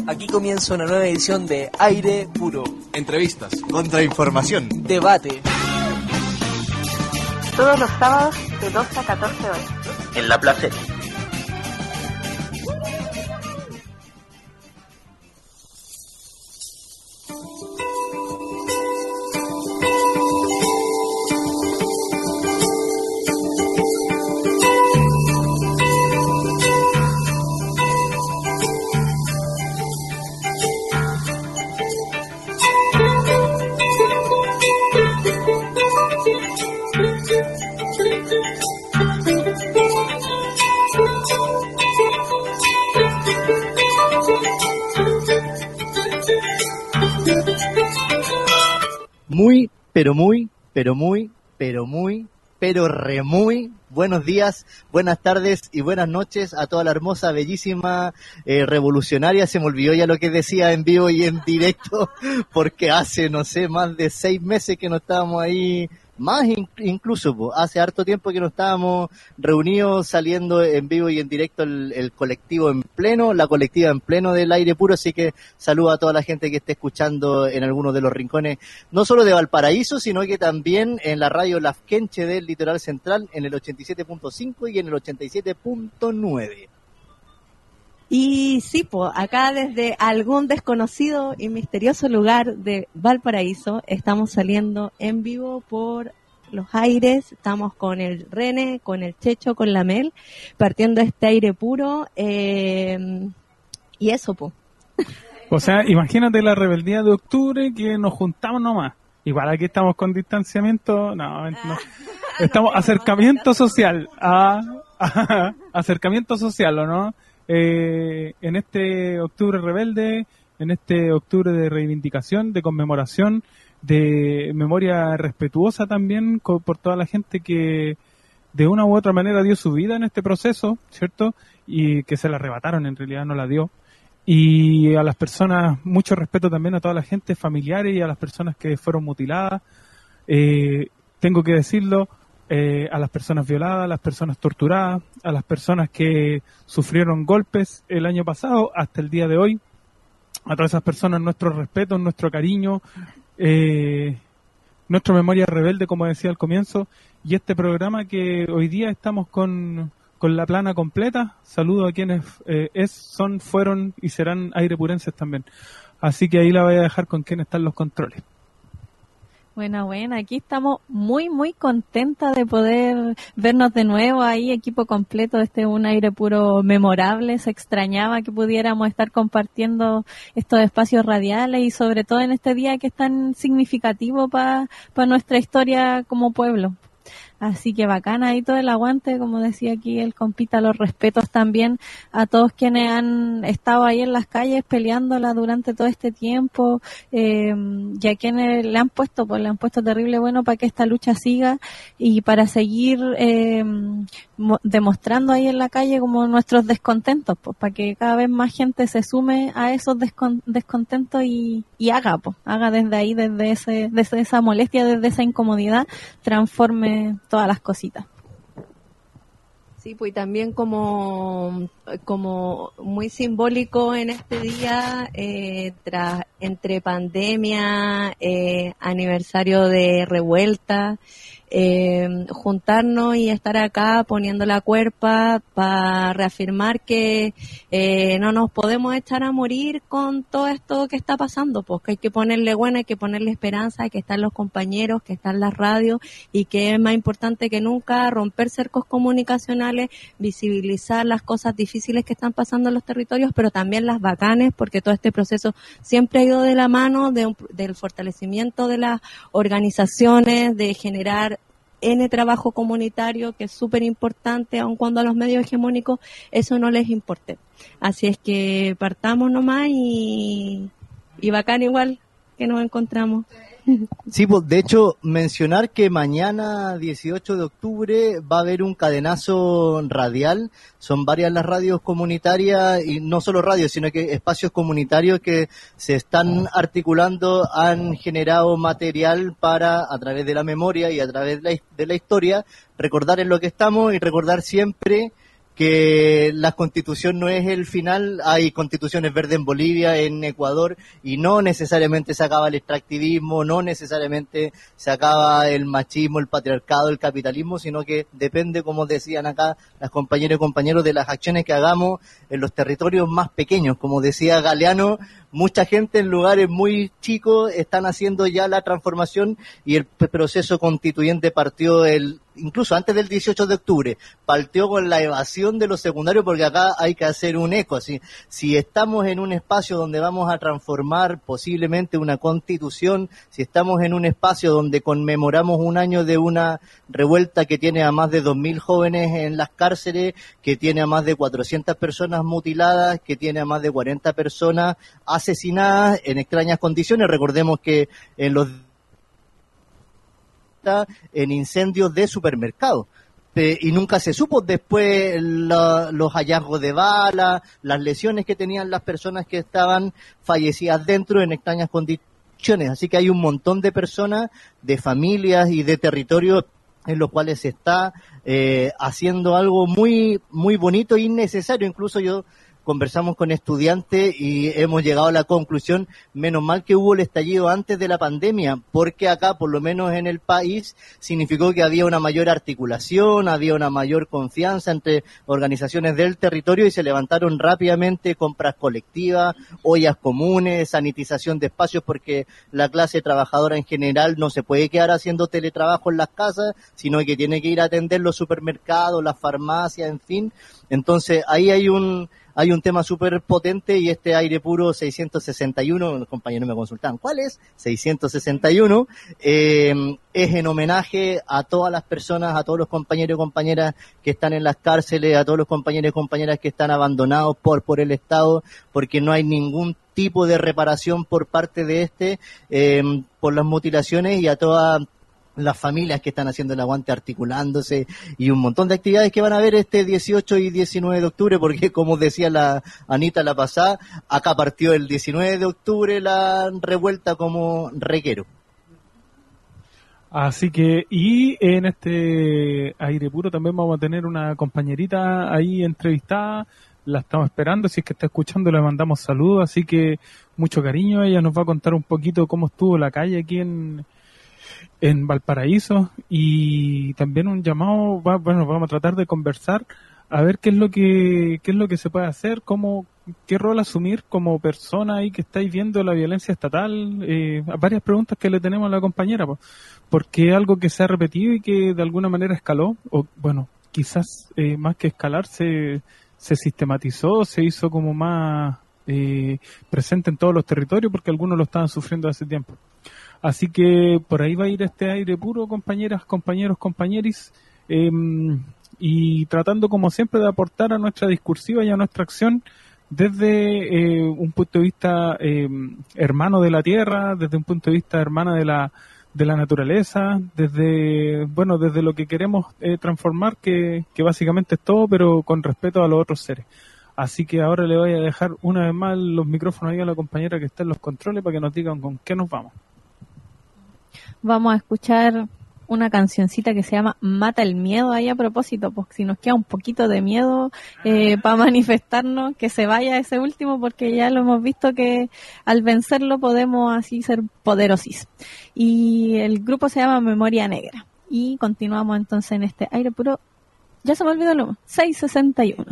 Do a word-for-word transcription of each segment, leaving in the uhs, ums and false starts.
Aquí comienza una nueva edición de Aire Puro. Entrevistas, contrainformación, debate. Todos los sábados de doce a catorce horas. En La Placeta. Muy, pero muy, pero muy, pero muy, pero re muy buenos días, buenas tardes y buenas noches a toda la hermosa, bellísima, eh, revolucionaria. Se me olvidó ya lo que decía en vivo y en directo, porque hace, no sé, más de seis meses que no estábamos ahí, más in- incluso, po, hace harto tiempo que no estábamos reunidos saliendo en vivo y en directo el, el colectivo en pleno, la colectiva en pleno del Aire Puro, así que saludo a toda la gente que esté escuchando en algunos de los rincones, no solo de Valparaíso, sino que también en la radio Lafkenche del Litoral Central en el ochenta y siete punto cinco y en el ochenta y siete punto nueve. Y sí, pues acá desde algún desconocido y misterioso lugar de Valparaíso estamos saliendo en vivo por los aires. Estamos con el René, con el Checho, con la Mel, partiendo este aire puro. Eh, y eso, pues. O sea, imagínate la rebeldía de octubre, que nos juntamos nomás. Igual aquí estamos con distanciamiento, no, no. Estamos acercamiento social, a, a, acercamiento social, ¿o no? Eh, en este octubre rebelde, en este octubre de reivindicación, de conmemoración, de memoria respetuosa también co- por toda la gente que de una u otra manera dio su vida en este proceso, ¿cierto? Y que se la arrebataron, en realidad no la dio. Y a las personas, mucho respeto también a toda la gente, familiares y a las personas que fueron mutiladas. Eh, tengo que decirlo, Eh, a las personas violadas, a las personas torturadas, a las personas que sufrieron golpes el año pasado hasta el día de hoy. A todas esas personas nuestro respeto, nuestro cariño, eh, nuestra memoria rebelde, como decía al comienzo, y este programa que hoy día estamos con, con la plana completa. Saludo a quienes eh, es, son, fueron y serán airepurenses también. Así que ahí la voy a dejar con quien están los controles. Bueno, bueno, aquí estamos muy, muy contentas de poder vernos de nuevo ahí, equipo completo. Este es un aire puro memorable. Se extrañaba que pudiéramos estar compartiendo estos espacios radiales y sobre todo en este día que es tan significativo para pa nuestra historia como pueblo. Así que bacana ahí todo el aguante, como decía aquí el compita, los respetos también a todos quienes han estado ahí en las calles peleándola durante todo este tiempo, eh, y a quienes le han puesto, pues le han puesto terrible bueno para que esta lucha siga y para seguir eh, mo- demostrando ahí en la calle como nuestros descontentos, pues para que cada vez más gente se sume a esos descon- descontentos y, y haga, pues haga desde ahí, desde ese, desde esa molestia, desde esa incomodidad, transforme todas las cositas. Sí, pues y también como, como muy simbólico en este día, eh, tras, entre pandemia, eh, aniversario de revuelta, eh, juntarnos y estar acá poniendo la cuerpa para reafirmar que eh, no nos podemos echar a morir con todo esto que está pasando, pues que hay que ponerle buena, hay que ponerle esperanza, hay que estar los compañeros, que están las radios y que es más importante que nunca romper cercos comunicacionales, visibilizar las cosas difíciles que están pasando en los territorios, pero también las bacanes, porque todo este proceso siempre ha ido de la mano de un, del fortalecimiento de las organizaciones, de generar N trabajo comunitario, que es súper importante, aun cuando a los medios hegemónicos eso no les importe. Así es que partamos nomás y, y bacán igual que nos encontramos. Sí, pues de hecho mencionar que mañana dieciocho de octubre va a haber un cadenazo radial. Son varias las radios comunitarias y no solo radios, sino que espacios comunitarios que se están articulando, han generado material para, a través de la memoria y a través de la, de la historia, recordar en lo que estamos y recordar siempre que la constitución no es el final. Hay constituciones verdes en Bolivia, en Ecuador, y no necesariamente se acaba el extractivismo, no necesariamente se acaba el machismo, el patriarcado, el capitalismo, sino que depende, como decían acá las compañeras y compañeros, de las acciones que hagamos en los territorios más pequeños. Como decía Galeano, mucha gente en lugares muy chicos están haciendo ya la transformación, y el proceso constituyente partió el incluso antes del dieciocho de octubre, partió con la evasión de los secundarios, porque acá hay que hacer un eco. Así, si estamos en un espacio donde vamos a transformar posiblemente una constitución, si estamos en un espacio donde conmemoramos un año de una revuelta que tiene a más de dos mil jóvenes en las cárceles, que tiene a más de cuatrocientas personas mutiladas, que tiene a más de cuarenta personas asesinadas en extrañas condiciones, recordemos que en los en incendios de supermercados. Eh, y nunca se supo después la, los hallazgos de bala, las lesiones que tenían las personas que estaban fallecidas dentro en extrañas condiciones. Así que hay un montón de personas, de familias y de territorios en los cuales se está eh, haciendo algo muy, muy bonito y necesario. Incluso yo conversamos con estudiantes y hemos llegado a la conclusión, menos mal que hubo el estallido antes de la pandemia, porque acá, por lo menos en el país, significó que había una mayor articulación, había una mayor confianza entre organizaciones del territorio, y se levantaron rápidamente compras colectivas, ollas comunes, sanitización de espacios, porque la clase trabajadora en general no se puede quedar haciendo teletrabajo en las casas, sino que tiene que ir a atender los supermercados, las farmacias, en fin. Entonces ahí hay un hay un tema súper potente, y este aire puro seiscientos sesenta y uno, los compañeros me consultaban, ¿cuál es? seiscientos sesenta y uno, eh, es en homenaje a todas las personas, a todos los compañeros y compañeras que están en las cárceles, a todos los compañeros y compañeras que están abandonados por, por el Estado, porque no hay ningún tipo de reparación por parte de este, eh, por las mutilaciones, y a todas las familias que están haciendo el aguante, articulándose, y un montón de actividades que van a haber este dieciocho y diecinueve de octubre, porque como decía la Anita la pasada, acá partió el diecinueve de octubre la revuelta como requero. Así que, y en este aire puro también vamos a tener una compañerita ahí entrevistada, la estamos esperando, si es que está escuchando le mandamos saludos, así que mucho cariño. Ella nos va a contar un poquito cómo estuvo la calle aquí en en Valparaíso, y también un llamado, va, bueno, vamos a tratar de conversar a ver qué es lo que qué es lo que se puede hacer, cómo, qué rol asumir como persona ahí que estáis viendo la violencia estatal, eh, varias preguntas que le tenemos a la compañera, pues, porque es algo que se ha repetido y que de alguna manera escaló, o bueno, quizás eh, más que escalar se, se sistematizó, se hizo como más eh, presente en todos los territorios, porque algunos lo estaban sufriendo hace tiempo. Así que por ahí va a ir este aire puro, compañeras, compañeros, compañeris, eh, y tratando como siempre de aportar a nuestra discursiva y a nuestra acción desde eh, un punto de vista eh, hermano de la tierra, desde un punto de vista hermana de la de la naturaleza, desde bueno desde lo que queremos eh, transformar, que, que básicamente es todo, pero con respeto a los otros seres. Así que ahora le voy a dejar una vez más los micrófonos ahí a la compañera que está en los controles para que nos digan con qué nos vamos. Vamos a escuchar una cancioncita que se llama Mata el Miedo ahí a propósito, pues si nos queda un poquito de miedo eh, para manifestarnos, que se vaya ese último, porque ya lo hemos visto que al vencerlo podemos así ser poderosis. Y el grupo se llama Memoria Negra. Y continuamos entonces en este aire puro. Ya se me olvidó el número, seiscientos sesenta y uno.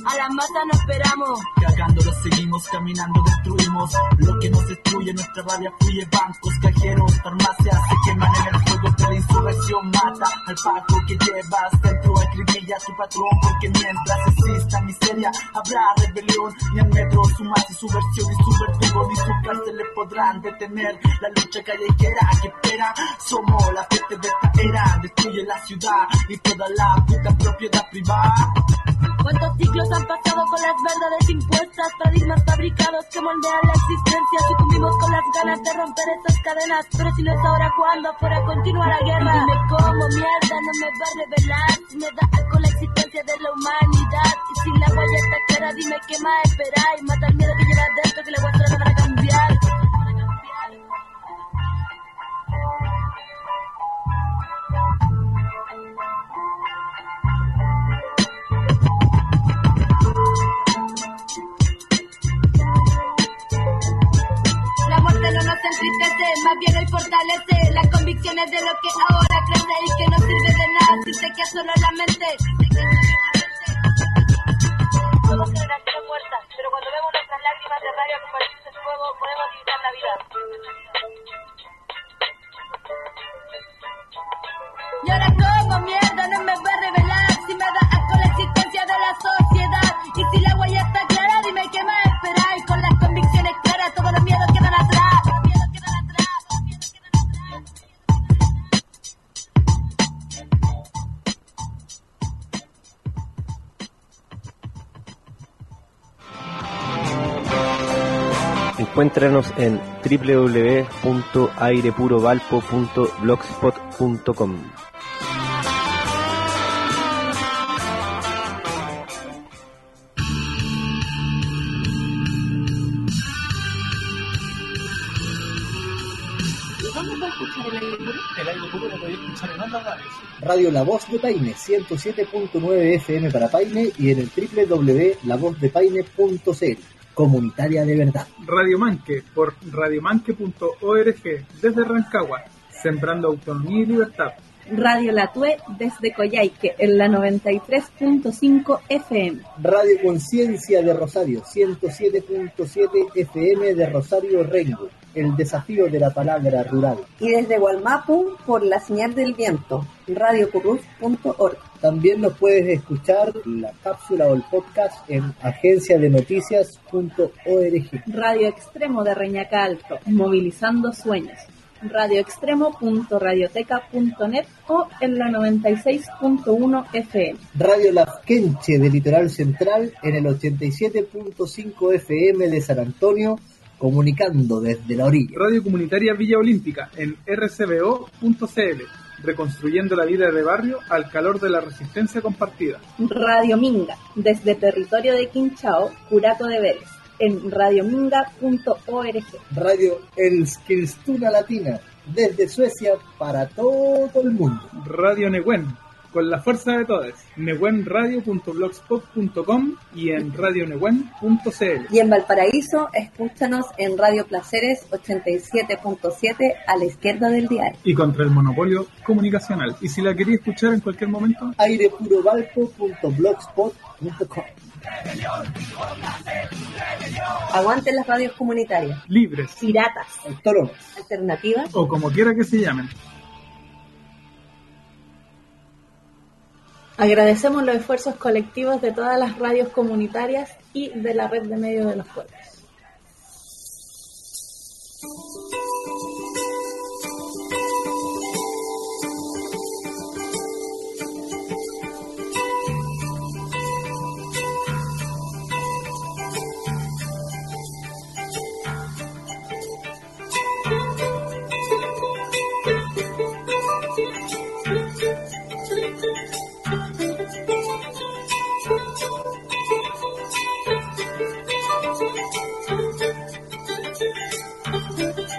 a la masa no esperamos. Cagándolo seguimos, caminando destruimos lo que nos destruye, nuestra rabia fluye, bancos, cajeros, farmacias se queman en el fuego de la insurrección, mata al paco que llevas dentro, acribilla a tu patrón, porque mientras exista miseria habrá rebelión, ni el metro, su más y su versión y su verdugo, ni sus cárceles podrán detener la lucha callejera que espera. Somos la gente de esta era, destruye la ciudad y toda la puta propiedad privada. ¿Cuántos ciclos han pasado con las verdades impuestas? Paradigmas fabricados que moldean la existencia. Sucumbimos con las ganas de romper estas cadenas, pero si no es ahora, ¿cuándo? Afuera continúa la guerra. Dime cómo mierda no me va a revelar si me da asco la existencia de la humanidad. Y si la huella está clara, dime qué más esperáis. Mata el miedo que llevas dentro, que la vuestra no van a cambiar. No nos entristece, más bien hoy fortalece las convicciones de lo que ahora crece y que no sirve de nada si se queda solo en la mente. Somos generaciones muertas, pero cuando vemos nuestras lágrimas de rabia convertirse en fuego, podemos dividir la vida. Y ahora como mierda no me va a revelar si me da asco la existencia de la sociedad. Y si la huella está clara, dime qué más esperáis. Con las convicciones claras, todos los miedos quedan atrás. Encuéntranos en doble u doble u doble u punto aire puro valpo punto blogspot punto com. El aire puro lo podéis escuchar en otras radios. Radio La Voz de Paine, ciento siete punto nueve F M para Paine y en el doble u doble u doble u punto la voz de paine punto c l. Comunitaria de verdad. Radio Manque por radiomanque punto org desde Rancagua, sembrando autonomía y libertad. Radio La Tue desde Coyhaique en la noventa y tres punto cinco F M. Radio Conciencia de Rosario, ciento siete punto siete F M de Rosario Rengo, el desafío de la palabra rural. Y desde Gualmapu por la señal del viento, radio currus punto org. También nos puedes escuchar la cápsula o el podcast en agencia de noticias punto org. Radio Extremo de Reñaca Alto, movilizando sueños. radioextremo punto radioteca punto net o en la noventa y seis punto uno F M. Radio Lafkenche de Litoral Central en el ochenta y siete punto cinco F M de San Antonio, comunicando desde la orilla. Radio Comunitaria Villa Olímpica en r c b o punto c l, reconstruyendo la vida de barrio al calor de la resistencia compartida. Radio Minga desde territorio de Quinchao, Curato de Vélez, en radiominga punto org. Radio Eskilstuna Latina, desde Suecia para todo el mundo. Radio Nehuen, con la fuerza de todos, nehuenradio punto blogspot punto com y en radio nehuen punto c l. Y en Valparaíso, escúchanos en Radio Placeres ochenta y siete punto siete a la izquierda del diario. Y contra el monopolio comunicacional. Y si la quería escuchar en cualquier momento, aire puro valpo punto blogspot punto com. Aguanten las radios comunitarias. Libres, piratas, autónomas, alternativas o como quiera que se llamen. Agradecemos los esfuerzos colectivos de todas las radios comunitarias y de la red de medios de los pueblos. Thank you.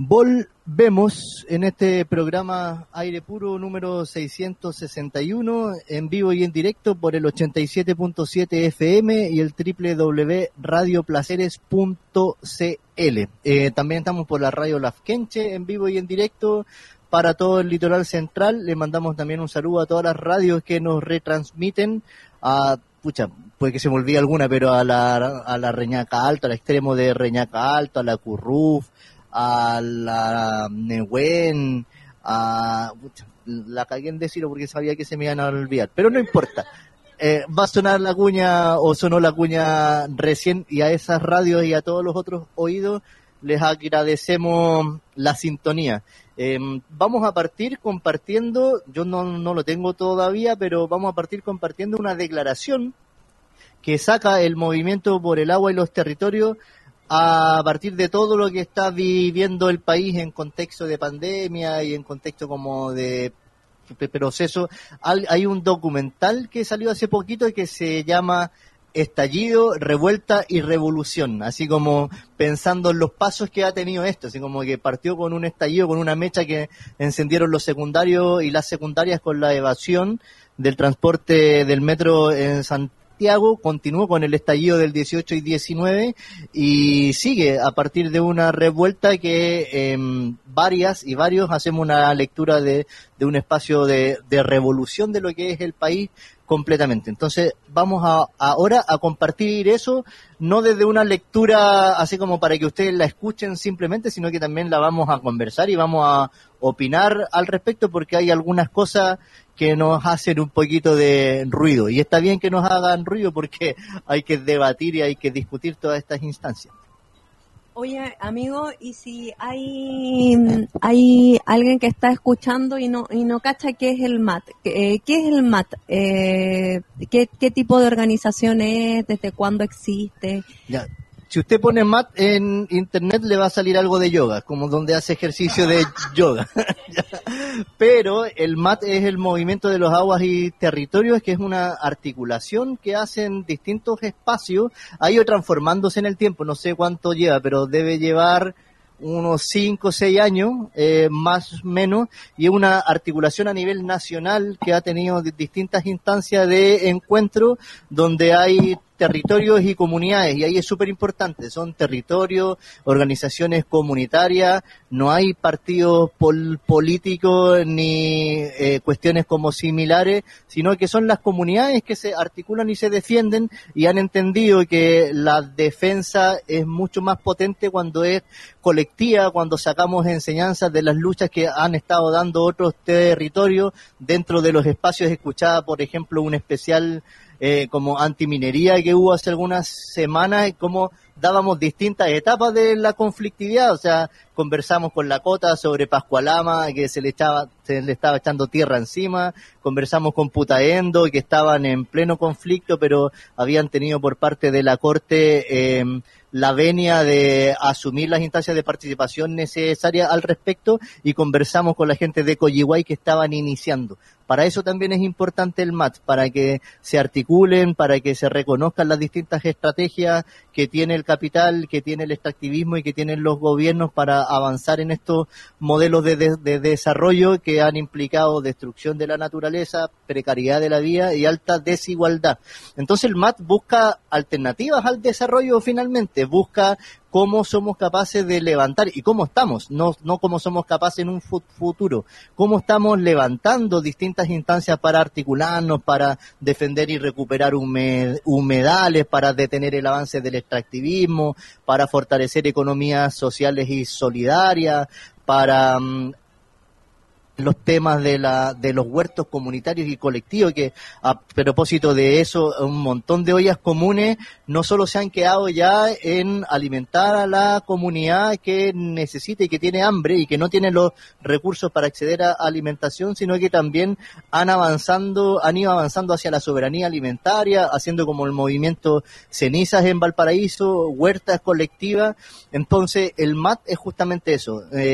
Volvemos en este programa Aire Puro número seiscientos sesenta y uno, en vivo y en directo por el ochenta y siete punto siete F M y el doble u doble u doble u punto radio placeres punto c l. Eh, también estamos por la radio Lafkenche en vivo y en directo para todo el litoral central. Le mandamos también un saludo a todas las radios que nos retransmiten, a, pucha, puede que se me olvide alguna, pero a la, a la Reñaca Alto, al extremo de Reñaca Alto, a la Curruf, a la Nehuen, a... Pucha, la cagué en decirlo porque sabía que se me iban a olvidar, pero no importa. Eh, va a sonar la cuña, o sonó la cuña recién, y a esas radios y a todos los otros oídos les agradecemos la sintonía. Eh, vamos a partir compartiendo, yo no, no lo tengo todavía, pero vamos a partir compartiendo una declaración que saca el Movimiento por el Agua y los Territorios a partir de todo lo que está viviendo el país en contexto de pandemia y en contexto como de proceso. Hay un documental que salió hace poquito que se llama Estallido, Revuelta y Revolución, así como pensando en los pasos que ha tenido esto, así como que partió con un estallido, con una mecha que encendieron los secundarios y las secundarias con la evasión del transporte del metro en Santiago. Continuó con el estallido del dieciocho y diecinueve y sigue a partir de una revuelta que eh, varias y varios hacemos una lectura de, de un espacio de, de revolución de lo que es el país completamente. Entonces vamos a, ahora a compartir eso, no desde una lectura así como para que ustedes la escuchen simplemente, sino que también la vamos a conversar y vamos a opinar al respecto, porque hay algunas cosas que nos hacen un poquito de ruido, y está bien que nos hagan ruido porque hay que debatir y hay que discutir todas estas instancias. Oye, amigo, ¿y si hay hay alguien que está escuchando y no y no cacha qué es el M A T? ¿Qué, qué es el M A T? Eh, ¿qué, ¿Qué tipo de organización es? ¿Desde cuándo existe? Ya. Si usted pone M A T en internet le va a salir algo de yoga, como donde hace ejercicio de yoga. Pero el M A T es el Movimiento de los Aguas y Territorios, que es una articulación que hacen distintos espacios, ha ido transformándose en el tiempo, no sé cuánto lleva, pero debe llevar unos cinco o seis años, eh, más o menos, y es una articulación a nivel nacional que ha tenido distintas instancias de encuentro donde hay territorios y comunidades, y ahí es súper importante, son territorios, organizaciones comunitarias, no hay partidos pol políticos ni eh, cuestiones como similares, sino que son las comunidades que se articulan y se defienden y han entendido que la defensa es mucho más potente cuando es colectiva, cuando sacamos enseñanzas de las luchas que han estado dando otros territorios dentro de los espacios. Escuchaba, por ejemplo, un especial Eh, como antiminería que hubo hace algunas semanas, como dábamos distintas etapas de la conflictividad, o sea, conversamos con la Cota sobre Pascualama, que se le echaba, se le estaba echando tierra encima, conversamos con Putaendo, que estaban en pleno conflicto, pero habían tenido por parte de la Corte eh, la venia de asumir las instancias de participación necesarias al respecto, y conversamos con la gente de Coyihuay que estaban iniciando. Para eso también es importante el M A T, para que se articulen, para que se reconozcan las distintas estrategias que tiene el capital, que tiene el extractivismo y que tienen los gobiernos para avanzar en estos modelos de, de, de desarrollo que han implicado destrucción de la naturaleza, precariedad de la vida y alta desigualdad. Entonces el M A T busca alternativas al desarrollo finalmente, busca cómo somos capaces de levantar y cómo estamos, no, no cómo somos capaces en un futuro, cómo estamos levantando distintas instancias para articularnos, para defender y recuperar humedales, para detener el avance del extractivismo, para fortalecer economías sociales y solidarias, para um, los temas de la de los huertos comunitarios y colectivos, que a propósito de eso, un montón de ollas comunes no solo se han quedado ya en alimentar a la comunidad que necesita y que tiene hambre y que no tiene los recursos para acceder a alimentación, sino que también han avanzando, han ido avanzando hacia la soberanía alimentaria, haciendo como el movimiento Cenizas en Valparaíso, huertas colectivas. Entonces el M A T es justamente eso, eh,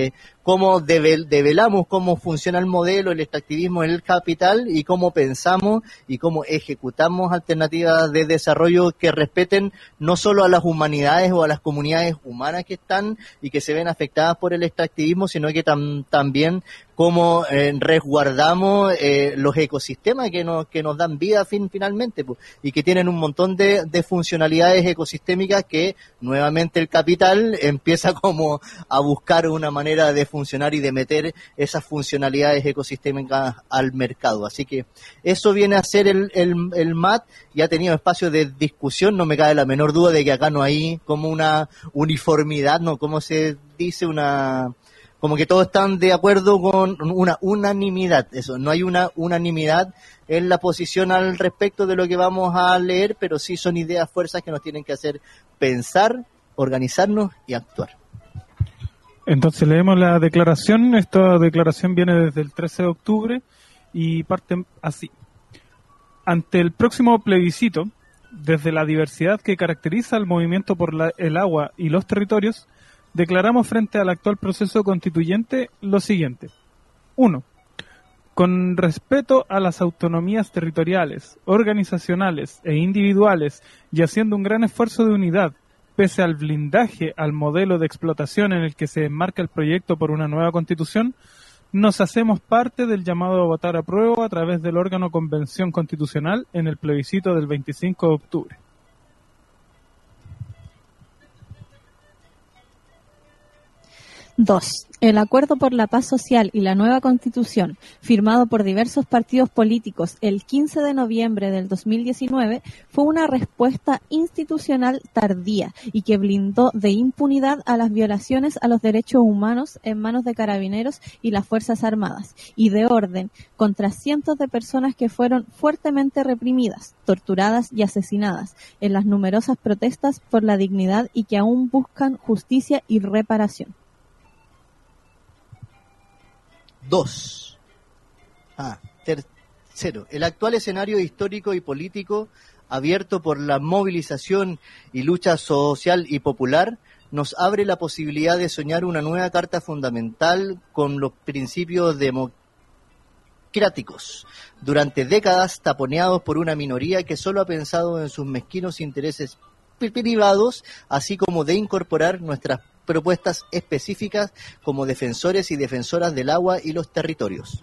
cómo devel, develamos cómo funciona el modelo, el extractivismo en el capital y cómo pensamos y cómo ejecutamos alternativas de desarrollo que respeten no solo a las humanidades o a las comunidades humanas que están y que se ven afectadas por el extractivismo, sino que tam, también cómo eh, resguardamos eh, los ecosistemas que nos que nos dan vida fin, finalmente pues, y que tienen un montón de, de funcionalidades ecosistémicas que nuevamente el capital empieza como a buscar una manera de funcionar y de meter esas funcionalidades ecosistémicas al mercado. Así que eso viene a ser el, el, el M A T y ha tenido espacio de discusión. No me cabe la menor duda de que acá no hay como una uniformidad, no como se dice una... como que todos están de acuerdo con una unanimidad, eso, no hay una unanimidad en la posición al respecto de lo que vamos a leer, pero sí son ideas, fuerzas que nos tienen que hacer pensar, organizarnos y actuar. Entonces leemos la declaración. Esta declaración viene desde el trece de octubre y parte así. Ante el próximo plebiscito, desde la diversidad que caracteriza al movimiento por la, el agua y los territorios, declaramos frente al actual proceso constituyente lo siguiente. Uno. Con respeto a las autonomías territoriales, organizacionales e individuales y haciendo un gran esfuerzo de unidad, pese al blindaje al modelo de explotación en el que se enmarca el proyecto por una nueva constitución, nos hacemos parte del llamado a votar a prueba a través del órgano Convención Constitucional en el plebiscito del veinticinco de octubre. Dos. El Acuerdo por la Paz Social y la nueva Constitución, firmado por diversos partidos políticos el quince de noviembre del dos mil diecinueve, fue una respuesta institucional tardía y que blindó de impunidad a las violaciones a los derechos humanos en manos de carabineros y las Fuerzas Armadas, y de orden contra cientos de personas que fueron fuertemente reprimidas, torturadas y asesinadas en las numerosas protestas por la dignidad y que aún buscan justicia y reparación. Dos. Ah, tercero. El actual escenario histórico y político abierto por la movilización y lucha social y popular nos abre la posibilidad de soñar una nueva carta fundamental con los principios democráticos, durante décadas taponeados por una minoría que solo ha pensado en sus mezquinos intereses privados, así como de incorporar nuestras propuestas específicas como defensores y defensoras del agua y los territorios.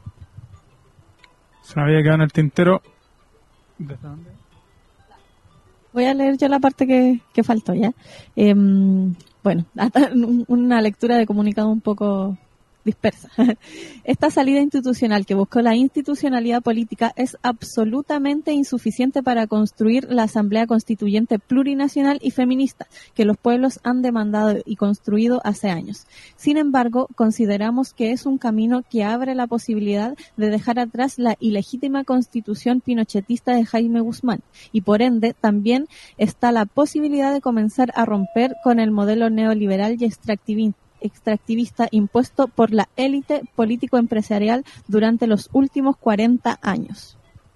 Se me había quedado en el tintero. ¿Desde dónde? Voy a leer yo la parte que, que faltó ya. Eh, bueno, hasta una lectura de comunicado un poco dispersa. Esta salida institucional que buscó la institucionalidad política es absolutamente insuficiente para construir la Asamblea Constituyente plurinacional y feminista que los pueblos han demandado y construido hace años. Sin embargo, consideramos que es un camino que abre la posibilidad de dejar atrás la ilegítima constitución pinochetista de Jaime Guzmán y por ende también está la posibilidad de comenzar a romper con el modelo neoliberal y extractivista extractivista impuesto por la élite político-empresarial durante los últimos cuarenta años.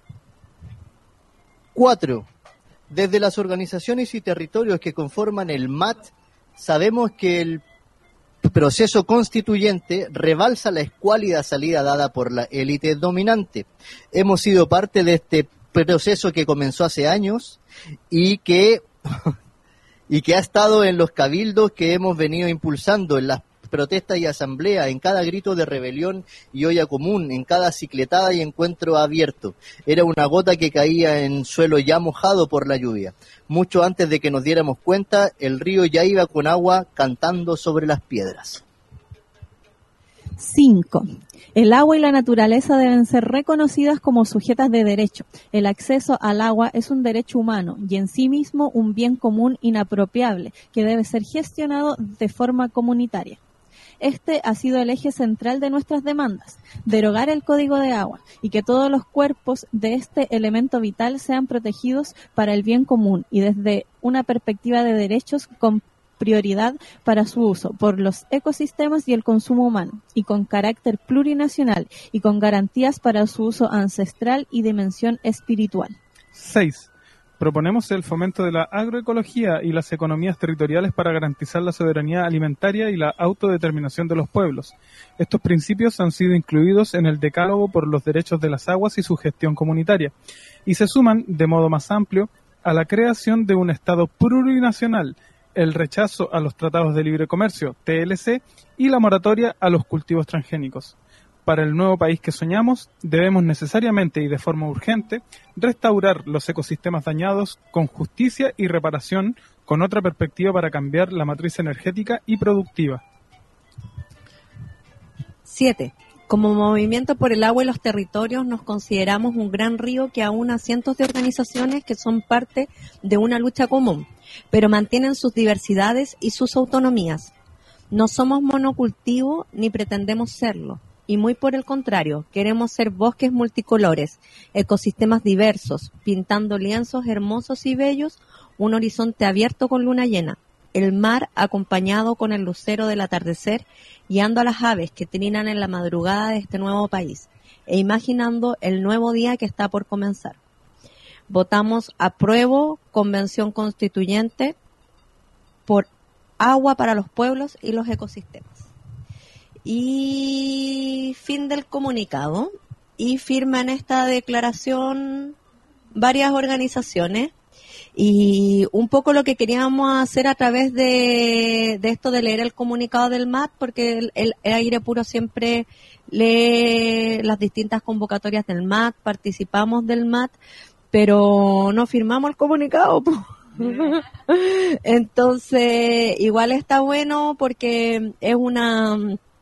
Cuatro. Desde las organizaciones y territorios que conforman el M A T, sabemos que el proceso constituyente rebalsa la escuálida salida dada por la élite dominante. Hemos sido parte de este proceso que comenzó hace años y que... y que ha estado en los cabildos que hemos venido impulsando, en las protestas y asambleas, en cada grito de rebelión y olla común, en cada cicletada y encuentro abierto. Era una gota que caía en suelo ya mojado por la lluvia. Mucho antes de que nos diéramos cuenta, el río ya iba con agua cantando sobre las piedras. Cinco. El agua y la naturaleza deben ser reconocidas como sujetas de derecho. El acceso al agua es un derecho humano y en sí mismo un bien común inapropiable que debe ser gestionado de forma comunitaria. Este ha sido el eje central de nuestras demandas, derogar el Código de Agua y que todos los cuerpos de este elemento vital sean protegidos para el bien común y desde una perspectiva de derechos con prioridad para su uso por los ecosistemas y el consumo humano, y con carácter plurinacional y con garantías para su uso ancestral y dimensión espiritual. Seis. proponemos el fomento de la agroecología y las economías territoriales para garantizar la soberanía alimentaria y la autodeterminación de los pueblos. Estos principios han sido incluidos en el Decálogo por los derechos de las aguas y su gestión comunitaria, y se suman, de modo más amplio, a la creación de un Estado plurinacional, el rechazo a los tratados de libre comercio, T L C, y la moratoria a los cultivos transgénicos. Para el nuevo país que soñamos, debemos necesariamente y de forma urgente restaurar los ecosistemas dañados con justicia y reparación, con otra perspectiva para cambiar la matriz energética y productiva. siete. Como Movimiento por el Agua y los Territorios nos consideramos un gran río que aúna cientos de organizaciones que son parte de una lucha común, pero mantienen sus diversidades y sus autonomías. No somos monocultivo ni pretendemos serlo. Y muy por el contrario, queremos ser bosques multicolores, ecosistemas diversos, pintando lienzos hermosos y bellos, un horizonte abierto con luna llena, el mar acompañado con el lucero del atardecer, guiando a las aves que trinan en la madrugada de este nuevo país, e imaginando el nuevo día que está por comenzar. Votamos apruebo Convención Constituyente por agua para los pueblos y los ecosistemas. Y fin del comunicado. Y firman esta declaración varias organizaciones. Y un poco lo que queríamos hacer a través de, de esto de leer el comunicado del M A T, porque el, el, el Aire Puro siempre lee las distintas convocatorias del M A T, participamos del M A T, pero no firmamos el comunicado, pues. Entonces, igual está bueno porque es una...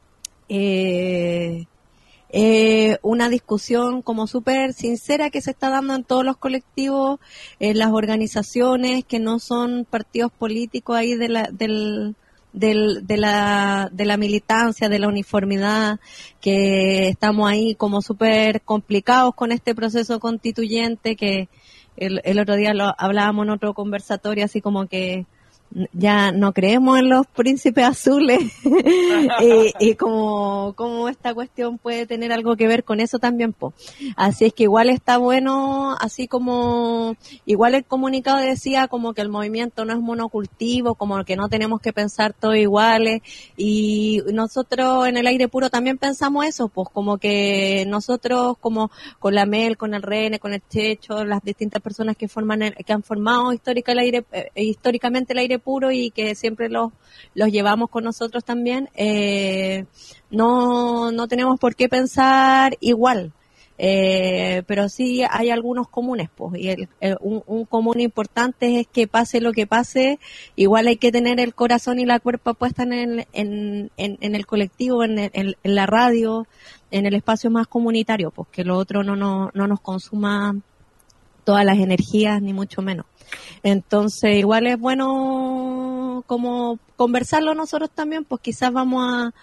Eh, eh, una discusión como súper sincera que se está dando en todos los colectivos, en las organizaciones que no son partidos políticos ahí de la, del, del, de la, de la militancia, de la uniformidad, que estamos ahí como súper complicados con este proceso constituyente que el, el otro día lo hablábamos en otro conversatorio, así como que ya no creemos en los príncipes azules y, y como, como esta cuestión puede tener algo que ver con eso también, po. Así es que igual está bueno, así como igual el comunicado decía como que el movimiento no es monocultivo, como que no tenemos que pensar todos iguales, y nosotros en el Aire Puro también pensamos eso, pues como que nosotros como con la Mel, con el Rene, con el Checho, las distintas personas que forman el, que han formado histórica el aire, eh, históricamente el Aire Puro y que siempre los los llevamos con nosotros también, eh, no no tenemos por qué pensar igual, eh, pero sí hay algunos comunes, pues, y el, el, un, un común importante es que pase lo que pase, igual hay que tener el corazón y la cuerpa puesta en el, en, en, en el colectivo, en, el, en, en la radio, en el espacio más comunitario, pues que lo otro no, no, no nos consuma todas las energías, ni mucho menos. Entonces, igual es bueno como conversarlo nosotros también, pues quizás vamos a,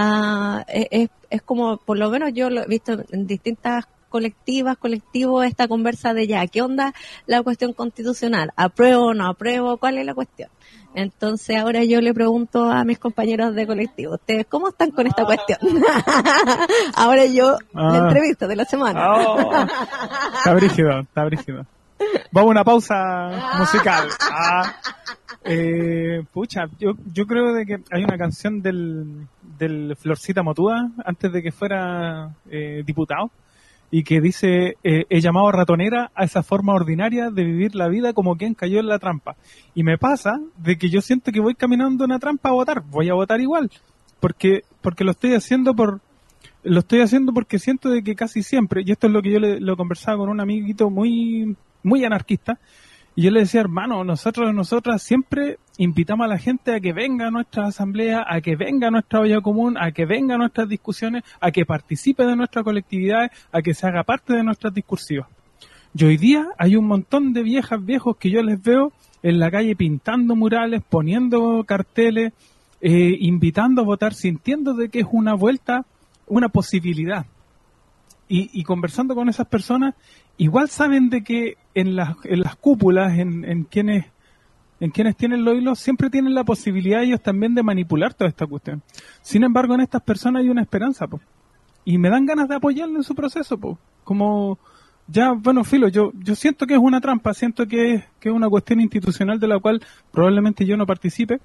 a es, es como, por lo menos yo lo he visto en distintas colectivas, colectivos, esta conversa de ya, ¿qué onda la cuestión constitucional? ¿Apruebo o no apruebo? ¿Cuál es la cuestión? Entonces ahora yo le pregunto a mis compañeros de colectivo, ¿ustedes cómo están con esta cuestión? Ahora yo, ah. la entrevista de la semana. Oh, está brígido, está brígido. Vamos a una pausa musical. Ah, eh, pucha, yo, yo creo de que hay una canción del, del Florcita Motúa, antes de que fuera eh, diputado, y que dice, eh, he llamado ratonera a esa forma ordinaria de vivir la vida como quien cayó en la trampa. Y me pasa de que yo siento que voy caminando en una trampa a votar, voy a votar igual, porque porque lo estoy haciendo por lo estoy haciendo porque siento de que casi siempre, y esto es lo que yo le, lo conversaba con un amiguito muy muy anarquista, y yo le decía, hermano, nosotros nosotras siempre invitamos a la gente a que venga a nuestra asamblea, a que venga a nuestra olla común, a que venga a nuestras discusiones, a que participe de nuestras colectividades, a que se haga parte de nuestras discursivas. Y hoy día hay un montón de viejas, viejos que yo les veo en la calle pintando murales, poniendo carteles, eh, invitando a votar, sintiendo de que es una vuelta, una posibilidad. Y, y conversando con esas personas, igual saben de que en las, en las cúpulas, en, en quienes en quienes tienen los hilos, siempre tienen la posibilidad ellos también de manipular toda esta cuestión. Sin embargo, en estas personas hay una esperanza, po. Y me dan ganas de apoyarlo en su proceso, po. Como ya, bueno, filo, yo yo siento que es una trampa, siento que es, que es una cuestión institucional de la cual probablemente yo no participe,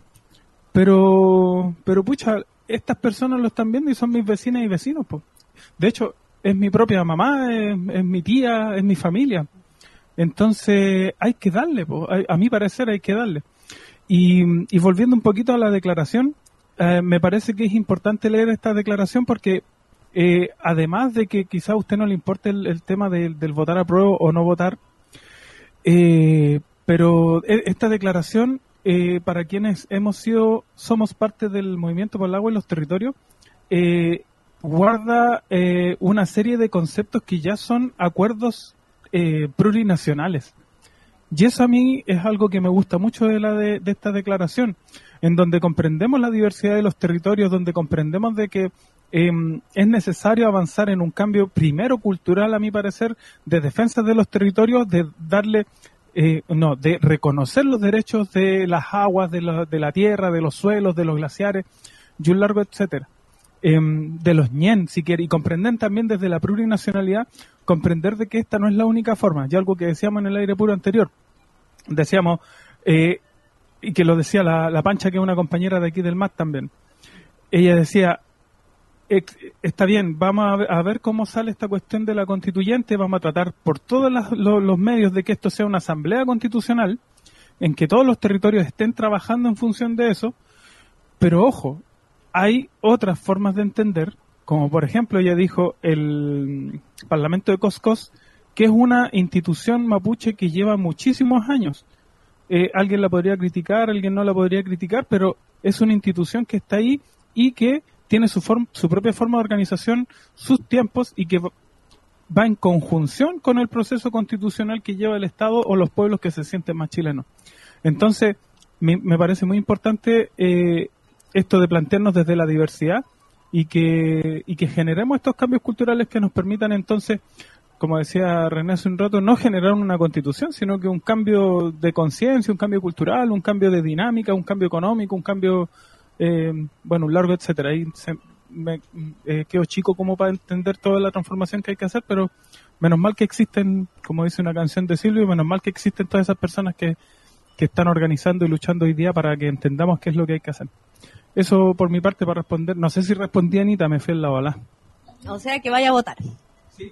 pero, pero pucha, estas personas lo están viendo y son mis vecinas y vecinos, pues. De hecho, es mi propia mamá, es, es mi tía, es mi familia. Entonces, hay que darle, pues, a, a mi parecer hay que darle. Y, y volviendo un poquito a la declaración, eh, me parece que es importante leer esta declaración porque eh, además de que quizá a usted no le importe el, el tema de, del votar a prueba o no votar, eh, pero esta declaración, eh, para quienes hemos sido, somos parte del movimiento por el agua y los territorios, eh, guarda eh, una serie de conceptos que ya son acuerdos eh, plurinacionales. Y eso a mí es algo que me gusta mucho de la de, de esta declaración, en donde comprendemos la diversidad de los territorios, donde comprendemos de que eh, es necesario avanzar en un cambio primero cultural, a mi parecer, de defensa de los territorios, de darle, eh, no, de reconocer los derechos de las aguas, de la, de la tierra, de los suelos, de los glaciares, y un largo etcétera. Eh, de los ñen, si quiere, y comprender también desde la plurinacionalidad, comprender de que esta no es la única forma, y algo que decíamos en el aire puro anterior, decíamos, eh, y que lo decía la, la Pancha, que es una compañera de aquí del M A T también, ella decía, está bien, vamos a ver, a ver cómo sale esta cuestión de la constituyente, vamos a tratar por todos las, los, los medios de que esto sea una asamblea constitucional, en que todos los territorios estén trabajando en función de eso, pero ojo, hay otras formas de entender, como por ejemplo ella dijo el Parlamento de Coscos, que es una institución mapuche que lleva muchísimos años. Eh, alguien la podría criticar, alguien no la podría criticar, pero es una institución que está ahí y que tiene su, form, su propia forma de organización, sus tiempos, y que va en conjunción con el proceso constitucional que lleva el Estado o los pueblos que se sienten más chilenos. Entonces, me, me parece muy importante eh, esto de plantearnos desde la diversidad y que, y que generemos estos cambios culturales que nos permitan entonces, como decía René hace un rato, no generar una constitución, sino que un cambio de conciencia, un cambio cultural, un cambio de dinámica, un cambio económico, un cambio, eh, bueno, un largo etcétera. Ahí se, me eh, quedo chico como para entender toda la transformación que hay que hacer, pero menos mal que existen, como dice una canción de Silvio, menos mal que existen todas esas personas que, que están organizando y luchando hoy día para que entendamos qué es lo que hay que hacer. Eso por mi parte para responder. No sé si respondí, Anita, me fui en la bola. O sea que vaya a votar. Sí.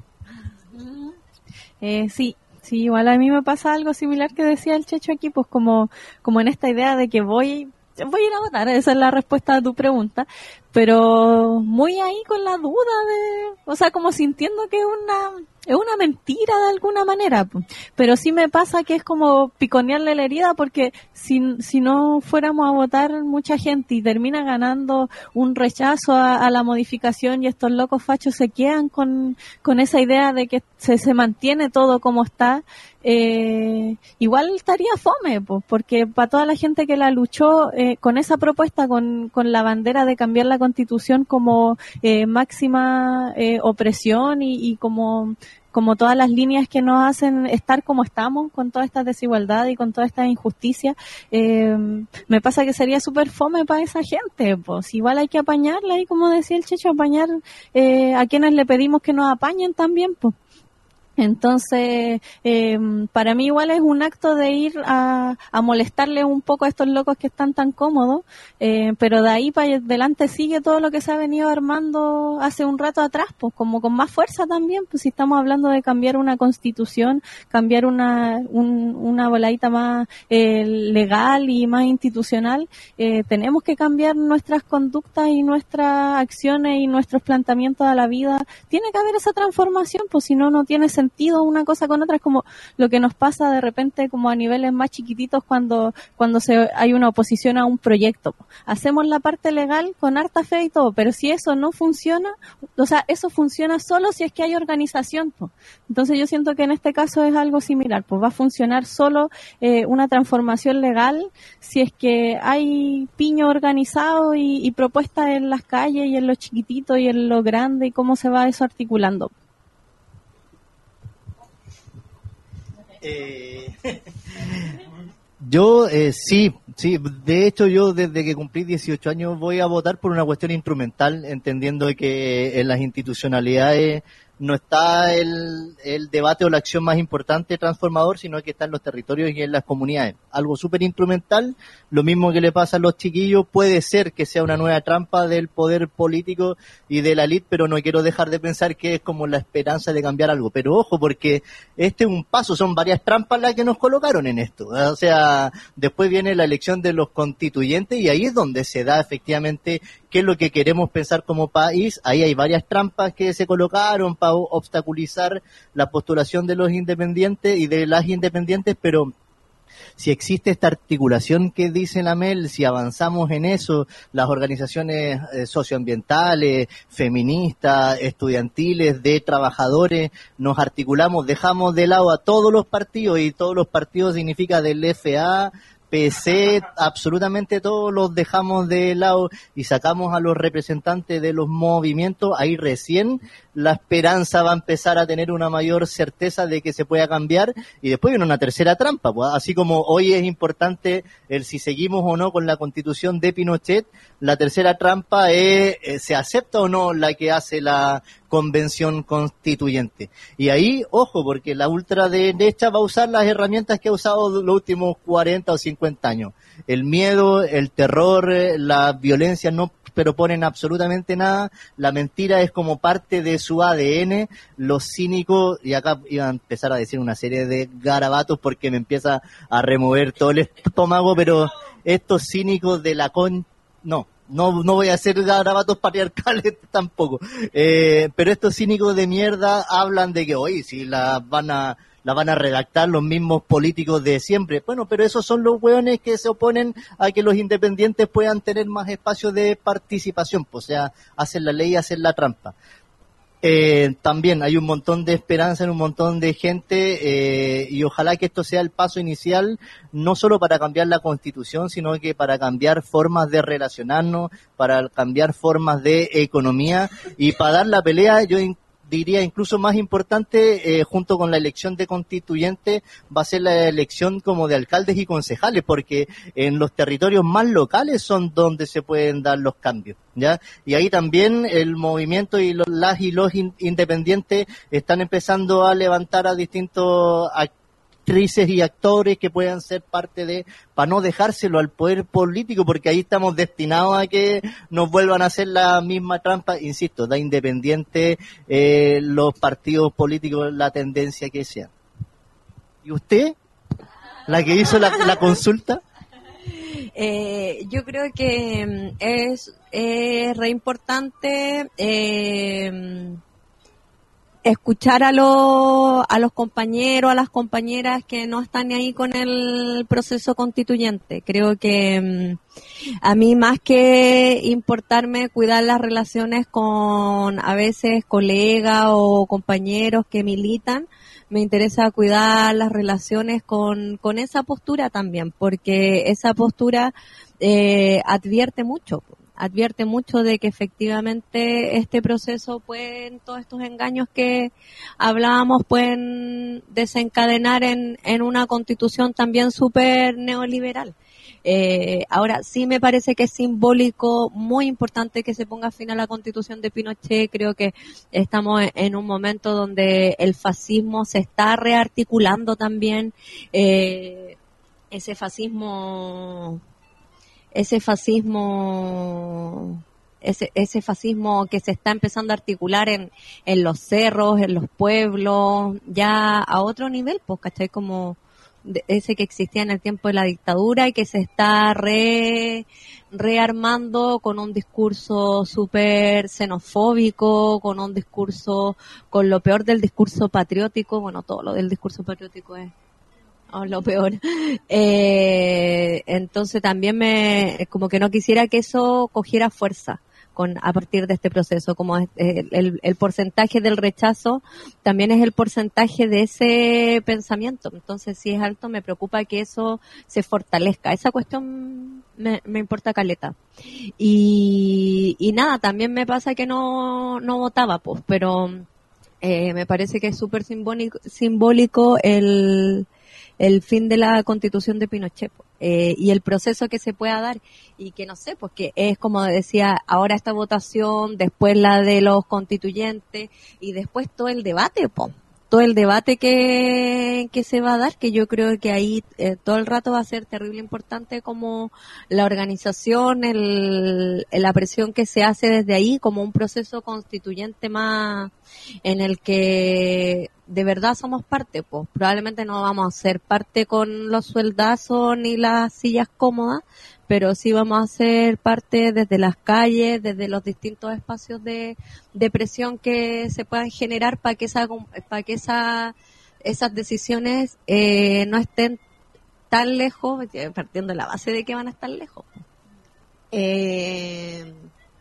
Eh, sí, sí, igual a mí me pasa algo similar que decía el Checho aquí, pues como, como en esta idea de que voy, voy a ir a votar, esa es la respuesta a tu pregunta, pero muy ahí con la duda de, o sea, como sintiendo que es una, es una mentira de alguna manera, pero sí me pasa que es como piconearle la herida, porque si, si no fuéramos a votar mucha gente y termina ganando un rechazo a, a la modificación y estos locos fachos se quedan con, con esa idea de que se, se mantiene todo como está, eh, igual estaría fome, pues, porque para toda la gente que la luchó eh, con esa propuesta, con, con la bandera de cambiar la Constitución como eh, máxima eh, opresión y, y como como todas las líneas que nos hacen estar como estamos, con toda esta desigualdad y con toda esta injusticia, eh, me pasa que sería súper fome para esa gente, pues igual hay que apañarla y, como decía el Checho, apañar eh, a quienes le pedimos que nos apañen también, pues. Entonces, eh, para mí igual es un acto de ir a, a molestarle un poco a estos locos que están tan cómodos, eh, pero de ahí para adelante sigue todo lo que se ha venido armando hace un rato atrás, pues como con más fuerza también, pues si estamos hablando de cambiar una constitución, cambiar una un, una voladita más eh, legal y más institucional, eh, tenemos que cambiar nuestras conductas y nuestras acciones y nuestros planteamientos a la vida. Tiene que haber esa transformación, pues si no, no tiene sentido sentido una cosa con otra. Es como lo que nos pasa de repente como a niveles más chiquititos cuando cuando se hay una oposición a un proyecto. Hacemos la parte legal con harta fe y todo, pero si eso no funciona, o sea, eso funciona solo si es que hay organización, pues. Entonces yo siento que en este caso es algo similar, pues va a funcionar solo eh, una transformación legal si es que hay piño organizado y, y propuestas en las calles y en lo chiquitito y en lo grande, y cómo se va eso articulando. Eh, yo eh, sí, sí, de hecho yo desde que cumplí dieciocho años voy a votar por una cuestión instrumental, entendiendo que en las institucionalidades no está el, el debate o la acción más importante transformador, sino que está en los territorios y en las comunidades. Algo súper instrumental, lo mismo que le pasa a los chiquillos, puede ser que sea una nueva trampa del poder político y de la élite, pero no quiero dejar de pensar que es como la esperanza de cambiar algo. Pero ojo, porque este es un paso, son varias trampas las que nos colocaron en esto. O sea, después viene la elección de los constituyentes y ahí es donde se da efectivamente qué es lo que queremos pensar como país. Ahí hay varias trampas que se colocaron para obstaculizar la postulación de los independientes y de las independientes, pero si existe esta articulación que dice la Mel, si avanzamos en eso, las organizaciones eh, socioambientales, feministas, estudiantiles, de trabajadores, nos articulamos, dejamos de lado a todos los partidos, y todos los partidos significa del F A, P C, absolutamente todos los dejamos de lado y sacamos a los representantes de los movimientos, ahí recién la esperanza va a empezar a tener una mayor certeza de que se pueda cambiar. Y después viene una tercera trampa, pues, así como hoy es importante el si seguimos o no con la constitución de Pinochet, la tercera trampa es eh, se acepta o no la que hace la convención constituyente. Y ahí, ojo, porque la ultraderecha va a usar las herramientas que ha usado los últimos cuarenta o cincuenta años. El miedo, el terror, la violencia no proponen absolutamente nada, la mentira es como parte de su A D N, los cínicos, y acá iba a empezar a decir una serie de garabatos porque me empieza a remover todo el estómago, pero estos cínicos de la con... no, no no voy a hacer garabatos patriarcales tampoco, eh, pero estos cínicos de mierda hablan de que, oye, si la van a la van a redactar los mismos políticos de siempre. Bueno, pero esos son los hueones que se oponen a que los independientes puedan tener más espacio de participación, pues, o sea, hacen la ley, hacen la trampa. Eh, también hay un montón de esperanza en un montón de gente, eh, y ojalá que esto sea el paso inicial, no solo para cambiar la Constitución, sino que para cambiar formas de relacionarnos, para cambiar formas de economía y para dar la pelea. Yo diría incluso más importante, eh, junto con la elección de constituyentes, va a ser la elección como de alcaldes y concejales, porque en los territorios más locales son donde se pueden dar los cambios, ¿ya? Y ahí también el movimiento y los, las y los in, independientes están empezando a levantar a distintos actores, actrices y actores que puedan ser parte de, para no dejárselo al poder político, porque ahí estamos destinados a que nos vuelvan a hacer la misma trampa, insisto, da independiente eh, los partidos políticos, la tendencia que sea. ¿Y usted? ¿La que hizo la, la consulta? Eh, yo creo que es, es re importante eh, escuchar a los a los compañeros, a las compañeras que no están ahí con el proceso constituyente. Creo que a mí, más que importarme cuidar las relaciones con a veces colegas o compañeros que militan, me interesa cuidar las relaciones con con esa postura también, porque esa postura eh, advierte mucho. advierte mucho de que efectivamente este proceso, pueden, todos estos engaños que hablábamos, pueden desencadenar en, en una constitución también súper neoliberal. Eh, ahora, sí me parece que es simbólico, muy importante que se ponga fin a la constitución de Pinochet. Creo que estamos en un momento donde el fascismo se está rearticulando también, eh, ese fascismo... ese fascismo ese ese fascismo que se está empezando a articular en en los cerros, en los pueblos, ya a otro nivel, pues, ¿cachai? Como de, ese que existía en el tiempo de la dictadura y que se está re rearmando con un discurso súper xenofóbico, con un discurso, con lo peor del discurso patriótico. Bueno, todo lo del discurso patriótico es Oh, lo peor. Eh, entonces también me, como que no quisiera que eso cogiera fuerza con a partir de este proceso, como el, el, el porcentaje del rechazo también es el porcentaje de ese pensamiento. Entonces, si es alto, me preocupa que eso se fortalezca. Esa cuestión me, me importa caleta. Y, y nada, también me pasa que no, no votaba, pues, pero eh, me parece que es súper simbólico, simbólico el el fin de la constitución de Pinochet. eh, y el proceso que se pueda dar. Y que no sé, pues que es como decía, ahora esta votación, después la de los constituyentes y después todo el debate, pues. todo el debate que, que se va a dar, que yo creo que ahí eh, todo el rato va a ser terrible importante como la organización, el, la presión que se hace desde ahí, como un proceso constituyente más en el que de verdad somos parte, pues probablemente no vamos a ser parte con los sueldazos ni las sillas cómodas, pero sí vamos a ser parte desde las calles, desde los distintos espacios de, de presión que se puedan generar para que esa, para que esa, esas decisiones eh, no estén tan lejos, partiendo de la base de que van a estar lejos, eh,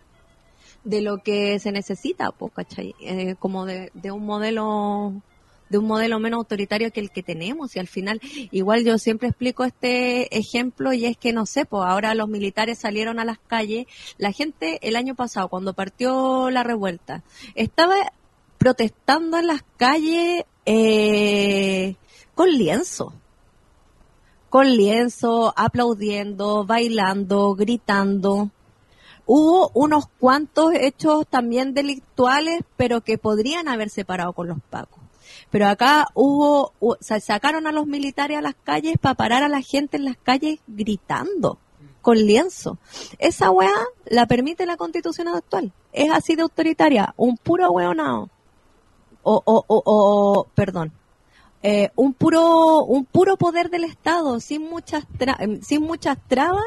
de lo que se necesita, pues, ¿cachai? Eh, como de, de un modelo de un modelo menos autoritario que el que tenemos, y al final, igual yo siempre explico este ejemplo, y es que no sé, pues ahora los militares salieron a las calles, la gente el año pasado, cuando partió la revuelta, estaba protestando en las calles eh, con lienzo, con lienzo, aplaudiendo, bailando, gritando. Hubo unos cuantos hechos también delictuales, pero que podrían haberse parado con los pacos. Pero acá hubo, o sea, sacaron a los militares a las calles para parar a la gente en las calles gritando, con lienzo. Esa weá la permite la Constitución actual. Es así de autoritaria, un puro weonado. O, o, o, o, perdón. Eh, un puro un puro poder del Estado sin muchas tra- sin muchas trabas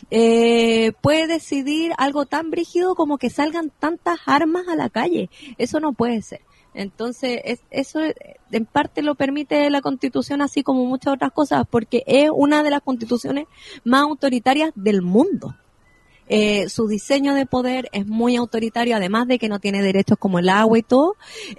eh, puede decidir algo tan brígido como que salgan tantas armas a la calle. Eso no puede ser. Entonces, es, eso en parte lo permite la Constitución, así como muchas otras cosas, porque es una de las constituciones más autoritarias del mundo. Eh, su diseño de poder es muy autoritario, además de que no tiene derechos como el agua y todo.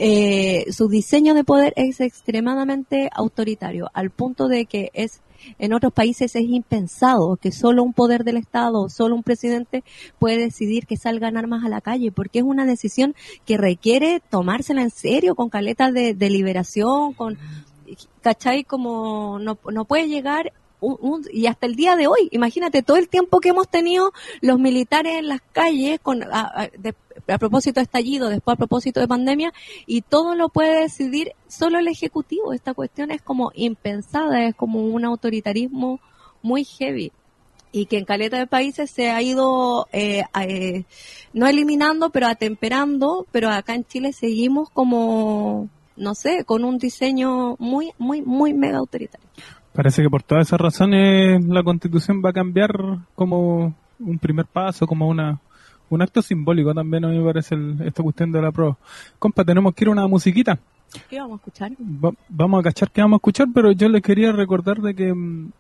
Eh, su diseño de poder es extremadamente autoritario, al punto de que es en otros países es impensado que solo un poder del Estado, solo un presidente puede decidir que salgan armas a la calle, porque es una decisión que requiere tomársela en serio, con caletas de deliberación, con, ¿cachai? Como no, no puede llegar un, un, y hasta el día de hoy, imagínate todo el tiempo que hemos tenido los militares en las calles con a, a, de, a propósito de estallido, después a propósito de pandemia, y todo lo puede decidir solo el Ejecutivo. Esta cuestión es como impensada, es como un autoritarismo muy heavy, y que en caleta de países se ha ido eh, eh, no eliminando, pero atemperando, pero acá en Chile seguimos como, no sé, con un diseño muy, muy, muy mega autoritario. Parece que por todas esas razones la Constitución va a cambiar como un primer paso, como una un acto simbólico también, a mí me parece el, esta cuestión de la prueba. Compa, tenemos que ir a una musiquita. ¿Qué vamos a escuchar? Va, vamos a cachar qué vamos a escuchar, pero yo le quería recordar de que mmm,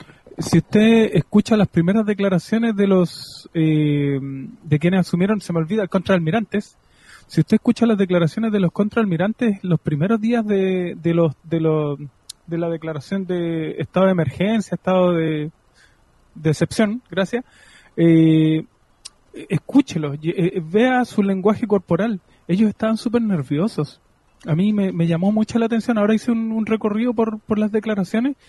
si usted escucha las primeras declaraciones de los eh, de quienes asumieron, se me olvida, contraalmirantes, si usted escucha las declaraciones de los contraalmirantes los primeros días de, de los de los de la declaración de estado de emergencia, estado de, de excepción, gracias, eh, escúchelo, eh, vea su lenguaje corporal. Ellos estaban súper nerviosos. A mí me, me llamó mucho la atención. Ahora hice un, un recorrido por, por las declaraciones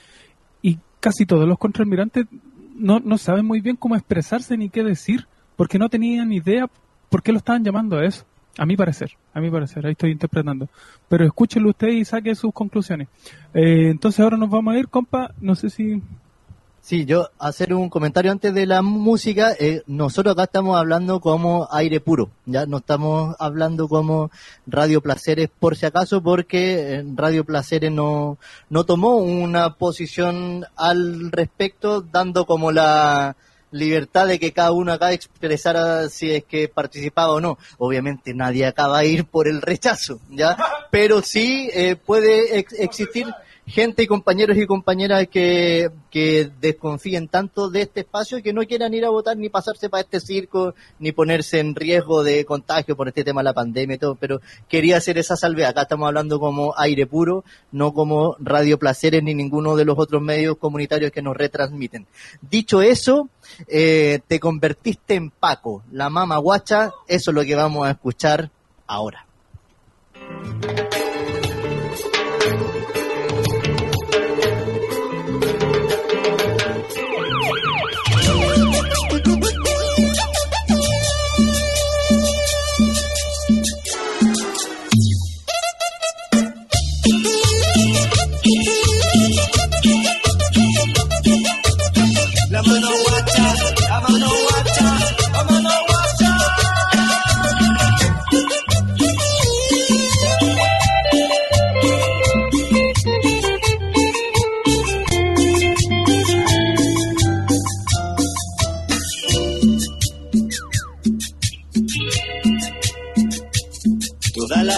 y casi todos los contraalmirantes no, no saben muy bien cómo expresarse ni qué decir, porque no tenían idea por qué lo estaban llamando a eso. A mi parecer, a mi parecer, ahí estoy interpretando. Pero escúchenlo usted y saque sus conclusiones. Eh, entonces ahora nos vamos a ir, compa, no sé si... Sí, yo hacer un comentario antes de la música. Eh, nosotros acá estamos hablando como aire puro, ya no estamos hablando como Radio Placeres por si acaso, porque Radio Placeres no, no tomó una posición al respecto, dando como la... libertad de que cada uno acá expresara si es que participaba o no. Obviamente nadie acá va a ir por el rechazo, ¿ya? Pero sí eh, puede ex- existir gente y compañeros y compañeras que, que desconfíen tanto de este espacio y que no quieran ir a votar ni pasarse para este circo, ni ponerse en riesgo de contagio por este tema de la pandemia y todo, pero quería hacer esa salvedad. Acá estamos hablando como aire puro, no como Radio Placeres ni ninguno de los otros medios comunitarios que nos retransmiten. Dicho eso, eh, te convertiste en Paco, la mama guacha, eso es lo que vamos a escuchar ahora.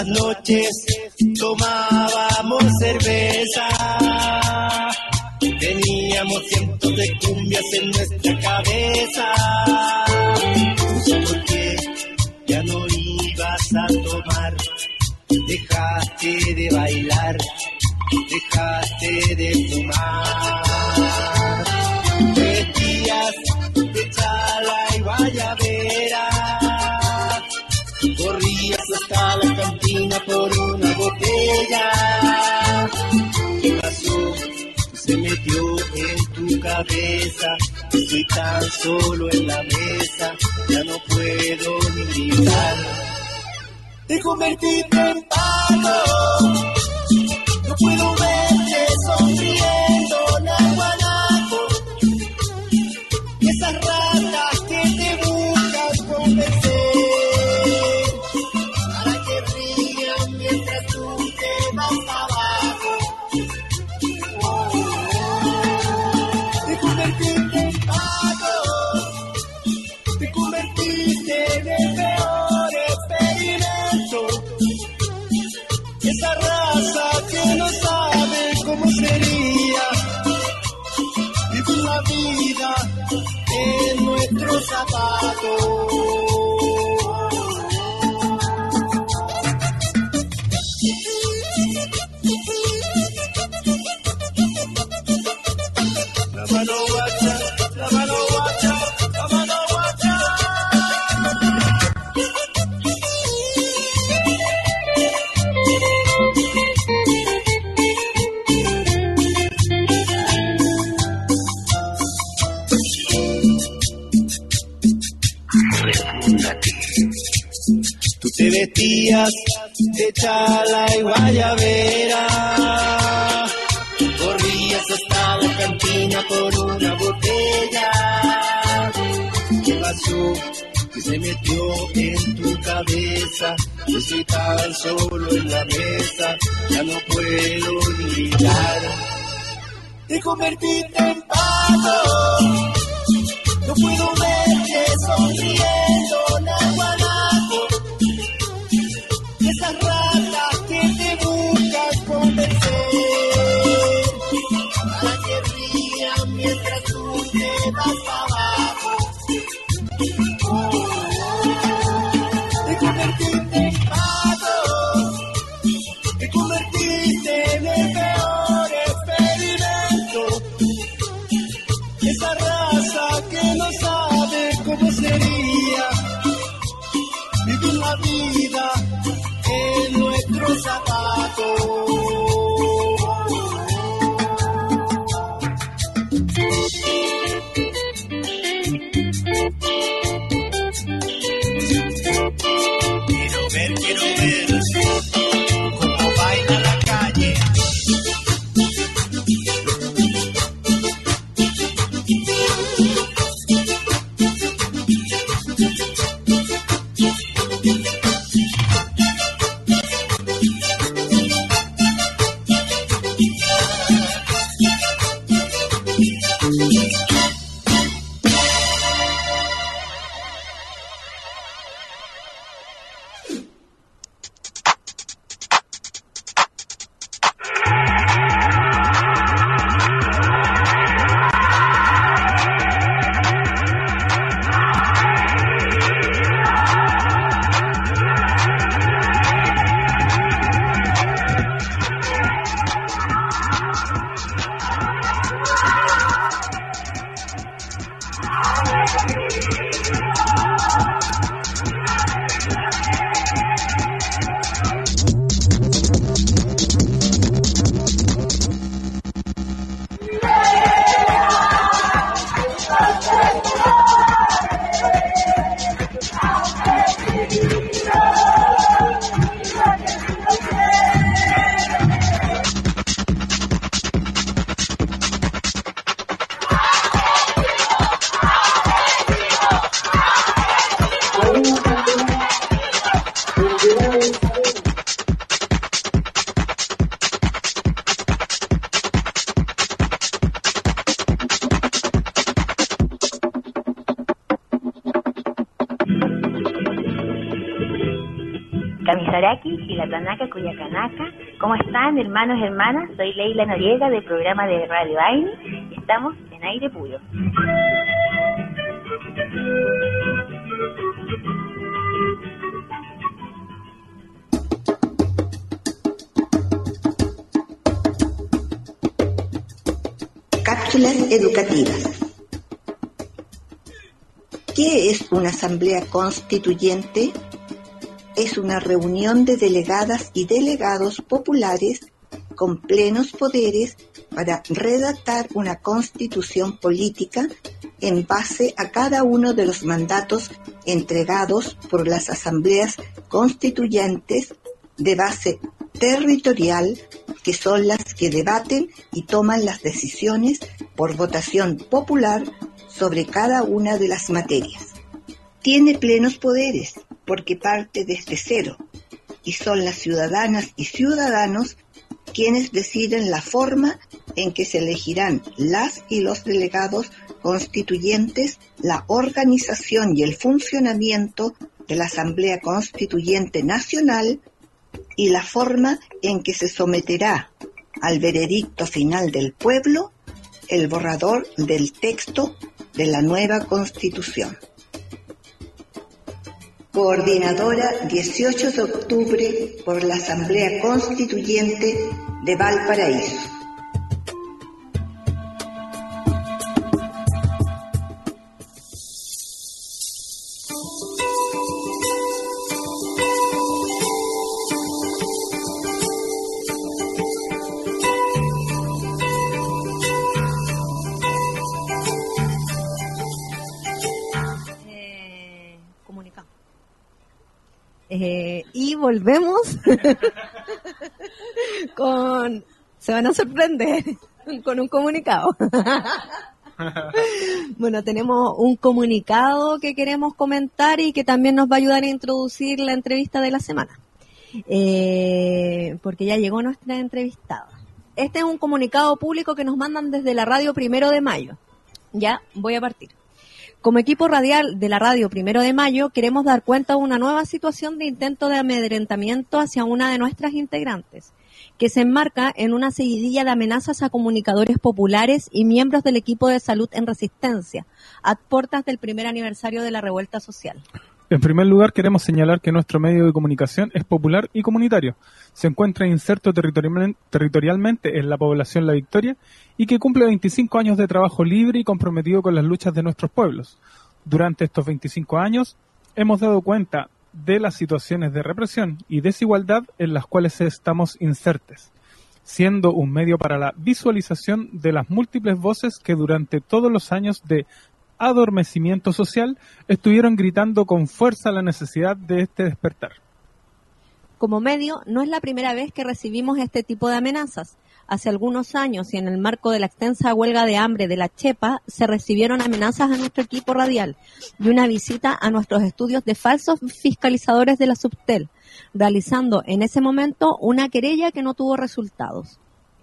noches tomábamos cerveza. Teníamos cientos de cumbias en nuestra cabeza. Porque ya no ibas a tomar, dejaste de bailar, dejaste de fumar. Vestías de chala y guayabera, corrías hasta la cantina por una botella. ¿Qué pasó? Se metió en tu cabeza. Estoy tan solo en la mesa, ya no puedo ni gritar. Te convertiste en pato, no puedo verte sonriendo, naguanaco. Esas ratas que te buscan convencer, para que rían mientras tú te vas abajo. Oh, oh, oh. Te convertiste en pato, te convertiste en el peor experimento. Esa raza que no sabe cómo sería vivir la vida en nuestros zapatos. La mano guacha, la mano guacha, la mano guacha. Tú te vestías de chala y guayabera, corrías hasta la cantina por una botella. ¿Qué pasó? Que se metió en tu cabeza. Yo estoy tan solo en la mesa, ya no puedo ni gritar. Te convertiste en pato, no puedo verte sonriendo, naguanaco. Esas ratas que te buscan convencer, para que rían mientras tú te vas abajo. Oh, oh, oh. Te convertiste en pato, te convertiste en el peor experimento. Esa raza que no sabe cómo sería Guararaqui, Gilatanaca, Cuyacanaca. ¿Cómo están, hermanos y hermanas? Soy Leila Noriega del programa de Radio Aini y estamos en Aire Puro. Cápsulas educativas. ¿Qué es una asamblea constituyente? Es una reunión de delegadas y delegados populares con plenos poderes para redactar una constitución política en base a cada uno de los mandatos entregados por las asambleas constituyentes de base territorial, que son las que debaten y toman las decisiones por votación popular sobre cada una de las materias. Tiene plenos poderes porque parte desde cero y son las ciudadanas y ciudadanos quienes deciden la forma en que se elegirán las y los delegados constituyentes, la organización y el funcionamiento de la Asamblea Constituyente Nacional y la forma en que se someterá al veredicto final del pueblo el borrador del texto de la nueva Constitución. Coordinadora dieciocho de octubre por la Asamblea Constituyente de Valparaíso. Eh, y volvemos con, se van a sorprender, con un comunicado. Bueno, tenemos un comunicado que queremos comentar y que también nos va a ayudar a introducir la entrevista de la semana, eh, porque ya llegó nuestra entrevistada. Este es un comunicado público que nos mandan desde la radio Primero de Mayo. Ya voy a partir. Como equipo radial de la radio Primero de Mayo, queremos dar cuenta de una nueva situación de intento de amedrentamiento hacia una de nuestras integrantes, que se enmarca en una seguidilla de amenazas a comunicadores populares y miembros del equipo de salud en resistencia, a puertas del primer aniversario de la revuelta social. En primer lugar, queremos señalar que nuestro medio de comunicación es popular y comunitario. Se encuentra inserto territorialmente en la población La Victoria y que cumple veinticinco años de trabajo libre y comprometido con las luchas de nuestros pueblos. Durante estos veinticinco años, hemos dado cuenta de las situaciones de represión y desigualdad en las cuales estamos insertes, siendo un medio para la visualización de las múltiples voces que durante todos los años de adormecimiento social estuvieron gritando con fuerza la necesidad de este despertar. Como medio, no es la primera vez que recibimos este tipo de amenazas. Hace algunos años y en el marco de la extensa huelga de hambre de la Chepa, se recibieron amenazas a nuestro equipo radial y una visita a nuestros estudios de falsos fiscalizadores de la Subtel, realizando en ese momento una querella que no tuvo resultados.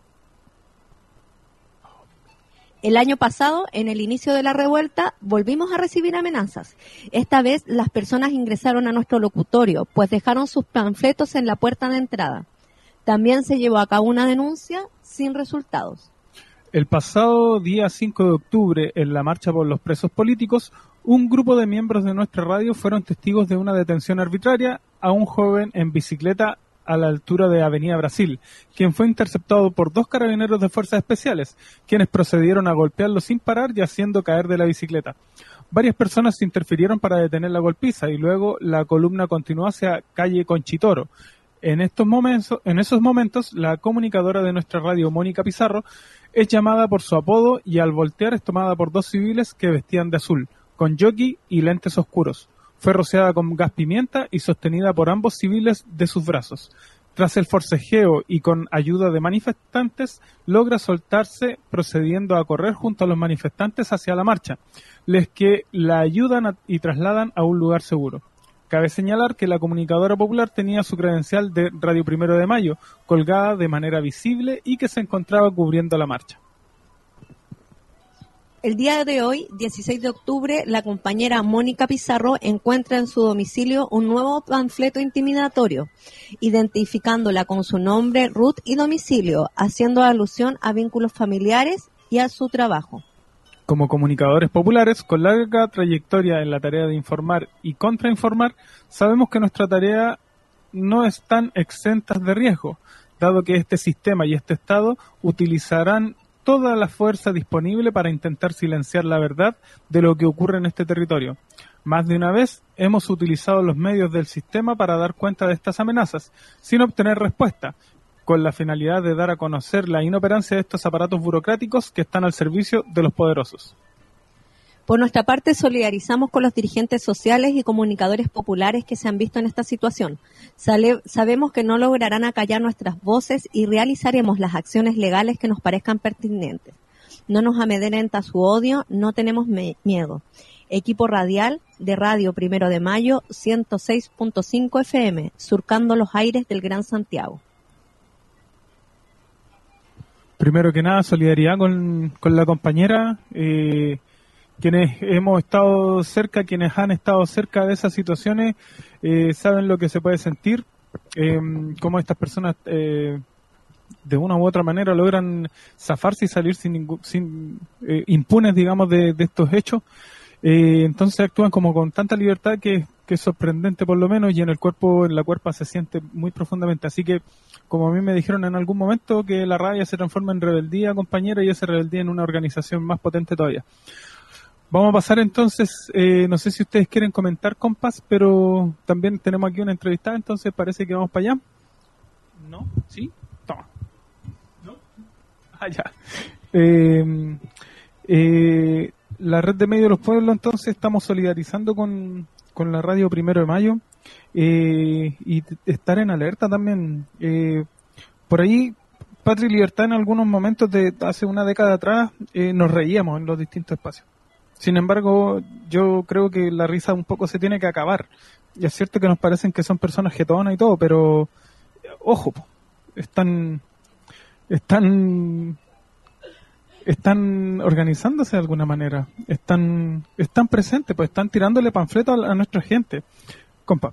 El año pasado, en el inicio de la revuelta, volvimos a recibir amenazas. Esta vez las personas ingresaron a nuestro locutorio, pues dejaron sus panfletos en la puerta de entrada. También se llevó a cabo una denuncia sin resultados. El pasado día cinco de octubre, en la marcha por los presos políticos, un grupo de miembros de nuestra radio fueron testigos de una detención arbitraria a un joven en bicicleta a la altura de Avenida Brasil, quien fue interceptado por dos carabineros de fuerzas especiales, quienes procedieron a golpearlo sin parar y haciendo caer de la bicicleta. Varias personas interfirieron para detener la golpiza y luego la columna continuó hacia calle Conchitoro. En estos momentos, en esos momentos, la comunicadora de nuestra radio, Mónica Pizarro, es llamada por su apodo y al voltear es tomada por dos civiles que vestían de azul, con jockey y lentes oscuros. Fue rociada con gas pimienta y sostenida por ambos civiles de sus brazos. Tras el forcejeo y con ayuda de manifestantes, logra soltarse procediendo a correr junto a los manifestantes hacia la marcha, les que la ayudan a, y trasladan a un lugar seguro. Cabe señalar que la comunicadora popular tenía su credencial de Radio Primero de Mayo, colgada de manera visible y que se encontraba cubriendo la marcha. El día de hoy, dieciséis de octubre, la compañera Mónica Pizarro encuentra en su domicilio un nuevo panfleto intimidatorio, identificándola con su nombre, Ruth y domicilio, haciendo alusión a vínculos familiares y a su trabajo. Como comunicadores populares, con larga trayectoria en la tarea de informar y contrainformar, sabemos que nuestra tarea no están exentas de riesgo, dado que este sistema y este Estado utilizarán toda la fuerza disponible para intentar silenciar la verdad de lo que ocurre en este territorio. Más de una vez hemos utilizado los medios del sistema para dar cuenta de estas amenazas, sin obtener respuesta, con la finalidad de dar a conocer la inoperancia de estos aparatos burocráticos que están al servicio de los poderosos. Por nuestra parte, solidarizamos con los dirigentes sociales y comunicadores populares que se han visto en esta situación. Sale, sabemos que no lograrán acallar nuestras voces y realizaremos las acciones legales que nos parezcan pertinentes. No nos amedrenta su odio, no tenemos me- miedo. Equipo radial de Radio Primero de Mayo, ciento seis punto cinco F M, surcando los aires del Gran Santiago. Primero que nada, solidaridad con, con la compañera. Eh, Quienes hemos estado cerca, quienes han estado cerca de esas situaciones, eh, saben lo que se puede sentir, eh, cómo estas personas eh, de una u otra manera logran zafarse y salir sin, ningún, sin eh, impunes, digamos, de, de estos hechos. Eh, entonces actúan como con tanta libertad que, que es sorprendente por lo menos, y en el cuerpo, en la cuerpa se siente muy profundamente. Así que, como a mí me dijeron en algún momento, que la rabia se transforma en rebeldía, compañera, y esa rebeldía en una organización más potente todavía. Vamos a pasar entonces, eh, no sé si ustedes quieren comentar, compas, pero también tenemos aquí una entrevistada, entonces parece que vamos para allá. ¿No? ¿Sí? Toma. ¿No? Ah, ya. Eh, eh, la red de medios de los pueblos, entonces, estamos solidarizando con, con la radio Primero de Mayo eh, y t- estar en alerta también. Eh, por ahí, Patria y Libertad, en algunos momentos de hace una década atrás, eh, nos reíamos en los distintos espacios. Sin embargo, yo creo que la risa un poco se tiene que acabar. Y es cierto que nos parecen que son personas jetonas y todo, pero ojo, po, están están están organizándose de alguna manera, están están presentes, pues están tirándole panfletos a, a nuestra gente. Compa.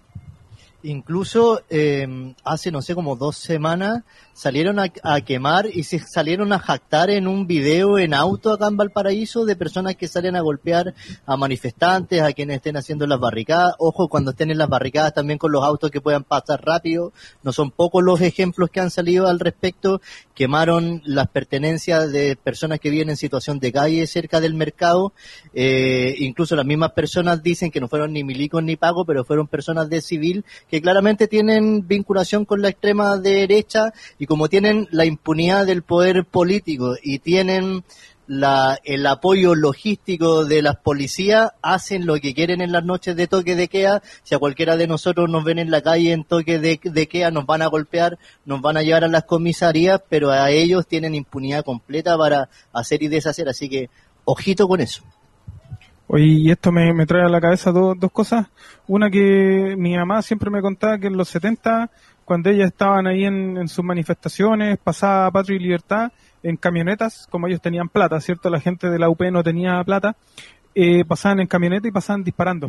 Incluso eh, hace, no sé, como dos semanas salieron a, a quemar y se salieron a jactar en un video en auto acá en Valparaíso de personas que salen a golpear a manifestantes, a quienes estén haciendo las barricadas. Ojo, cuando estén en las barricadas también con los autos que puedan pasar rápido. No son pocos los ejemplos que han salido al respecto. Quemaron las pertenencias de personas que viven en situación de calle cerca del mercado. Eh, incluso las mismas personas dicen que no fueron ni milicos ni pagos, pero fueron personas de civil que claramente tienen vinculación con la extrema derecha, y como tienen la impunidad del poder político y tienen la, el apoyo logístico de las policías, hacen lo que quieren en las noches de toque de queda. Si a cualquiera de nosotros nos ven en la calle en toque de, de queda, nos van a golpear, nos van a llevar a las comisarías, pero a ellos tienen impunidad completa para hacer y deshacer, así que ojito con eso. Oye, y esto me, me trae a la cabeza do, dos cosas. Una, que mi mamá siempre me contaba que en los setenta, cuando ellas estaban ahí en, en sus manifestaciones, pasaba Patria y Libertad en camionetas, como ellos tenían plata, ¿cierto? La gente de la U P no tenía plata, eh, pasaban en camioneta y pasaban disparando.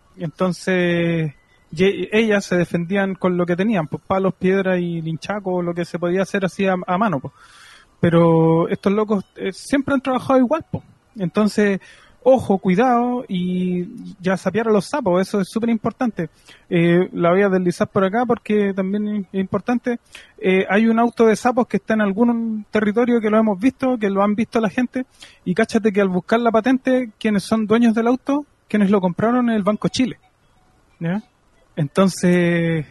Entonces, y, ellas se defendían con lo que tenían, pues palos, piedras y linchacos, lo que se podía hacer así a, a mano, pues. Pero estos locos eh, siempre han trabajado igual, pues. Entonces, ojo, cuidado, y ya sapear a los sapos, eso es súper importante. Eh, la voy a deslizar por acá porque también es importante. Eh, hay un auto de sapos que está en algún territorio que lo hemos visto, que lo han visto la gente, y cáchate que al buscar la patente, quienes son dueños del auto, quienes lo compraron es el Banco Chile. ¿Ya? Entonces,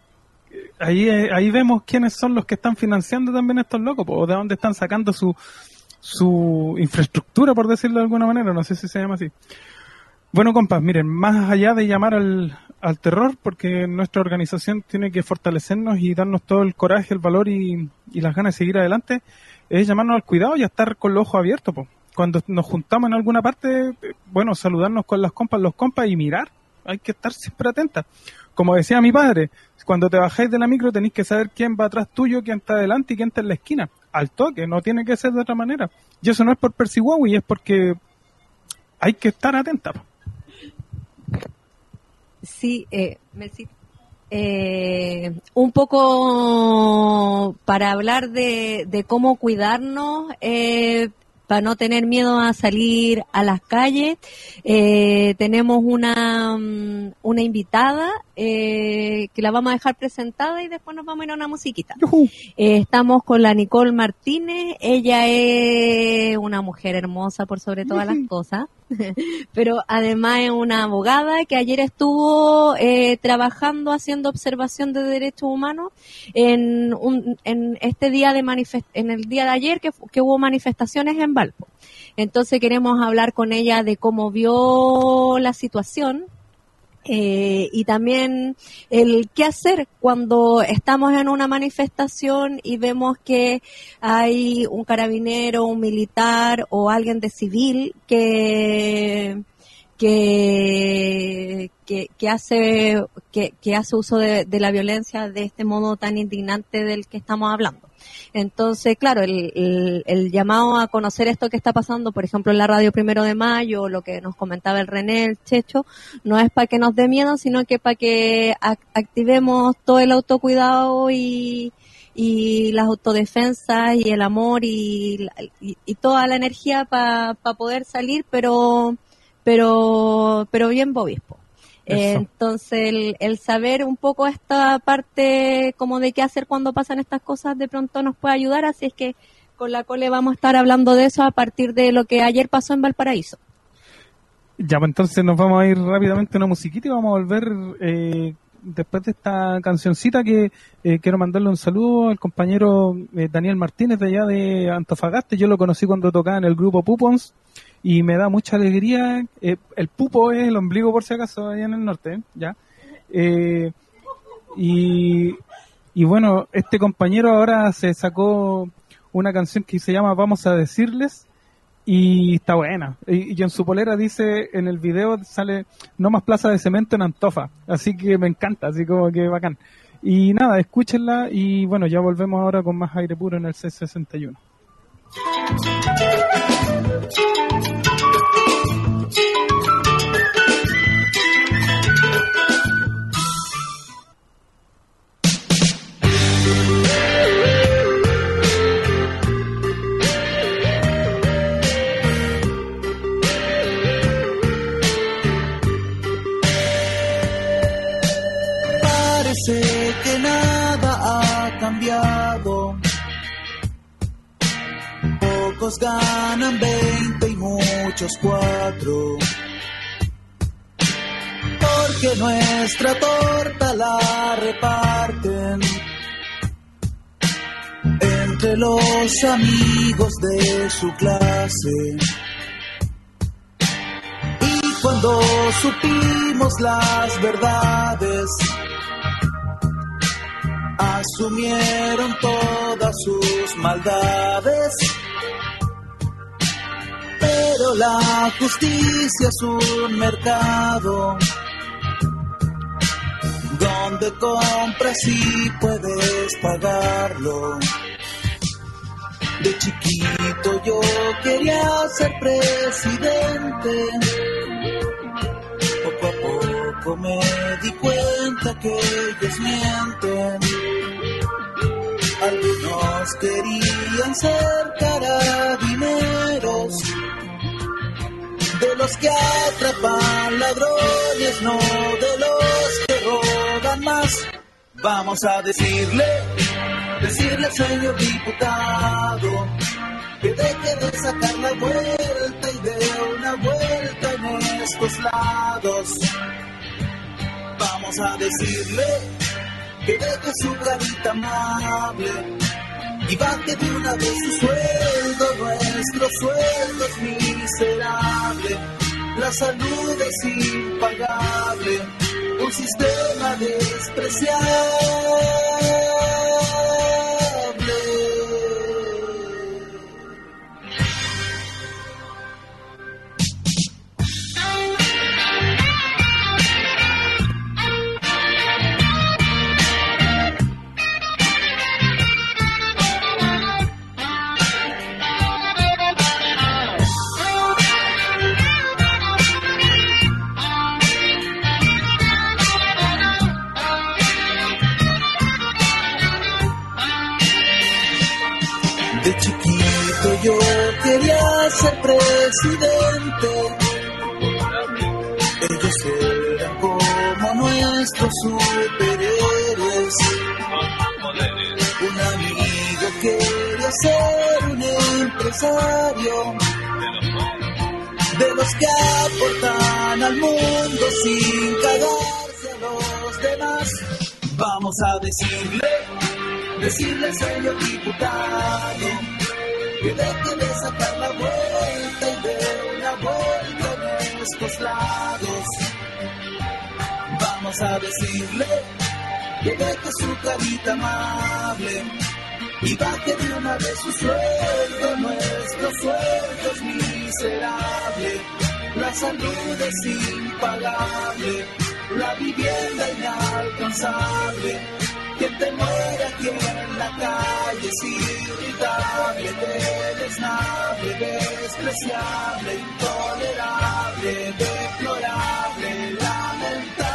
ahí, ahí vemos quiénes son los que están financiando también a estos locos, o de dónde están sacando su su infraestructura, por decirlo de alguna manera, no sé si se llama así. Bueno, compas, miren, más allá de llamar al, al terror, porque nuestra organización tiene que fortalecernos y darnos todo el coraje, el valor y, y las ganas de seguir adelante, es llamarnos al cuidado y a estar con los ojos abiertos, po. Cuando nos juntamos en alguna parte, bueno, saludarnos con las compas, los compas y mirar, hay que estar siempre atentas. Como decía mi padre, cuando te bajáis de la micro tenéis que saber quién va atrás tuyo, quién está adelante y quién está en la esquina. Al toque, no tiene que ser de otra manera. Y eso no es por persigüey, es porque hay que estar atenta. Sí, eh, me, sí. Eh, un poco para hablar de, de cómo cuidarnos, eh, para no tener miedo a salir a las calles. Eh, tenemos una, una invitada eh, que la vamos a dejar presentada y después nos vamos a ir a una musiquita. Eh, estamos con la Nicole Martínez. Ella es una mujer hermosa por sobre todas las cosas, pero además es una abogada que ayer estuvo eh, trabajando, haciendo observación de derechos humanos en, un, en este día de manifest en el día de ayer que, que hubo manifestaciones en Valpo. Entonces queremos hablar con ella de cómo vio la situación eh, y también el qué hacer cuando estamos en una manifestación y vemos que hay un carabinero, un militar o alguien de civil que que que, que hace que, que hace uso de, de la violencia de este modo tan indignante del que estamos hablando. Entonces, claro, el, el, el llamado a conocer esto que está pasando, por ejemplo, en la radio Primero de Mayo, lo que nos comentaba el René, el Checho, no es para que nos dé miedo, sino que para que activemos todo el autocuidado y, y las autodefensas y el amor y, y, y toda la energía para pa poder salir, pero pero pero bien bobispo. Eh, entonces, el, el saber un poco esta parte como de qué hacer cuando pasan estas cosas de pronto nos puede ayudar, así es que con la Cole vamos a estar hablando de eso a partir de lo que ayer pasó en Valparaíso. Ya, pues entonces nos vamos a ir rápidamente a una musiquita y vamos a volver eh, después de esta cancioncita que eh, quiero mandarle un saludo al compañero eh, Daniel Martínez de allá de Antofagasta. Yo lo conocí cuando tocaba en el grupo Pupons. Y me da mucha alegría. Eh, el pupo es el ombligo, por si acaso, allá en el norte, ¿eh? Ya. Eh, y, y bueno, este compañero ahora se sacó una canción que se llama Vamos a Decirles, y está buena. Y, y en su polera dice, en el video sale, no más plaza de cemento en Antofa. Así que me encanta, así como que bacán. Y nada, escúchenla, y bueno, ya volvemos ahora con más aire puro en el C sesenta y uno. Parece que nada ha cambiado. Pocos ganan veinte y muchos cuatro. Porque nuestra torta la reparten entre los amigos de su clase. Y cuando supimos las verdades, asumieron todas sus maldades. Pero la justicia es un mercado donde compras y puedes pagarlo. De chiquito yo quería ser presidente. Poco a poco me di cuenta que ellos mienten. Algunos querían ser carabineros, de los que atrapan ladrones, no de los que roban más. Vamos a decirle, decirle al señor diputado que deje de sacar la vuelta y dé una vuelta en estos lados. Vamos a decirle que deje su carita amable y baje de una vez su sueldo. Nuestro sueldo es miserable, la salud es impagable, un sistema despreciable. De chiquito yo quería ser presidente. Ellos eran como nuestros superhéroes. Un amigo quería ser un empresario, de los que aportan al mundo sin cagarse a los demás. Vamos a decirle, decirle al señor diputado, que deje de sacar la vuelta y dé una vuelta en estos lados. Vamos a decirle que deje su carita amable y baje de una vez su sueldo, nuestro sueldo es miserable. La salud es impagable, la vivienda inalcanzable. Quien te muere aquí en la calle es irritable, deleznable, despreciable, intolerable, deplorable, lamentable.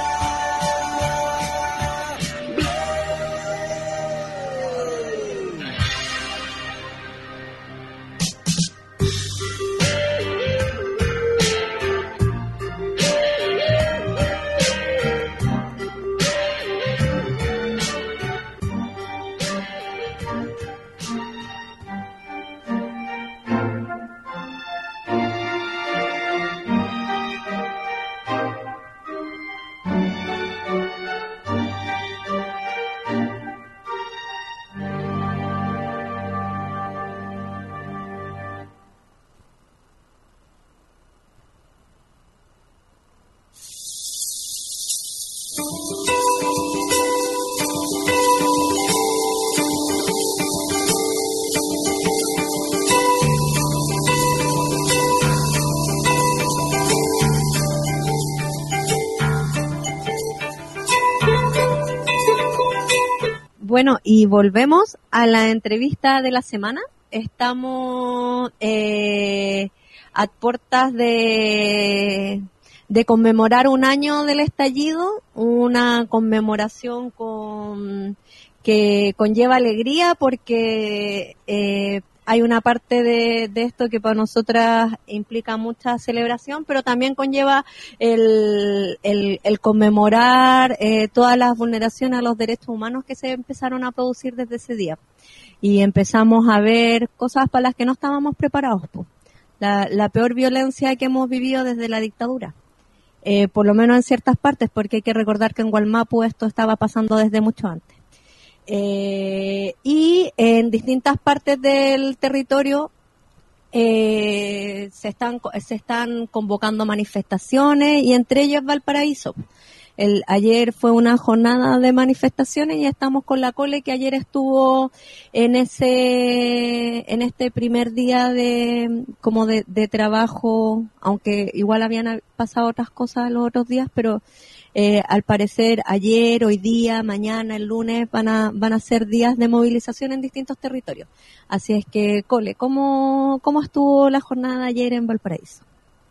Bueno, y volvemos a la entrevista de la semana. Estamos eh, a puertas de, de conmemorar un año del estallido, una conmemoración con que conlleva alegría porque eh, hay una parte de, de esto que para nosotras implica mucha celebración, pero también conlleva el, el, el conmemorar eh, todas las vulneraciones a los derechos humanos que se empezaron a producir desde ese día. Y empezamos a ver cosas para las que no estábamos preparados, pues. La, la peor violencia que hemos vivido desde la dictadura, eh, por lo menos en ciertas partes, porque hay que recordar que en Gualmapu esto estaba pasando desde mucho antes. Eh, y en distintas partes del territorio eh, se están se están convocando manifestaciones y entre ellas Valparaíso. El, ayer fue una jornada de manifestaciones y estamos con la Cole, que ayer estuvo en ese en este primer día de como de, de trabajo, aunque igual habían pasado otras cosas los otros días, pero Eh, al parecer ayer, hoy día, mañana, el lunes van a van a ser días de movilización en distintos territorios. Así es que, Cole, ¿cómo, cómo estuvo la jornada ayer en Valparaíso?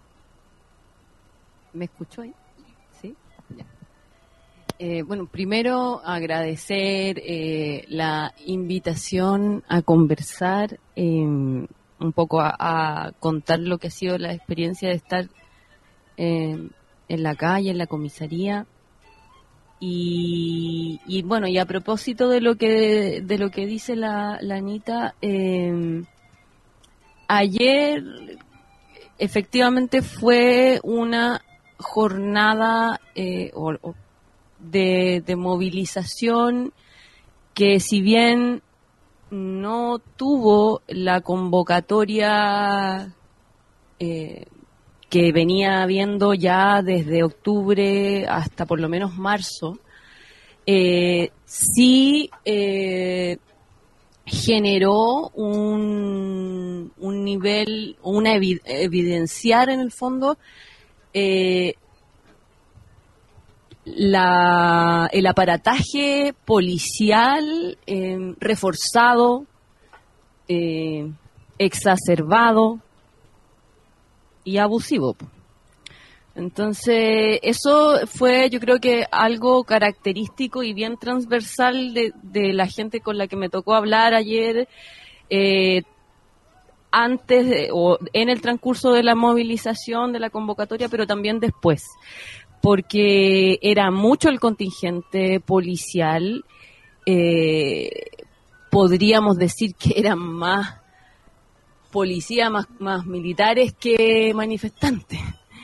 ¿Me escuchó ahí? Sí. Ya. Eh, bueno, primero agradecer eh, la invitación a conversar, eh, un poco a, a contar lo que ha sido la experiencia de estar eh, en la calle, en la comisaría, y, y bueno, y a propósito de lo que de lo que dice la, la Anita, eh, ayer efectivamente fue una jornada eh, o, o de, de movilización que, si bien no tuvo la convocatoria eh, que venía habiendo ya desde octubre hasta por lo menos marzo, eh, sí eh, generó un, un nivel, una evi- evidenciar en el fondo eh, la, el aparataje policial eh, reforzado, eh, exacerbado y abusivo. Entonces, eso fue, yo creo que algo característico y bien transversal de, de la gente con la que me tocó hablar ayer, eh, antes de, o en el transcurso de la movilización, de la convocatoria, pero también después, porque era mucho el contingente policial, eh, podríamos decir que eran más policías, más, más militares que manifestantes.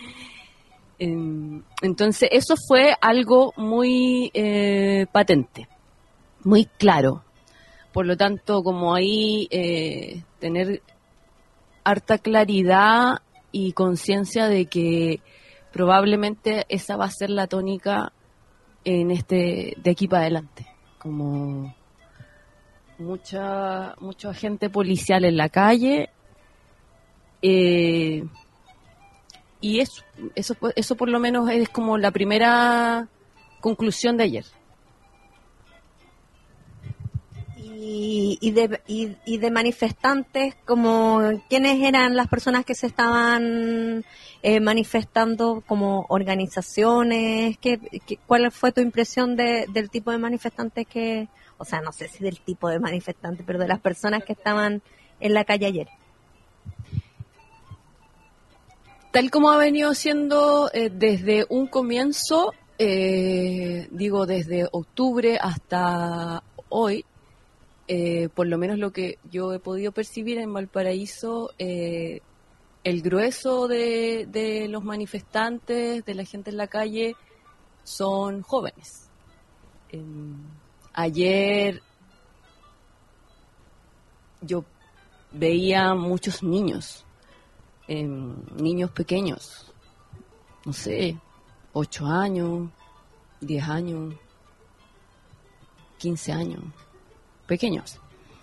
Entonces eso fue algo muy eh, patente, muy claro. Por lo tanto, como ahí eh, tener harta claridad y conciencia de que probablemente esa va a ser la tónica en este de aquí para adelante, como mucha mucho agente policial en la calle, eh, y eso, eso eso por lo menos es como la primera conclusión de ayer. Y, y, de, y, y de manifestantes, como ¿quiénes eran las personas que se estaban eh, manifestando, como organizaciones? ¿Qué, qué, ¿Cuál fue tu impresión de, del tipo de manifestantes que, o sea, no sé si del tipo de manifestantes, pero de las personas que estaban en la calle ayer? Tal como ha venido siendo eh, desde un comienzo, eh, digo desde octubre hasta hoy, Eh, por lo menos lo que yo he podido percibir en Valparaíso, eh, el grueso de, de los manifestantes, de la gente en la calle, son jóvenes. Eh, ayer yo veía muchos niños, eh, niños pequeños, no sé, ocho años, diez años, quince años. Pequeños.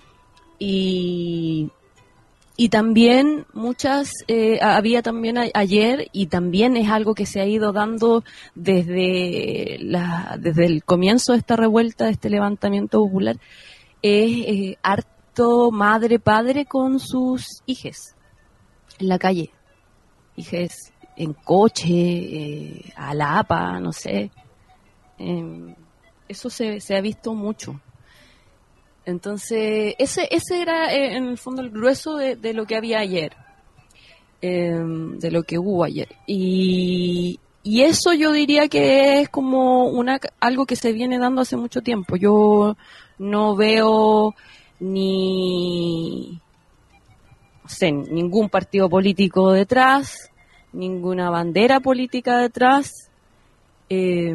Y, y también muchas, eh, había también a, ayer, y también es algo que se ha ido dando desde, la, desde el comienzo de esta revuelta, de este levantamiento popular, es eh, harto madre, padre con sus hijes en la calle. Hijes en coche, eh, a la A P A, no sé. Eh, eso se, se ha visto mucho. Entonces, ese ese era eh, en el fondo el grueso de, de lo que había ayer, eh, de lo que hubo ayer. Y, y eso yo diría que es como una algo que se viene dando hace mucho tiempo. Yo no veo ni, no sé, ningún partido político detrás, ninguna bandera política detrás. Eh,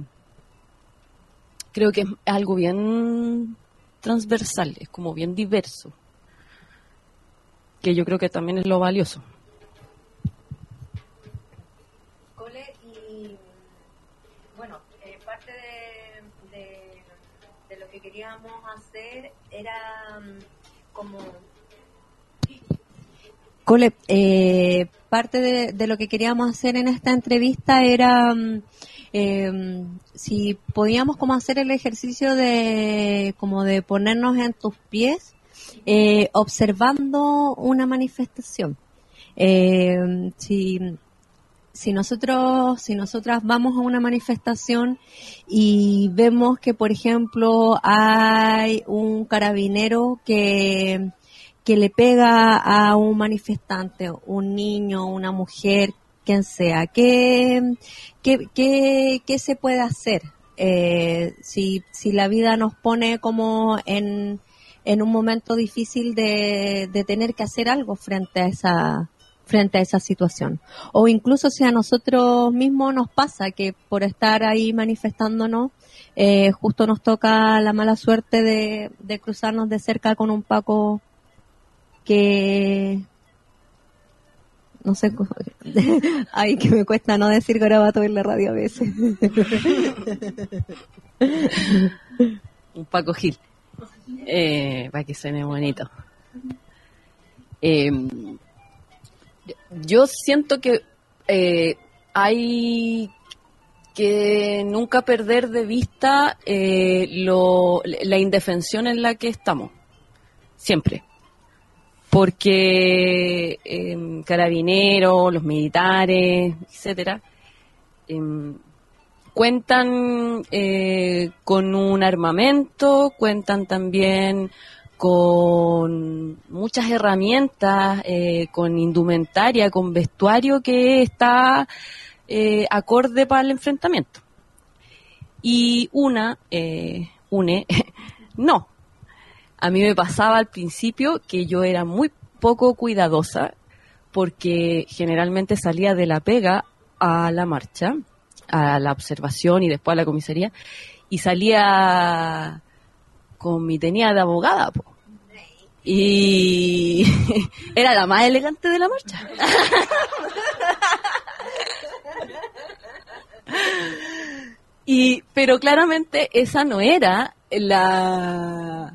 creo que es algo bien transversal, es como bien diverso, que yo creo que también es lo valioso. Cole, y bueno, eh, parte de, de, de lo que queríamos hacer era um, como... Cole, eh, parte de, de lo que queríamos hacer en esta entrevista era... Um, Eh, si podíamos como hacer el ejercicio de como de ponernos en tus pies eh, observando una manifestación. Eh, si si nosotros si nosotras vamos a una manifestación y vemos que, por ejemplo, hay un carabinero que que le pega a un manifestante, un niño, una mujer, quien sea, ¿qué, qué, qué, qué se puede hacer? Eh, si, si la vida nos pone como en, en un momento difícil de, de tener que hacer algo frente a esa, frente a esa situación. O incluso si a nosotros mismos nos pasa que por estar ahí manifestándonos, eh, justo nos toca la mala suerte de, de cruzarnos de cerca con un Paco que... no sé, ay, que me cuesta no decir garabato en la radio a veces. Un Paco Gil, eh, para que suene bonito. Eh, yo siento que eh, hay que nunca perder de vista eh, lo, la indefensión en la que estamos, siempre. Porque eh, carabineros, los militares, etcétera, eh, cuentan eh, con un armamento, cuentan también con muchas herramientas, eh, con indumentaria, con vestuario que está eh, acorde para el enfrentamiento. Y una, eh, une, no. A mí me pasaba al principio que yo era muy poco cuidadosa porque generalmente salía de la pega a la marcha, a la observación y después a la comisaría, y salía con mi tenía de abogada, po. Y era la más elegante de la marcha. Y, pero claramente esa no era la,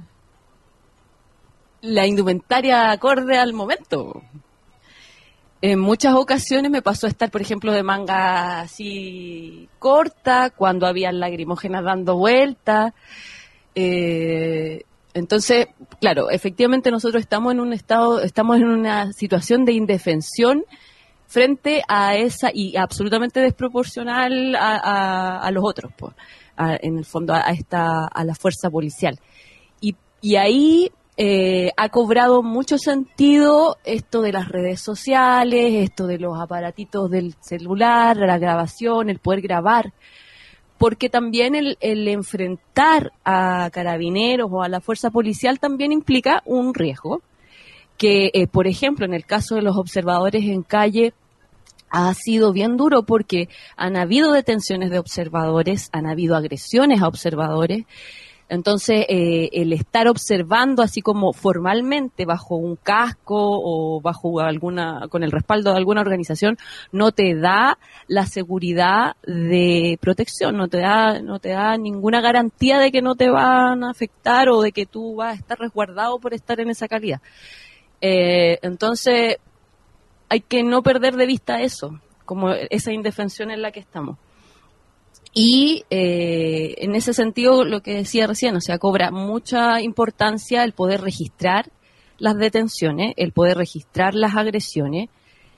la indumentaria acorde al momento. En muchas ocasiones me pasó a estar, por ejemplo, de manga así corta, cuando había lagrimógenas dando vueltas. Eh, entonces, claro, efectivamente nosotros estamos en un estado, estamos en una situación de indefensión frente a esa, y absolutamente desproporcional a, a, a los otros, pues, a, en el fondo a, a esta, a la fuerza policial. Y, y ahí eh, ha cobrado mucho sentido esto de las redes sociales, esto de los aparatitos del celular, la grabación, el poder grabar, porque también el, el enfrentar a carabineros o a la fuerza policial también implica un riesgo, que, eh, por ejemplo, en el caso de los observadores en calle, ha sido bien duro porque han habido detenciones de observadores, han habido agresiones a observadores. Entonces, eh, el estar observando así como formalmente bajo un casco o bajo alguna, con el respaldo de alguna organización, no te da la seguridad de protección, no te da, no te da ninguna garantía de que no te van a afectar o de que tú vas a estar resguardado por estar en esa calidad. Eh, entonces, hay que no perder de vista eso, como esa indefensión en la que estamos. Y eh, en ese sentido, lo que decía recién, o sea, cobra mucha importancia el poder registrar las detenciones, el poder registrar las agresiones,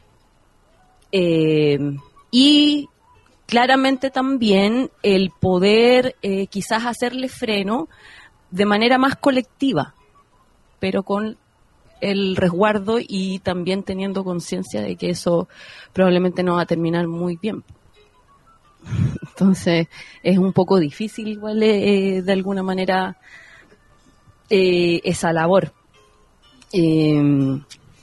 eh, y claramente también el poder eh, quizás hacerle freno de manera más colectiva, pero con el resguardo y también teniendo conciencia de que eso probablemente no va a terminar muy bien. Entonces es un poco difícil igual eh, de alguna manera eh, esa labor. Eh,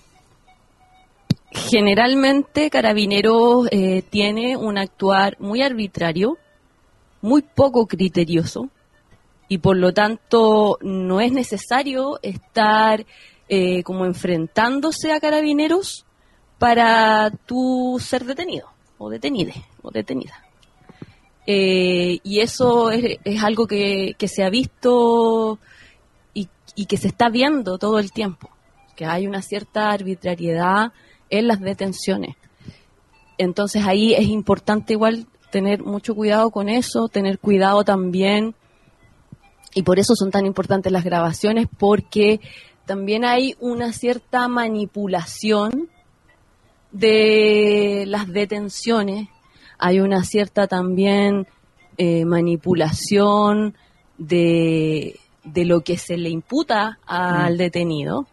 generalmente Carabineros eh, tiene un actuar muy arbitrario, muy poco criterioso, y por lo tanto no es necesario estar eh, como enfrentándose a Carabineros para tú ser detenido o detenide o detenida. Eh, y eso es, es algo que, que se ha visto y, y que se está viendo todo el tiempo, que hay una cierta arbitrariedad en las detenciones. Entonces ahí es importante igual tener mucho cuidado con eso, tener cuidado también, y por eso son tan importantes las grabaciones, porque también hay una cierta manipulación de las detenciones. Hay una cierta también eh, manipulación de, de lo que se le imputa al detenido,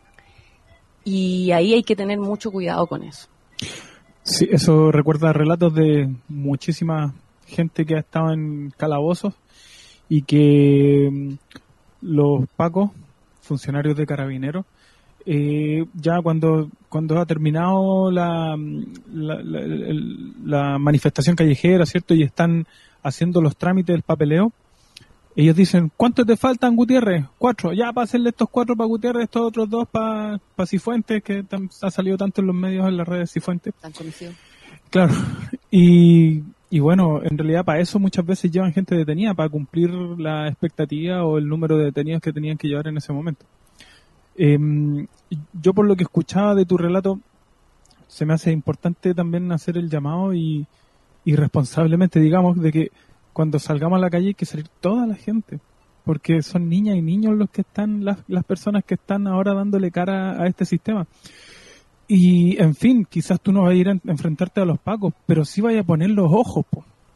y ahí hay que tener mucho cuidado con eso. Sí, eso recuerda relatos de muchísima gente que ha estado en calabozos y que mm, los pacos, funcionarios de Carabineros, Eh, ya cuando cuando ha terminado la, la, la, la manifestación callejera, ¿cierto? Y están haciendo los trámites del papeleo, ellos dicen, ¿cuántos te faltan, Gutiérrez? Cuatro. Ya, para hacerle estos cuatro para Gutiérrez, estos otros dos para pa Cifuentes, que tam, ha salido tanto en los medios, en las redes Cifuentes. Tan conocido. Claro. Y, y bueno, en realidad para eso muchas veces llevan gente detenida, para cumplir la expectativa o el número de detenidos que tenían que llevar en ese momento. Eh, yo por lo que escuchaba de tu relato, se me hace importante también hacer el llamado y, y responsablemente, digamos, de que cuando salgamos a la calle hay que salir toda la gente, porque son niñas y niños los que están, las, las personas que están ahora dándole cara a este sistema. Y, en fin, quizás tú no vas a ir a enfrentarte a los pacos, pero sí vaya a poner los ojos, po.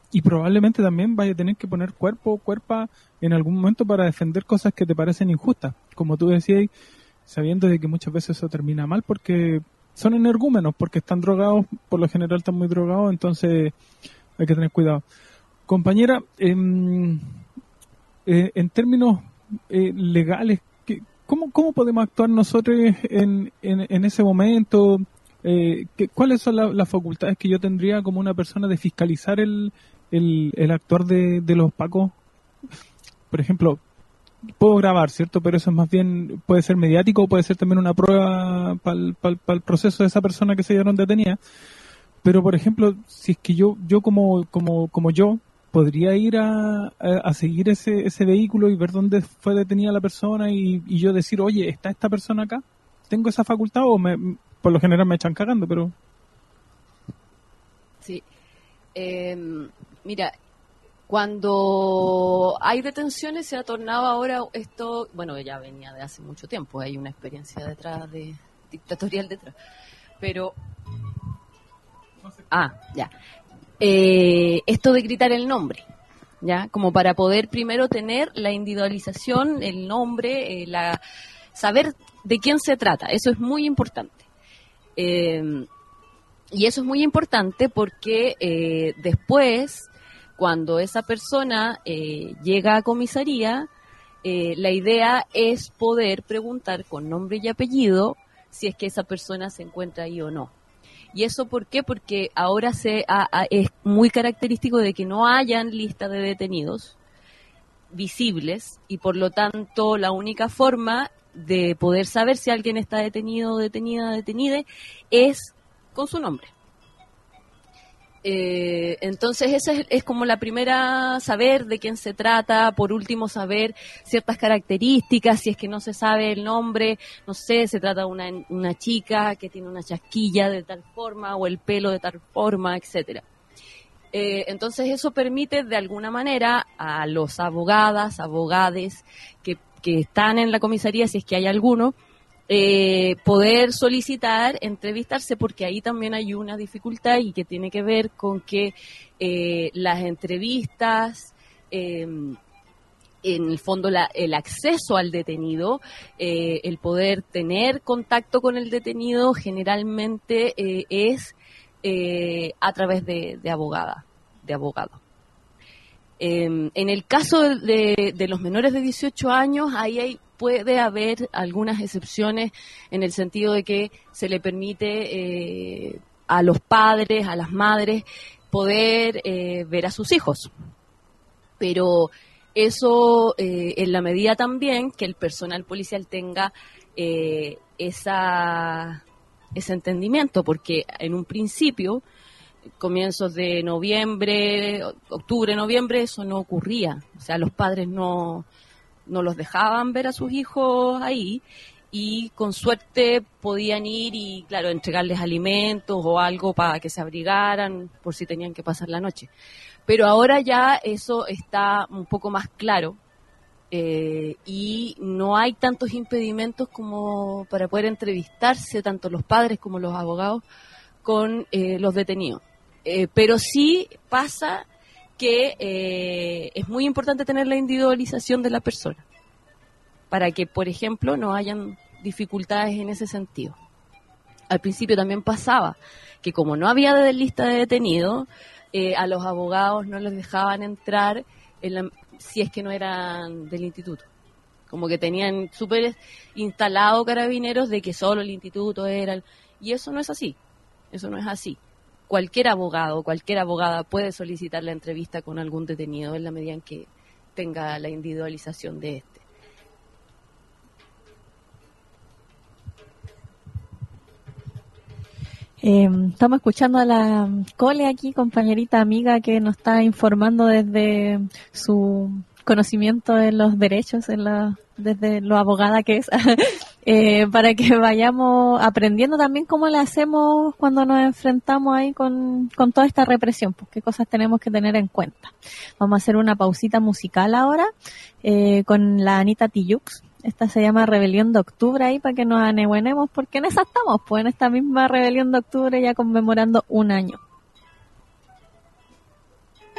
y probablemente también vaya a tener que poner cuerpo o cuerpa en algún momento para defender cosas que te parecen injustas, como tú decías, sabiendo de que muchas veces eso termina mal porque son energúmenos, porque están drogados, por lo general están muy drogados, entonces hay que tener cuidado. Compañera, eh, eh, en términos eh, legales, ¿qué, cómo, ¿cómo podemos actuar nosotros en, en, en ese momento? Eh, ¿qué, ¿Cuáles son la, las facultades que yo tendría como una persona de fiscalizar el, el, el actuar de, de los pacos? Por ejemplo, puedo grabar, ¿cierto? Pero eso es más bien, puede ser mediático o puede ser también una prueba para el, para el, para el proceso de esa persona que se llevaron detenida. Pero, por ejemplo, si es que yo yo como como como yo podría ir a, a, a seguir ese ese vehículo y ver dónde fue detenida la persona y, y yo decir, oye, ¿está esta persona acá? ¿Tengo esa facultad o me, por lo general me echan cagando, pero...? Sí. Eh, mira, cuando hay detenciones se ha tornado ahora esto, bueno, ya venía de hace mucho tiempo, hay una experiencia detrás, de dictatorial detrás, pero... Ah, ya. Eh, esto de gritar el nombre, ya, como para poder primero tener la individualización, el nombre, eh, la saber de quién se trata, eso es muy importante. Eh, y eso es muy importante porque eh, después, cuando esa persona eh, llega a comisaría, eh, la idea es poder preguntar con nombre y apellido si es que esa persona se encuentra ahí o no. ¿Y eso por qué? Porque ahora se a, a, es muy característico de que no hayan lista de detenidos visibles y por lo tanto la única forma de poder saber si alguien está detenido, detenida, detenida es con su nombre. Eh, entonces esa es, es como la primera, saber de quién se trata, por último saber ciertas características, si es que no se sabe el nombre, no sé, se trata de una, una chica que tiene una chasquilla de tal forma o el pelo de tal forma, etcétera. Eh, entonces eso permite de alguna manera a los abogadas, abogades que, que están en la comisaría, si es que hay alguno, Eh, poder solicitar entrevistarse, porque ahí también hay una dificultad y que tiene que ver con que eh, las entrevistas, eh, en el fondo la, el acceso al detenido, eh, el poder tener contacto con el detenido generalmente eh, es eh, a través de, de abogada, de abogado. Eh, en el caso de, de los menores de dieciocho años, ahí hay puede haber algunas excepciones en el sentido de que se le permite eh, a los padres, a las madres, poder eh, ver a sus hijos. Pero eso eh, en la medida también que el personal policial tenga eh, esa, ese entendimiento, porque en un principio, comienzos de noviembre, octubre, noviembre, eso no ocurría. O sea, los padres no... no los dejaban ver a sus hijos ahí y con suerte podían ir y, claro, entregarles alimentos o algo para que se abrigaran por si tenían que pasar la noche. Pero ahora ya eso está un poco más claro eh, y no hay tantos impedimentos como para poder entrevistarse tanto los padres como los abogados con eh, los detenidos. Eh, pero sí pasa que eh, es muy importante tener la individualización de la persona para que, por ejemplo, no hayan dificultades en ese sentido. Al principio también pasaba que como no había de lista de detenidos, eh, a los abogados no les dejaban entrar en la, si es que no eran del instituto. Como que tenían súper instalado carabineros de que solo el instituto era... El, y eso no es así, eso no es así. Cualquier abogado, cualquier abogada puede solicitar la entrevista con algún detenido en la medida en que tenga la individualización de este. Eh, estamos escuchando a la Cole aquí, compañerita amiga, que nos está informando desde su conocimiento de los derechos, en la, desde lo abogada que es, eh, para que vayamos aprendiendo también cómo le hacemos cuando nos enfrentamos ahí con, con toda esta represión, pues qué cosas tenemos que tener en cuenta. Vamos a hacer una pausita musical ahora eh, con la Anita Tijoux. Esta se llama Rebelión de Octubre ahí para que nos aneguenemos, porque en esa estamos, pues en esta misma Rebelión de Octubre ya conmemorando un año.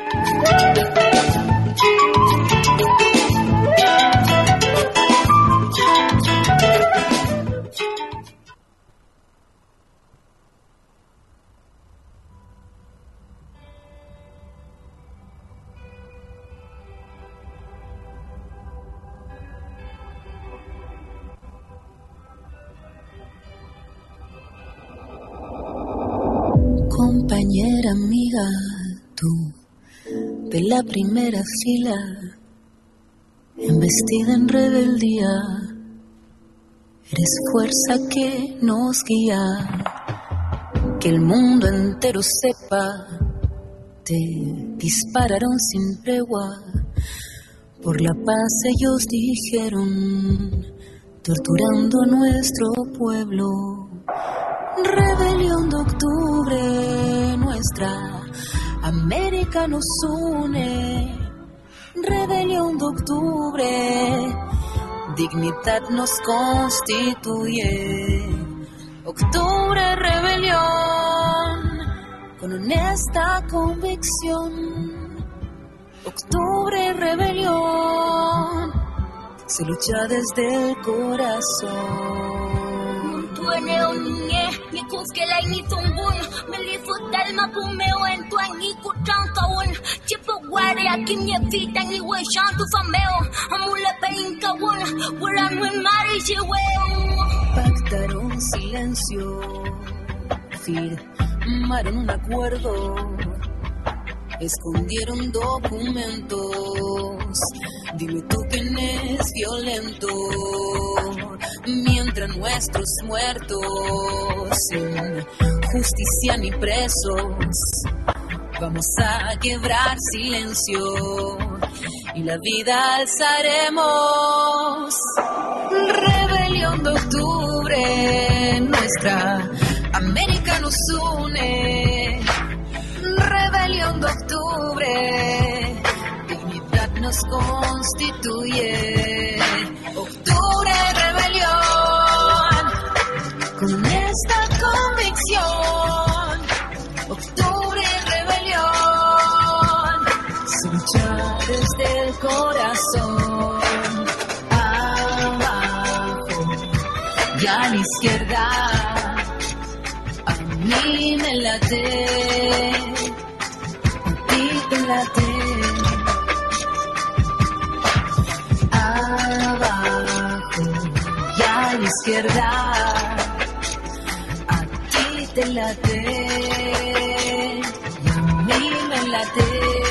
Compañera amiga, tú de la primera fila, embestida en rebeldía, eres fuerza que nos guía, que el mundo entero sepa, te dispararon sin tregua, por la paz ellos dijeron, torturando a nuestro pueblo. Rebelión de octubre, nuestra América nos une. Rebelión de octubre, dignidad nos constituye. Octubre, rebelión, con honesta convicción. Octubre, rebelión, se lucha desde el corazón. Tuene onye, ni kuskela ni tumbun, me li futal mapumeo en tu ani kutrankaun, chipo guare aquí mi vida ni hueshan tu fameo, amule peinkaun, wuran me mari chiweo. Pactaron silencio, firmaron un acuerdo, escondieron documentos. Dime tú quién es violento, mientras nuestros muertos sin justicia ni presos, vamos a quebrar silencio y la vida alzaremos. Rebelión de octubre, nuestra América nos une. Rebelión de octubre, dignidad nos constituye. Octubre, rebelión, con esta convicción. Octubre, rebelión, se lucha desde el corazón. Abajo y a la izquierda, a mí me late. Late. Abajo y a la izquierda, a ti te late y a mí me late.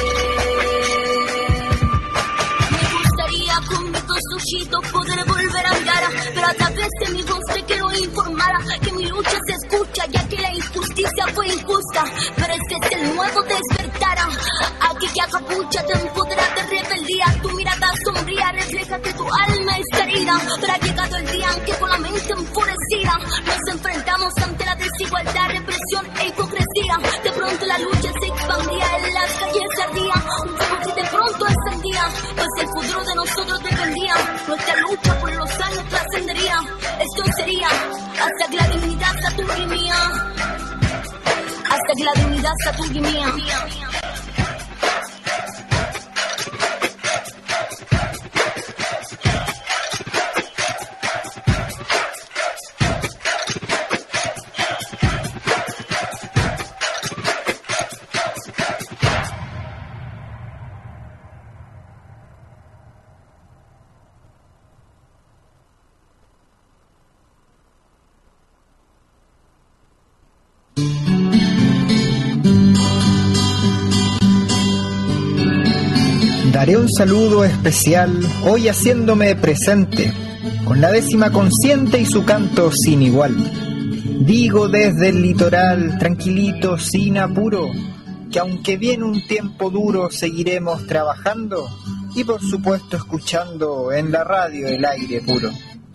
Me gustaría con mis dos ojitos poder volver a hablar, pero a través de mi voz te quiero informar que mi lucha se escucha, ya que la injusticia fue injusta, pero este es el nuevo despertar. Aquí que acapucha te empodera de rebeldía, tu mirada sombría refleja que tu alma está herida, pero ha llegado el día en que con la mente enfurecida nos enfrentamos ante la desigualdad, represión e hipocresía. De pronto la lucha se expandía, en las calles se ardía, un fuego que de pronto encendía, pues el futuro de nosotros dependía, nuestra lucha por los años trascendería. Esto sería hasta que la dignidad sea tu y mía, hasta que la dignidad sea tu y mía. Daré un saludo especial hoy haciéndome presente, con la décima consciente y su canto sin igual. Digo desde el litoral, tranquilito, sin apuro, que aunque viene un tiempo duro, seguiremos trabajando y por supuesto escuchando en la radio el aire puro.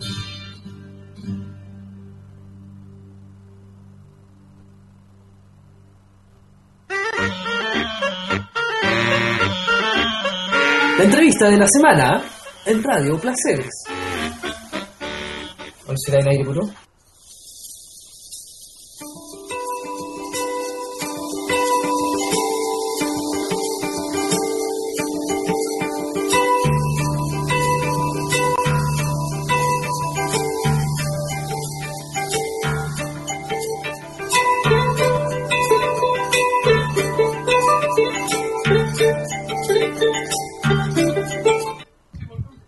La entrevista de la semana en Radio Placeres. ¿Cuál será el aire puro?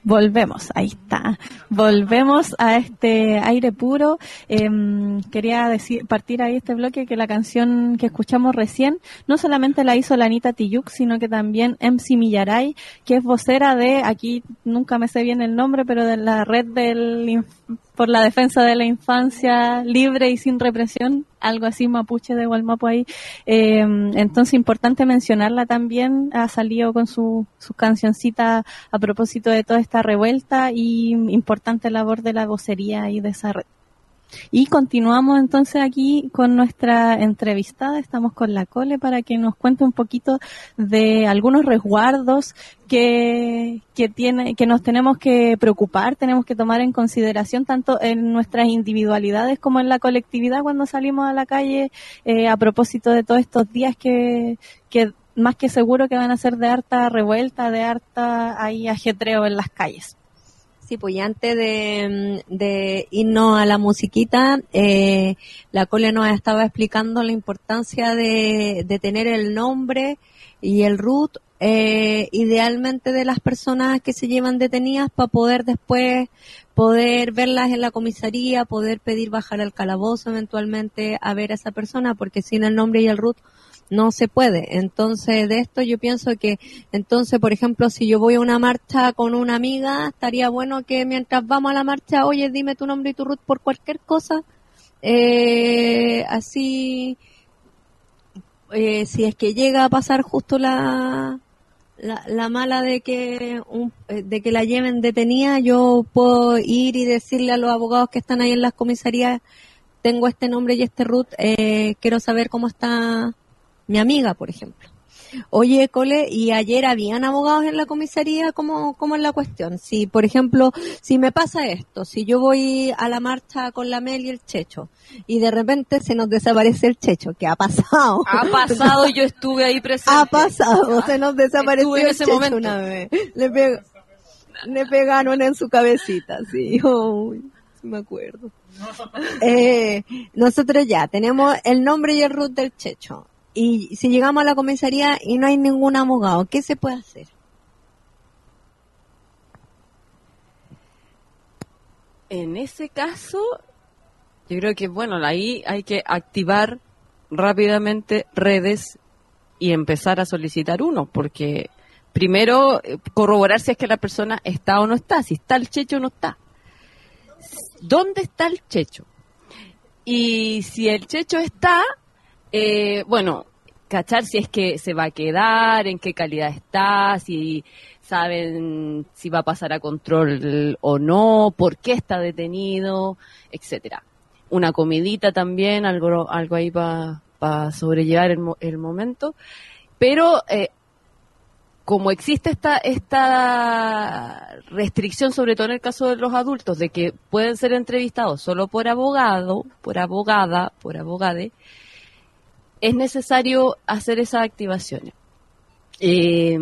Volvemos, ahí está. Volvemos a este aire puro. Eh, quería decir, partir ahí este bloque que la canción que escuchamos recién no solamente la hizo la Anita Tijoux, sino que también M C Millaray, que es vocera de, aquí nunca me sé bien el nombre, pero de la red del inf- por la defensa de la infancia libre y sin represión, algo así mapuche de Gualmapo ahí. Eh, entonces importante mencionarla también, ha salido con su, su cancioncita a propósito de toda esta revuelta y importante labor de la vocería y de esa red. Y continuamos entonces aquí con nuestra entrevistada, estamos con la Cole para que nos cuente un poquito de algunos resguardos que, que tiene, que nos tenemos que preocupar, tenemos que tomar en consideración tanto en nuestras individualidades como en la colectividad cuando salimos a la calle, eh, a propósito de todos estos días que, que más que seguro que van a ser de harta revuelta, de harta ahí ajetreo en las calles. Sí, pues y antes de, de irnos a la musiquita, eh, la Cole nos estaba explicando la importancia de, de tener el nombre y el root, eh, idealmente de las personas que se llevan detenidas para poder después poder verlas en la comisaría, poder pedir bajar al calabozo eventualmente a ver a esa persona, porque sin el nombre y el root no se puede. Entonces, de esto yo pienso que, entonces, por ejemplo, si yo voy a una marcha con una amiga, estaría bueno que mientras vamos a la marcha, oye, dime tu nombre y tu root por cualquier cosa, eh, así, eh, si es que llega a pasar justo la, la, la mala de que, un, de que la lleven detenida, yo puedo ir y decirle a los abogados que están ahí en las comisarías, tengo este nombre y este root, eh, quiero saber cómo está mi amiga, por ejemplo. Oye, Cole, ¿y ayer habían abogados en la comisaría? ¿Cómo, cómo es la cuestión? Si, por ejemplo, si me pasa esto, si yo voy a la marcha con la Mel y el Checho, y de repente se nos desaparece el Checho, ¿qué ha pasado? Ha pasado, yo estuve ahí presente. Ha pasado, se nos desapareció Estuve en el ese Checho momento. una vez. Le, pe- le pegaron en su cabecita, sí. Uy, sí me acuerdo. Eh, nosotros ya tenemos el nombre y el root del Checho. Y si llegamos a la comisaría y no hay ningún abogado, ¿qué se puede hacer? En ese caso, yo creo que, bueno, ahí hay que activar rápidamente redes y empezar a solicitar uno, porque primero eh, corroborar si es que la persona está o no está, si está el Checho o no está. ¿Dónde está el Checho? Y si el Checho está, eh, bueno, cachar si es que se va a quedar, en qué calidad está, si saben si va a pasar a control o no, por qué está detenido, etcétera. Una comidita también, algo algo ahí para pa sobrellevar el, mo- el momento, pero eh, como existe esta esta restricción, sobre todo en el caso de los adultos, de que pueden ser entrevistados solo por abogado, por abogada, por abogade, es necesario hacer esas activaciones. Eh,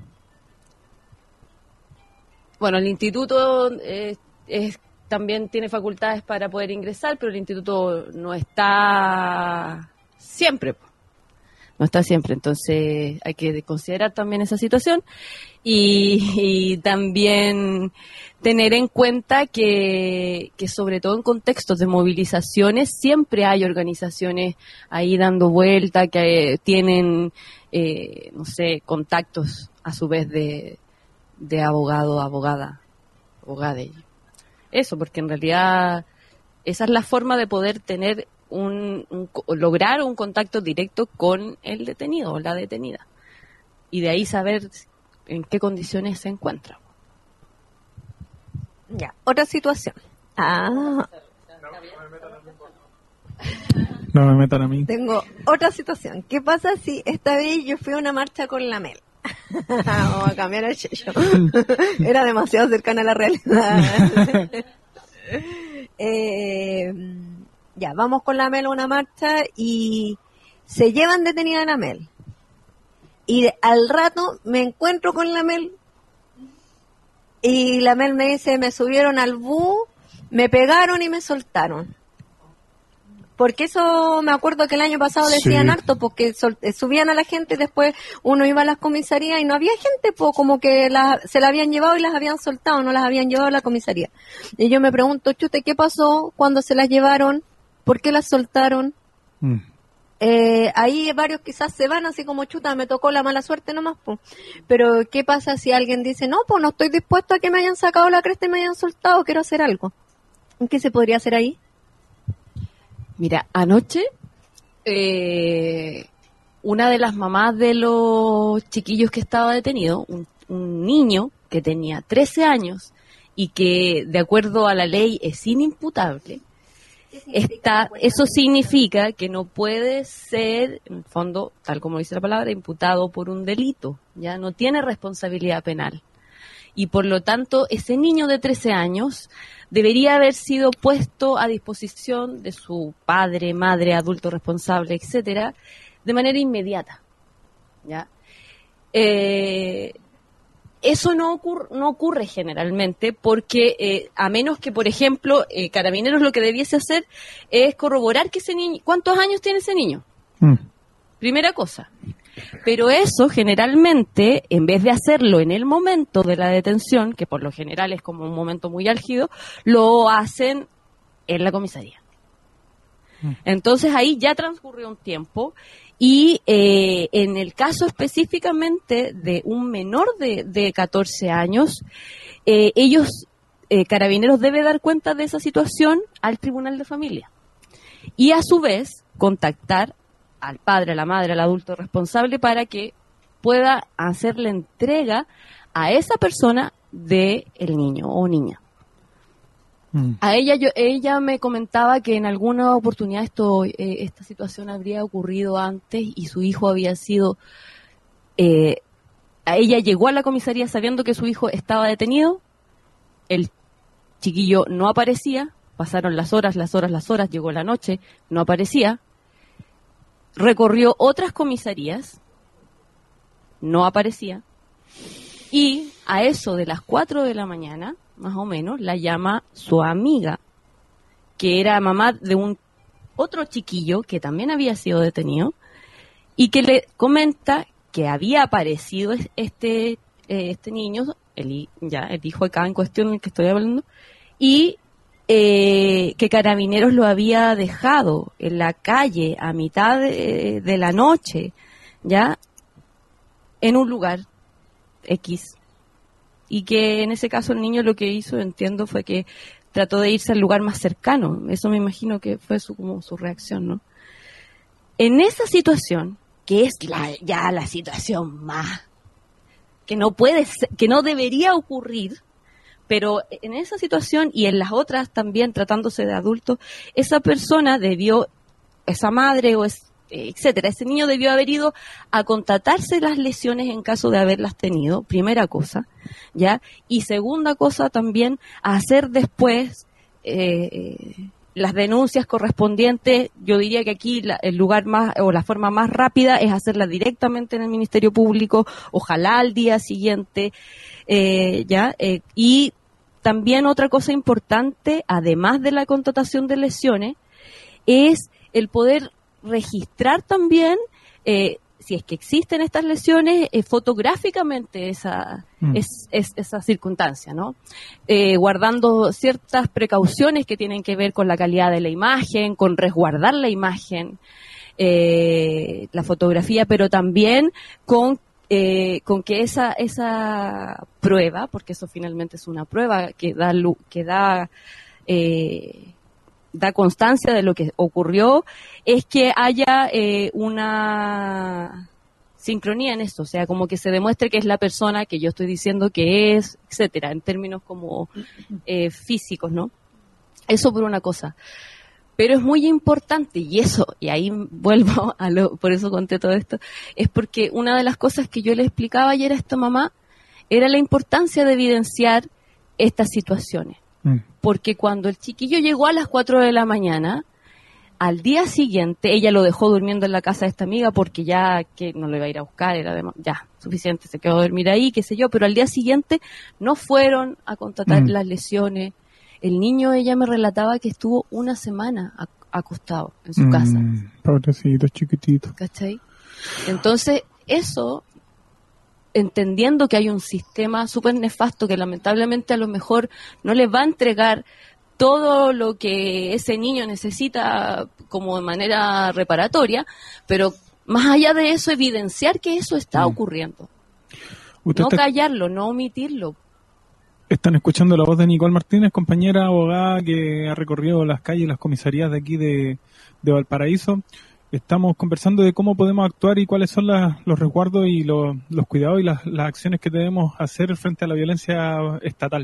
bueno, el instituto eh, es, también tiene facultades para poder ingresar, pero el instituto no está siempre. No está siempre, entonces hay que considerar también esa situación y, y también tener en cuenta que, que sobre todo en contextos de movilizaciones siempre hay organizaciones ahí dando vuelta que eh, tienen, eh, no sé, contactos a su vez de, de abogado, abogada, abogade. Eso, porque en realidad esa es la forma de poder tener Un, un, lograr un contacto directo con el detenido o la detenida y de ahí saber en qué condiciones se encuentra. Ya, otra situación. Ah, No me metan a mí. tengo otra situación. ¿Qué pasa si esta vez yo fui a una marcha con la Mel? Vamos a cambiar el Checho. Era demasiado cercana a la realidad. eh... Ya, vamos con la Mel a una marcha y se llevan detenida a la Mel. Y de- al rato me encuentro con la Mel y la Mel me dice, me subieron al bus, me pegaron y me soltaron. Porque eso me acuerdo que el año pasado decían Sí. harto, porque sol- eh, subían a la gente y después uno iba a las comisarías y no había gente, pues como que la- se la habían llevado y las habían soltado, no las habían llevado a la comisaría. Y yo me pregunto, chute, ¿qué pasó cuando se las llevaron? ¿Por qué las soltaron? Mm. Eh, ahí varios quizás se van así como chuta, me tocó la mala suerte nomás, po. Pero ¿qué pasa si alguien dice, no, pues no estoy dispuesto a que me hayan sacado la cresta y me hayan soltado, quiero hacer algo? ¿Qué se podría hacer ahí? Mira, anoche eh, una de las mamás de los chiquillos que estaba detenido, un, un niño que tenía trece años y que de acuerdo a la ley es inimputable, está, eso significa que no puede ser, en el fondo, tal como dice la palabra, imputado por un delito, ya no tiene responsabilidad penal. Y por lo tanto, ese niño de trece años debería haber sido puesto a disposición de su padre, madre, adulto responsable, etcétera, de manera inmediata, ¿ya? Eh, eso no ocurre, no ocurre generalmente porque, eh, a menos que, por ejemplo, eh, Carabineros lo que debiese hacer es corroborar que ese niño, ¿cuántos años tiene ese niño? Mm. Primera cosa. Pero eso generalmente, en vez de hacerlo en el momento de la detención, que por lo general es como un momento muy álgido, lo hacen en la comisaría. Entonces ahí ya transcurrió un tiempo y eh, en el caso específicamente de un menor de, de catorce años, eh, ellos, eh, Carabineros debe dar cuenta de esa situación al Tribunal de Familia y a su vez contactar al padre, a la madre, al adulto responsable para que pueda hacer la entrega a esa persona de el niño o niña. Mm. A ella yo ella me comentaba que en alguna oportunidad esto eh, esta situación habría ocurrido antes y su hijo había sido eh, a ella llegó a la comisaría sabiendo que su hijo estaba detenido, el chiquillo no aparecía, pasaron las horas, las horas, las horas, llegó la noche, no aparecía. Recorrió otras comisarías, no aparecía, y a eso de las cuatro de la mañana, más o menos, la llama su amiga, que era mamá de un otro chiquillo que también había sido detenido, y que le comenta que había aparecido este, eh, este niño, el, ya, el hijo acá en cuestión del que estoy hablando, y Eh, que Carabineros lo había dejado en la calle a mitad de, de la noche, ya, en un lugar X, y que en ese caso el niño lo que hizo, entiendo, fue que trató de irse al lugar más cercano. Eso me imagino que fue su, como su reacción, ¿no? En esa situación, que es la, ya la situación más que no puede ser, que no debería ocurrir, pero en esa situación y en las otras también tratándose de adultos, esa persona debió, esa madre o es, etcétera, ese niño debió haber ido a constatarse las lesiones en caso de haberlas tenido, primera cosa, ¿ya? Y segunda cosa también, a hacer después eh, las denuncias correspondientes. Yo diría que aquí la, el lugar más o la forma más rápida es hacerla directamente en el Ministerio Público, ojalá al día siguiente, eh, ¿ya? Eh, y también otra cosa importante, además de la constatación de lesiones, es el poder registrar también, eh, si es que existen estas lesiones, eh, fotográficamente esa, mm. es, es, esa circunstancia, ¿no? Eh, guardando ciertas precauciones que tienen que ver con la calidad de la imagen, con resguardar la imagen, eh, la fotografía, pero también con Eh, con que esa esa prueba, porque eso finalmente es una prueba que da que da eh, da constancia de lo que ocurrió, es que haya eh, una sincronía en esto, o sea, como que se demuestre que es la persona que yo estoy diciendo que es, etcétera, en términos como eh, físicos, ¿no? Eso por una cosa. Pero es muy importante, y eso, y ahí vuelvo a lo, por eso conté todo esto, es porque una de las cosas que yo le explicaba ayer a esta mamá era la importancia de evidenciar estas situaciones. Mm. Porque cuando el chiquillo llegó a las cuatro de la mañana, al día siguiente, ella lo dejó durmiendo en la casa de esta amiga porque ya que no lo iba a ir a buscar, era de, ya suficiente, se quedó a dormir ahí, qué sé yo, pero al día siguiente no fueron a constatar mm. las lesiones. El niño, ella me relataba que estuvo una semana acostado en su Mm, casa. Pobrecito, chiquitito. ¿Cachai? Entonces, eso, entendiendo que hay un sistema súper nefasto que lamentablemente a lo mejor no les va a entregar todo lo que ese niño necesita como de manera reparatoria, pero más allá de eso, evidenciar que eso está Mm. ocurriendo. Usted No está- callarlo, no omitirlo. Están escuchando la voz de Nicole Martínez, compañera abogada que ha recorrido las calles y las comisarías de aquí de, de Valparaíso. Estamos conversando de cómo podemos actuar y cuáles son las- los resguardos y los, los cuidados y las, las acciones que debemos hacer frente a la violencia estatal.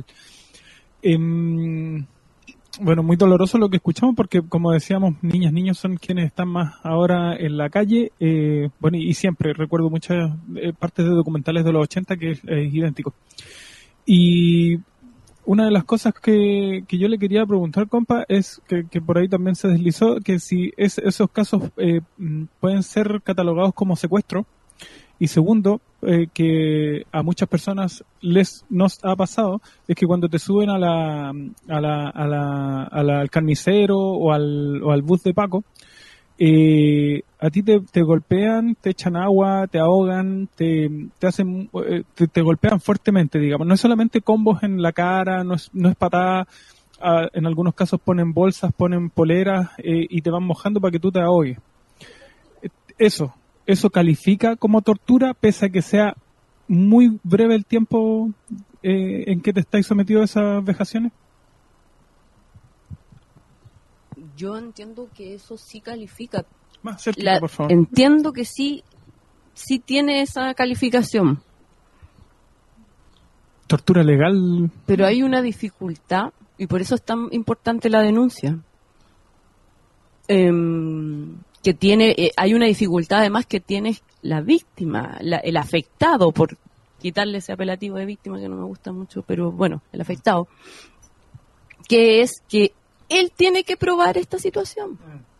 Em, bueno, muy doloroso lo que escuchamos porque, como decíamos, niñas, niños son quienes están más ahora en la calle. Eh, bueno, y, y siempre recuerdo muchas eh, partes de documentales de los ochenta que es, es idéntico. Y una de las cosas que, que yo le quería preguntar, compa, es que, que por ahí también se deslizó, que si es, esos casos eh, mm, pueden ser catalogados como secuestro. Y segundo, eh, que a muchas personas les nos ha pasado, es que cuando te suben a la, a la, a la, a la- al carnicero o al, o al bus de Paco, eh, a ti te, te golpean, te echan agua, te ahogan, te, te hacen, eh, te, te golpean fuertemente, digamos. No es solamente combos en la cara, no es, no es patada, ah, en algunos casos ponen bolsas, ponen poleras eh, y te van mojando para que tú te ahogues. Eh, Eso, eso califica como tortura, pese a que sea muy breve el tiempo eh, en que te estáis sometido a esas vejaciones. Yo entiendo que eso sí califica. Más cerquita, La- por favor. Entiendo que sí, sí tiene esa calificación, Tortura legal. pero hay una dificultad y por eso es tan importante la denuncia. Em, que tiene, eh, hay una dificultad además que tiene la víctima, la- el afectado, por quitarle ese apelativo de víctima que no me gusta mucho, pero bueno, el afectado, que es que él tiene que probar esta situación.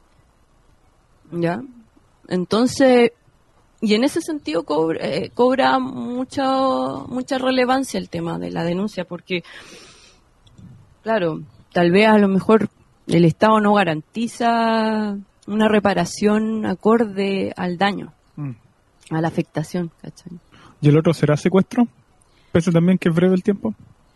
¿Ya? Entonces, y en ese sentido cobra, eh, cobra mucha, mucha relevancia el tema de la denuncia, porque, claro, tal vez a lo mejor el Estado no garantiza una reparación acorde al daño, Mm. a la afectación, ¿cachai? ¿Y el otro será secuestro? ¿Pese también que es breve el tiempo?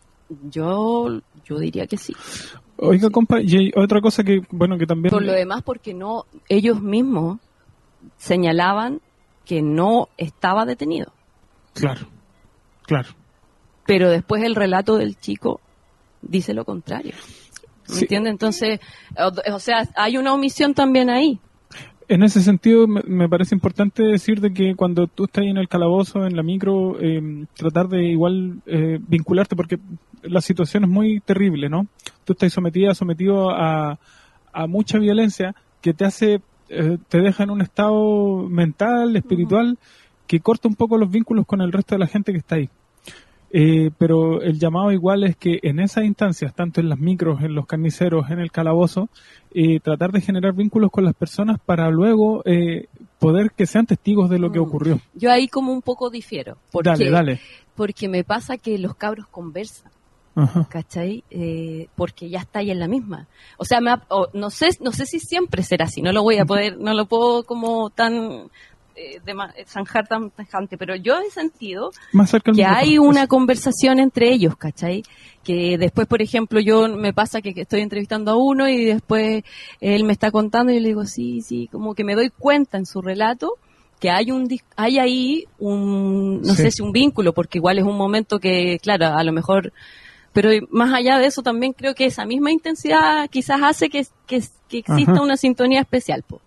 Yo, yo diría que sí. Oiga, compa, y hay otra cosa que, bueno, que también... Por lo demás, porque no, ellos mismos señalaban que no estaba detenido. Claro, claro. Pero después el relato del chico dice lo contrario. ¿Me Sí. entiende? Entonces, o, o sea, hay una omisión también ahí. En ese sentido, me, me parece importante decir de que cuando tú estás en el calabozo, en la micro, eh, tratar de igual eh, vincularte, porque la situación es muy terrible, ¿no? Tú estás sometida, sometido a, a mucha violencia que te hace, eh, te deja en un estado mental, espiritual, que corta un poco los vínculos con el resto de la gente que está ahí. Eh, pero el llamado igual es que en esas instancias, tanto en las micros, en los carniceros, en el calabozo, eh, tratar de generar vínculos con las personas para luego eh, poder que sean testigos de lo que ocurrió. Yo ahí como un poco difiero. Porque, Dale, dale. Porque me pasa que los cabros conversan. Ajá. ¿Cachai? Eh, porque ya está ahí en la misma. O sea, me ha- o no sé, no sé si siempre será así. No lo voy a poder, no lo puedo como tan eh, de ma- zanjar tan tajante, pero yo he sentido Más cerca al que micrófono. hay una conversación entre ellos, ¿cachai? Que después, por ejemplo, yo me pasa que, que estoy entrevistando a uno y después él me está contando y yo le digo, sí, sí, como que me doy cuenta en su relato que hay un dis- hay ahí un, no Sí. sé si un vínculo, porque igual es un momento que, claro, a lo mejor, pero más allá de eso también creo que esa misma intensidad quizás hace que, que, que exista Ajá. una sintonía especial, po.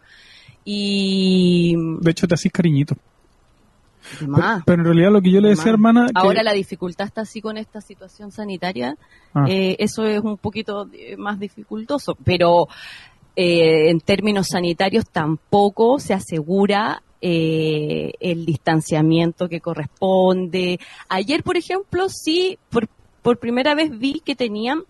Y... De hecho, te hacís cariñito. de más. Pero, pero en realidad lo que yo le decía, Más. hermana... que- Ahora la dificultad está así con esta situación sanitaria, Ah. eh, eso es un poquito eh, más dificultoso, pero eh, en términos sanitarios tampoco se asegura eh, el distanciamiento que corresponde. Ayer, por ejemplo, sí, por, por primera vez vi que tenían...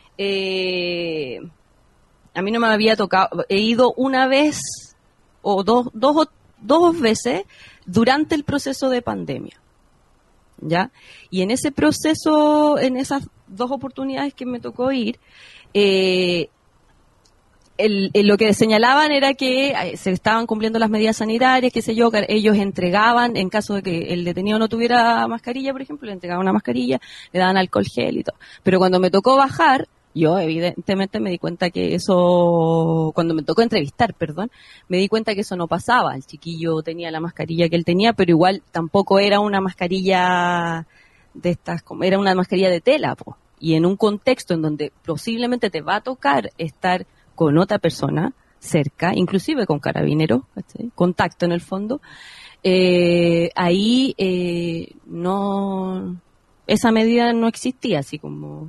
Eh, a mí no me había tocado, he ido una vez o dos, dos, o- dos veces durante el proceso de pandemia. ¿Ya? Y en ese proceso, en esas dos oportunidades que me tocó ir, eh, el, el, lo que señalaban era que eh, se estaban cumpliendo las medidas sanitarias, qué sé yo, que ellos entregaban, en caso de que el detenido no tuviera mascarilla, por ejemplo, le entregaban una mascarilla, le daban alcohol gel y todo. Pero cuando me tocó bajar, yo evidentemente me di cuenta que eso, cuando me tocó entrevistar, perdón, me di cuenta que eso no pasaba. El chiquillo tenía la mascarilla que él tenía, pero igual tampoco era una mascarilla de estas, como era una mascarilla de tela, po. Y en un contexto en donde posiblemente te va a tocar estar con otra persona cerca, inclusive con carabineros, ¿sí? Contacto en el fondo, eh, ahí eh, no, esa medida no existía, así como,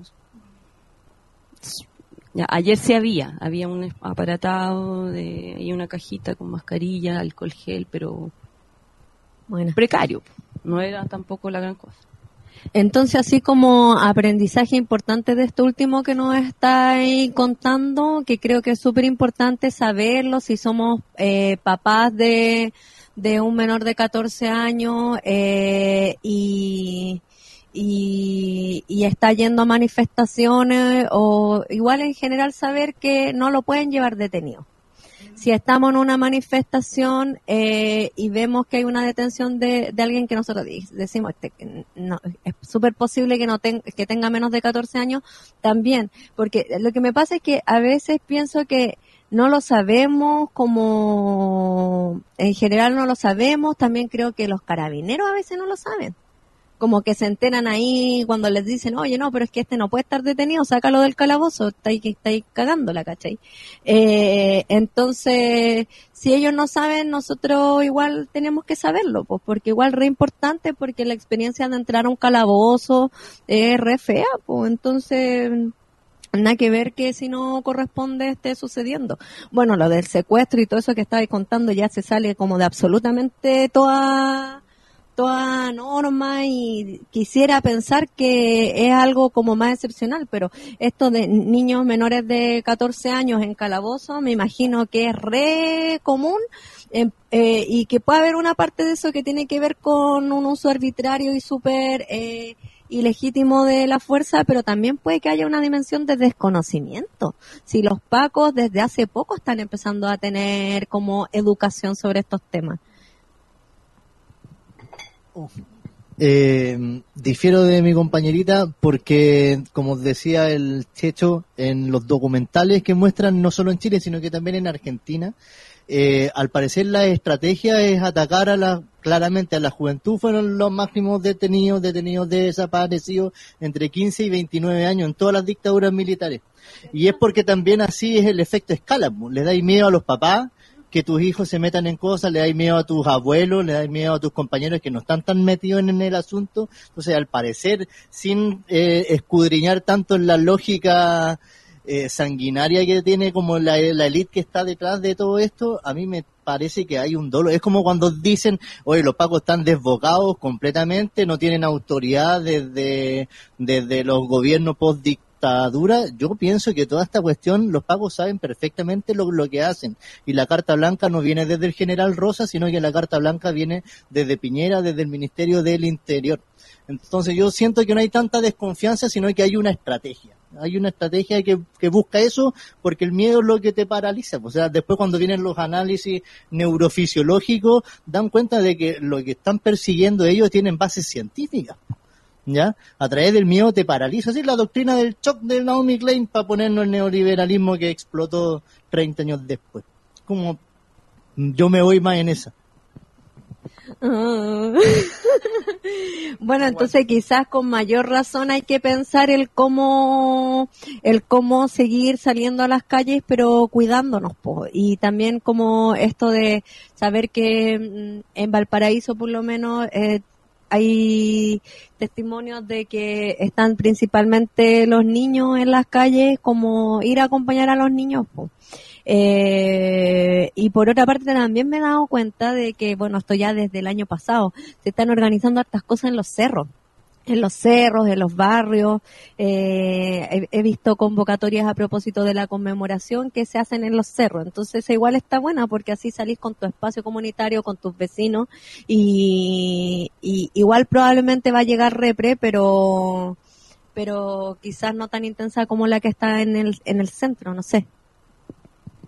ya, ayer sí había, había un aparatado de, y una cajita con mascarilla, alcohol gel, pero bueno, precario, no era tampoco la gran cosa. Entonces, así como aprendizaje importante de esto último que nos estáis contando, que creo que es súper importante saberlo si somos eh, papás de, de un menor de catorce años eh, y, y, y está yendo a manifestaciones, o igual en general saber que no lo pueden llevar detenido. Si estamos en una manifestación eh, y vemos que hay una detención de, de alguien que nosotros decimos este, no, es súper posible que no ten, que tenga menos de catorce años, también, porque lo que me pasa es que a veces pienso que no lo sabemos, como en general no lo sabemos, también creo que los carabineros a veces no lo saben. Como que se enteran ahí cuando les dicen, oye, no, pero es que este no puede estar detenido, sácalo del calabozo, está ahí, está ahí cagándola, ¿cachai? Eh, entonces, si ellos no saben, nosotros igual tenemos que saberlo, pues, porque igual re importante, porque la experiencia de entrar a un calabozo es re fea, pues, entonces, nada que ver que si no corresponde esté sucediendo. Bueno, lo del secuestro y todo eso que estabais contando ya se sale como de absolutamente toda... toda norma, y quisiera pensar que es algo como más excepcional, pero esto de niños menores de catorce años en calabozo me imagino que es re común eh, eh, y que puede haber una parte de eso que tiene que ver con un uso arbitrario y súper eh, ilegítimo de la fuerza, pero también puede que haya una dimensión de desconocimiento. Si los pacos desde hace poco están empezando a tener como educación sobre estos temas. Eh, difiero de mi compañerita porque, como decía el Checho, en los documentales que muestran no solo en Chile sino que también en Argentina, eh, al parecer la estrategia es atacar a la, claramente a la juventud. Fueron los máximos detenidos, detenidos desaparecidos entre quince y veintinueve años en todas las dictaduras militares, y es porque también así es el efecto escala. Le dais miedo a los papás que tus hijos se metan en cosas, le dais miedo a tus abuelos, le dais miedo a tus compañeros que no están tan metidos en, en el asunto. Entonces, al parecer, sin eh, escudriñar tanto en la lógica eh, sanguinaria que tiene como la, la élite que está detrás de todo esto, a mí me parece que hay un dolo. Es como cuando dicen, oye, los pacos están desbocados completamente, no tienen autoridad desde, desde los gobiernos post-dictadura. Yo pienso que toda esta cuestión, los pacos saben perfectamente lo, lo que hacen, y la carta blanca no viene desde el general Rosa, sino que la carta blanca viene desde Piñera, desde el Ministerio del Interior. Entonces yo siento que no hay tanta desconfianza, sino que hay una estrategia. Hay una estrategia que, que busca eso, porque el miedo es lo que te paraliza. O sea, después cuando vienen los análisis neurofisiológicos, dan cuenta de que lo que están persiguiendo ellos tienen bases científicas. ¿Ya? A través del miedo te paraliza. Así es la doctrina del shock de Naomi Klein para ponernos el neoliberalismo que explotó treinta años después. Como yo me voy más en esa. Uh. Bueno, entonces quizás con mayor razón hay que pensar el cómo el cómo seguir saliendo a las calles, pero cuidándonos, po. Y también como esto de saber que en Valparaíso por lo menos eh, hay testimonios de que están principalmente los niños en las calles, como ir a acompañar a los niños, po. Eh, y por otra parte también me he dado cuenta de que, bueno, esto ya desde el año pasado, se están organizando hartas cosas en los cerros, en los cerros, en los barrios. Eh, he, he visto convocatorias a propósito de la conmemoración que se hacen en los cerros, entonces igual está buena porque así salís con tu espacio comunitario, con tus vecinos, y, y igual probablemente va a llegar repre, pero pero quizás no tan intensa como la que está en el en el centro, no sé.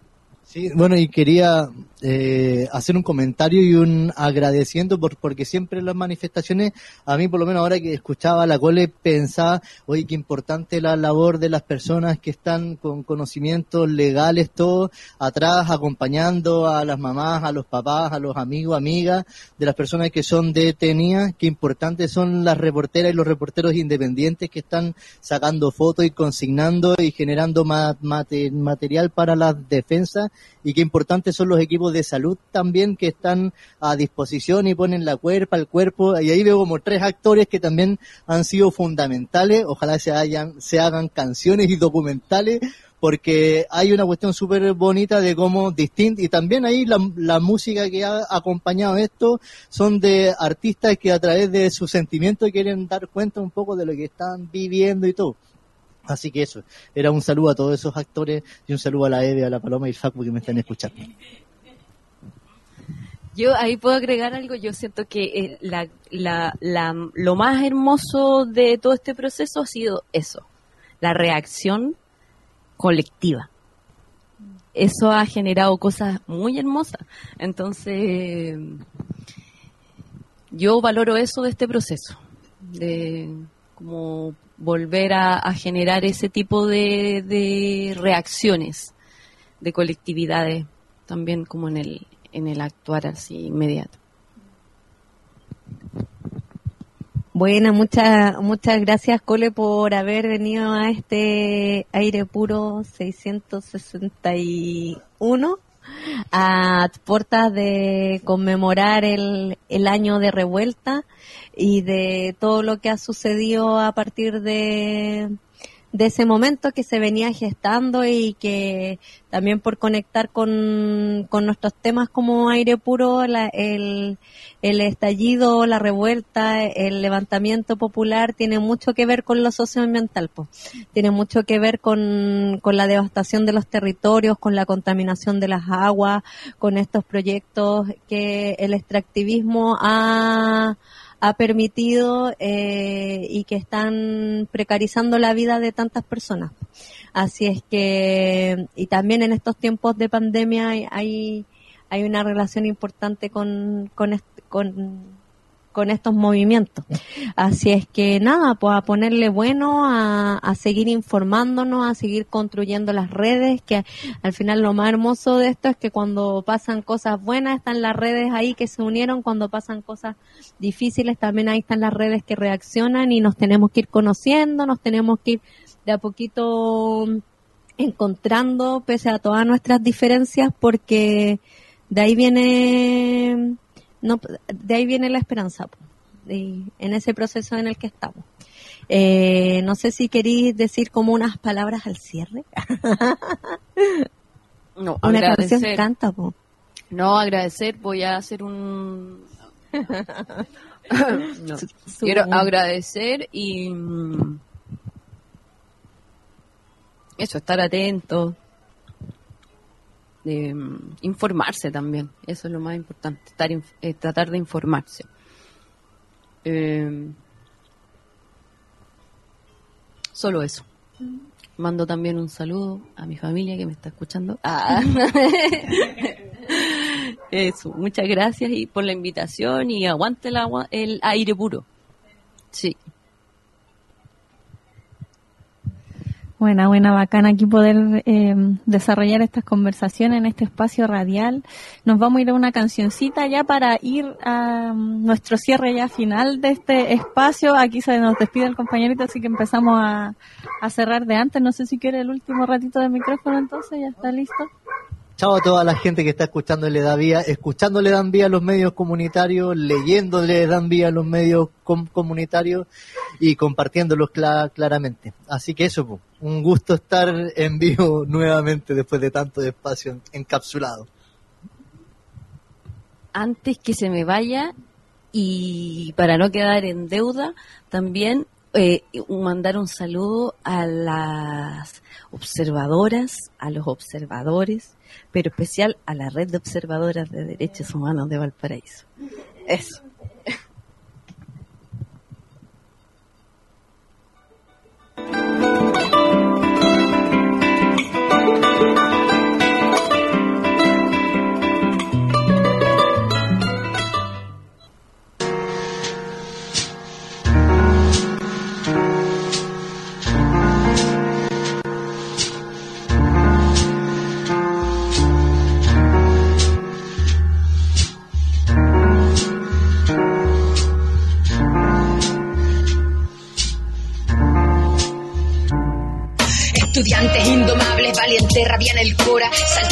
Sí, bueno, y quería eh, hacer un comentario y un agradeciendo por, porque siempre en las manifestaciones, a mí por lo menos ahora que escuchaba a la Cole, pensaba, oye, qué importante la labor de las personas que están con conocimientos legales, todo atrás, acompañando a las mamás, a los papás, a los amigos, amigas, de las personas que son detenidas, qué importantes son las reporteras y los reporteros independientes que están sacando fotos y consignando y generando ma- mate- material para las defensas, y qué importantes son los equipos de salud también que están a disposición y ponen la cuerpa, el cuerpo, y ahí veo como tres actores que también han sido fundamentales. Ojalá se hayan, se hagan canciones y documentales, porque hay una cuestión súper bonita de cómo distinto, y también ahí la, la música que ha acompañado esto son de artistas que a través de sus sentimientos quieren dar cuenta un poco de lo que están viviendo y todo. Así que eso, era un saludo a todos esos actores y un saludo a la Eve, a la Paloma y al Facu que me están escuchando. Yo ahí puedo agregar algo. Yo siento que eh, la, la, la, lo más hermoso de todo este proceso ha sido eso, la reacción colectiva. Eso ha generado cosas muy hermosas. Entonces, yo valoro eso de este proceso, de como volver a, a generar ese tipo de, de reacciones, de colectividades, también como en el en el actuar así inmediato. Bueno, muchas muchas gracias, Cole, por haber venido a este Aire Puro seiscientos sesenta y uno, a puertas de conmemorar el, el año de revuelta y de todo lo que ha sucedido a partir de, de ese momento que se venía gestando, y que también por conectar con, con nuestros temas como Aire Puro, la, el, el estallido, la revuelta, el levantamiento popular tiene mucho que ver con lo socioambiental, pues. Tiene mucho que ver con, con la devastación de los territorios, con la contaminación de las aguas, con estos proyectos que el extractivismo ha ha permitido eh, y que están precarizando la vida de tantas personas. Así es que, y también en estos tiempos de pandemia hay hay, hay una relación importante con con, est- con con estos movimientos. Así es que nada, pues a ponerle bueno, a, a seguir informándonos, a seguir construyendo las redes, que al final lo más hermoso de esto es que cuando pasan cosas buenas están las redes ahí que se unieron, cuando pasan cosas difíciles también ahí están las redes que reaccionan, y nos tenemos que ir conociendo, nos tenemos que ir de a poquito encontrando pese a todas nuestras diferencias, porque de ahí viene... No, de ahí viene la esperanza, de, en ese proceso en el que estamos. Eh, no sé si queréis decir como unas palabras al cierre. No, Una agradecer. canción canta, po. No, agradecer, voy a hacer un... no. Su- Quiero su- agradecer y... mm, eso, estar atento. De, mm, informarse también, eso es lo más importante, estar inf- eh, tratar de informarse. Eh, solo eso. Mando también un saludo a mi familia que me está escuchando. Ah. Eso, muchas gracias y por la invitación, y aguante el, agua, el aire puro. Sí. Buena, buena, bacana aquí poder eh, desarrollar estas conversaciones en este espacio radial. Nos vamos a ir a una cancioncita ya para ir a um, nuestro cierre ya final de este espacio. Aquí se nos despide el compañerito, así que empezamos a, a cerrar de antes. No sé si quiere el último ratito de micrófono, entonces ya está listo. Chao a toda la gente que está escuchando Le Da Vía, escuchando Le Dan Vía a los medios comunitarios, leyendo Le Dan Vía a los medios com- comunitarios y compartiéndolos cla- claramente. Así que eso, pues, un gusto estar en vivo nuevamente después de tanto espacio en- encapsulado. Antes que se me vaya, y para no quedar en deuda, también eh, mandar un saludo a las observadoras, a los observadores, pero especial a la Red de Observadoras de Derechos Humanos de Valparaíso. Eso.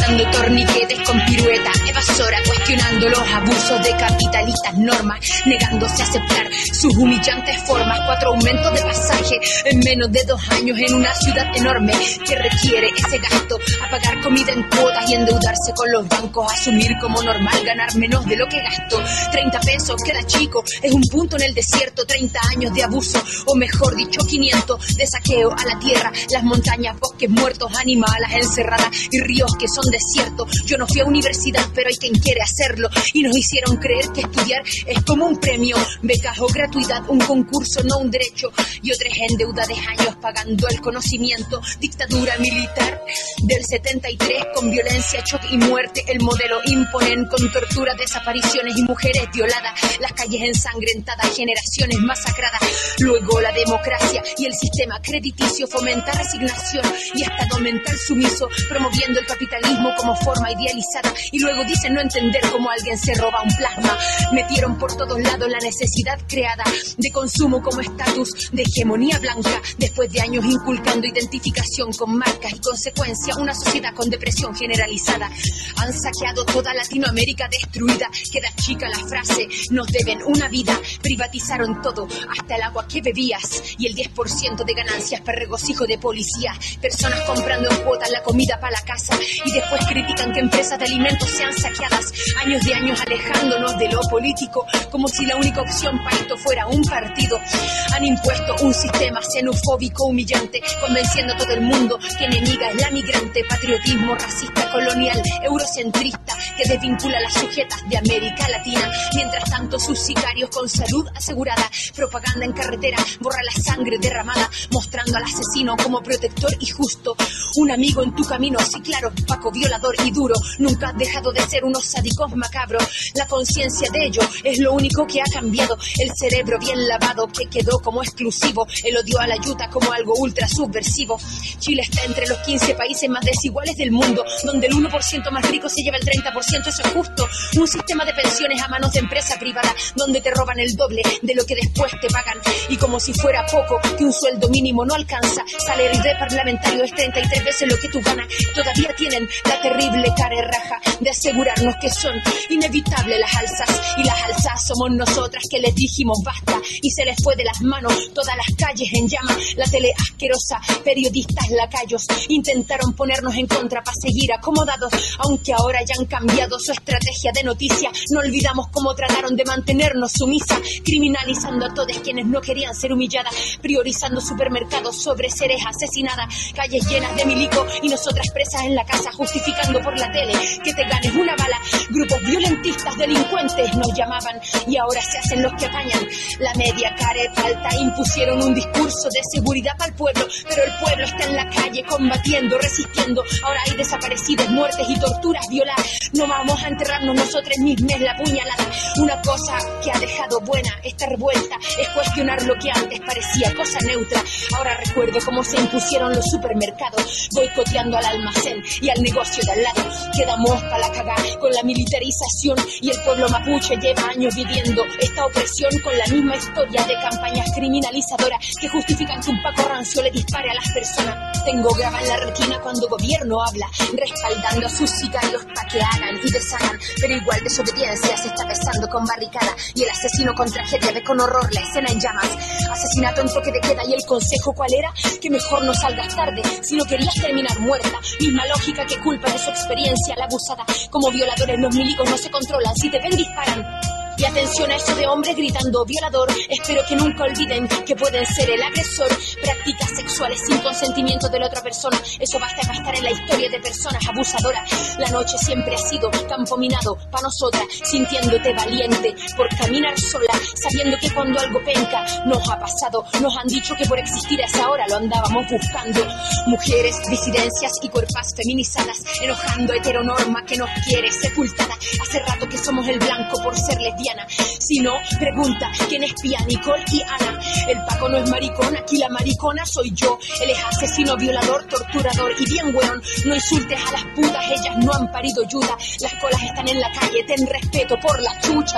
usando torniquetes con pirueta, evasora, cuestionando los abusos de capitalistas normas, negándose a aceptar sus humillantes formas. Cuatro aumentos de pasaje en menos de dos años en una ciudad enorme que requiere ese gasto, a pagar comida en cuotas y endeudarse con los bancos, asumir como normal ganar menos de lo que gastó. Treinta pesos queda chico, es un punto en el desierto. Treinta años de abuso, o mejor dicho quinientos, de saqueo a la tierra, las montañas, bosques muertos, animalas encerradas y ríos que son desiertos. Yo no fui a universidad, pero hay quien quiere hacerlo, y nos hicieron creer que estudiar es como un premio, becas o gratuidad, un concurso, no un derecho, y otros en deuda de años pagando el conocimiento. Dictadura militar del setenta y tres con violencia, choque y muerte, el modelo imponen con tortura, desapariciones y mujeres violadas, las calles ensangrentadas, generaciones masacradas. Luego la democracia y el sistema crediticio fomenta resignación y estado mental sumiso, promoviendo el capitalismo como forma idealizada, y luego dicen no entender cómo alguien se roba un plasma. Metieron por todos lados la necesidad creada de consumo como estatus de hegemonía blanca, después de años inculcando identificación con marcas y consecuencia, una sociedad con depresión generalizada. Han saqueado toda Latinoamérica destruida, queda chica la frase, nos deben una vida. Privatizaron todo, hasta el agua que bebías, y el diez por ciento de ganancias para regocijo de policía. Personas comprando en cuotas la comida para la casa, y después critican que empresas de alimentos sean saqueadas. Años de años alejándonos de lo político, como si la única opción para esto fuera un partido. Han impuesto un sistema xenofóbico humillante, convenciendo a todo el mundo que enemiga es la migrante. Patriotismo racista, colonial, eurocentrista, que desvincula a las sujetas de América Latina. Mientras tanto sus sicarios con salud asegurada, propaganda en carretera, borra la sangre derramada, mostrando al asesino como protector y justo. Un amigo en tu camino, sí claro, Paco violador y duro, nunca has dejado de ser unos sádicos macabros. La conciencia de ello es lo único que ha cambiado, el cerebro bien lavado que quedó como exclusivo, el odio a la yuta como algo ultra subversivo. Chile está entre los quince países más desiguales del mundo, donde el uno por ciento más rico se lleva el treinta por ciento, eso es justo. Un sistema de pensiones a manos de empresa privada, donde te roban el doble de lo que después te pagan, y como si fuera poco, que un sueldo mínimo no alcanza, salario de parlamentario es treinta y tres veces lo que tú ganas. Todavía tienen la terrible carerraja de asegurarnos que son inevitables las alzas, y las alzas somos nosotras que les dijimos basta, y se les fue de las manos todas las calles en llamas. La tele asquerosa, periodistas lacayos, intentaron ponernos en contra para seguir acomodados, aunque ahora ya han cambiado su estrategia de noticia. No olvidamos cómo trataron de mantenernos sumisa, criminalizando a todos quienes no querían ser humilladas, priorizando supermercados sobre seres asesinadas, calles llenas de milico y nosotras presas en la casa, justificando por la tele que te ganes una bala. Grupos violentistas, delincuentes nos llamaban, y ahora se hacen los que apañan. La media careta alta impusieron un discurso de seguridad para el pueblo, pero el pueblo está en la calle combatiendo, resistiendo. Ahora hay desaparecidas, muertes y torturas violadas. No vamos a enterrarnos nosotros mismos la puñalada. Una cosa que ha dejado buena esta revuelta es cuestionar lo que antes parecía cosa neutra. Ahora recuerdo cómo se impusieron los supermercados, boicoteando al almacén y al negocio de al lado. Quedamos para la cagá con la militarización, y el pueblo mapuche lleva años viviendo esta opresión con la misma historia de campañas criminalizadoras que justifican que un Paco rancio le dispare a las personas. Tengo graba en la retina cuando gobierno habla, respaldando a sus sicarios para que hagan y deshagan, pero igual desobediencia se está besando con barricada, y el asesino con tragedia ve con horror la escena en llamas. Asesinato en toque de queda, y el consejo ¿cuál era? Que mejor no salgas tarde si no querías terminar muerta. Misma lógica que culpa de su experiencia la abusada. Como violadores los milicos no se controlan, si te ven disparan. Y atención a eso de hombres gritando violador, espero que nunca olviden que pueden ser el agresor. Prácticas sexuales sin consentimiento de la otra persona, eso basta gastar en la historia de personas abusadoras. La noche siempre ha sido campo minado para nosotras, sintiéndote valiente por caminar sola, sabiendo que cuando algo penca nos ha pasado, nos han dicho que por existir a esa hora lo andábamos buscando. Mujeres, disidencias y cuerpas feminizadas, enojando a heteronorma que nos quiere sepultada. Hace rato que somos el blanco por ser lesbianas. Si no, pregunta quién espía Nicole y Ana. El Paco no es maricón, aquí la maricona soy yo. Él es asesino, violador, torturador y bien weón. No insultes a las putas, ellas no han parido ayuda. Las colas están en la calle, ten respeto por la chucha.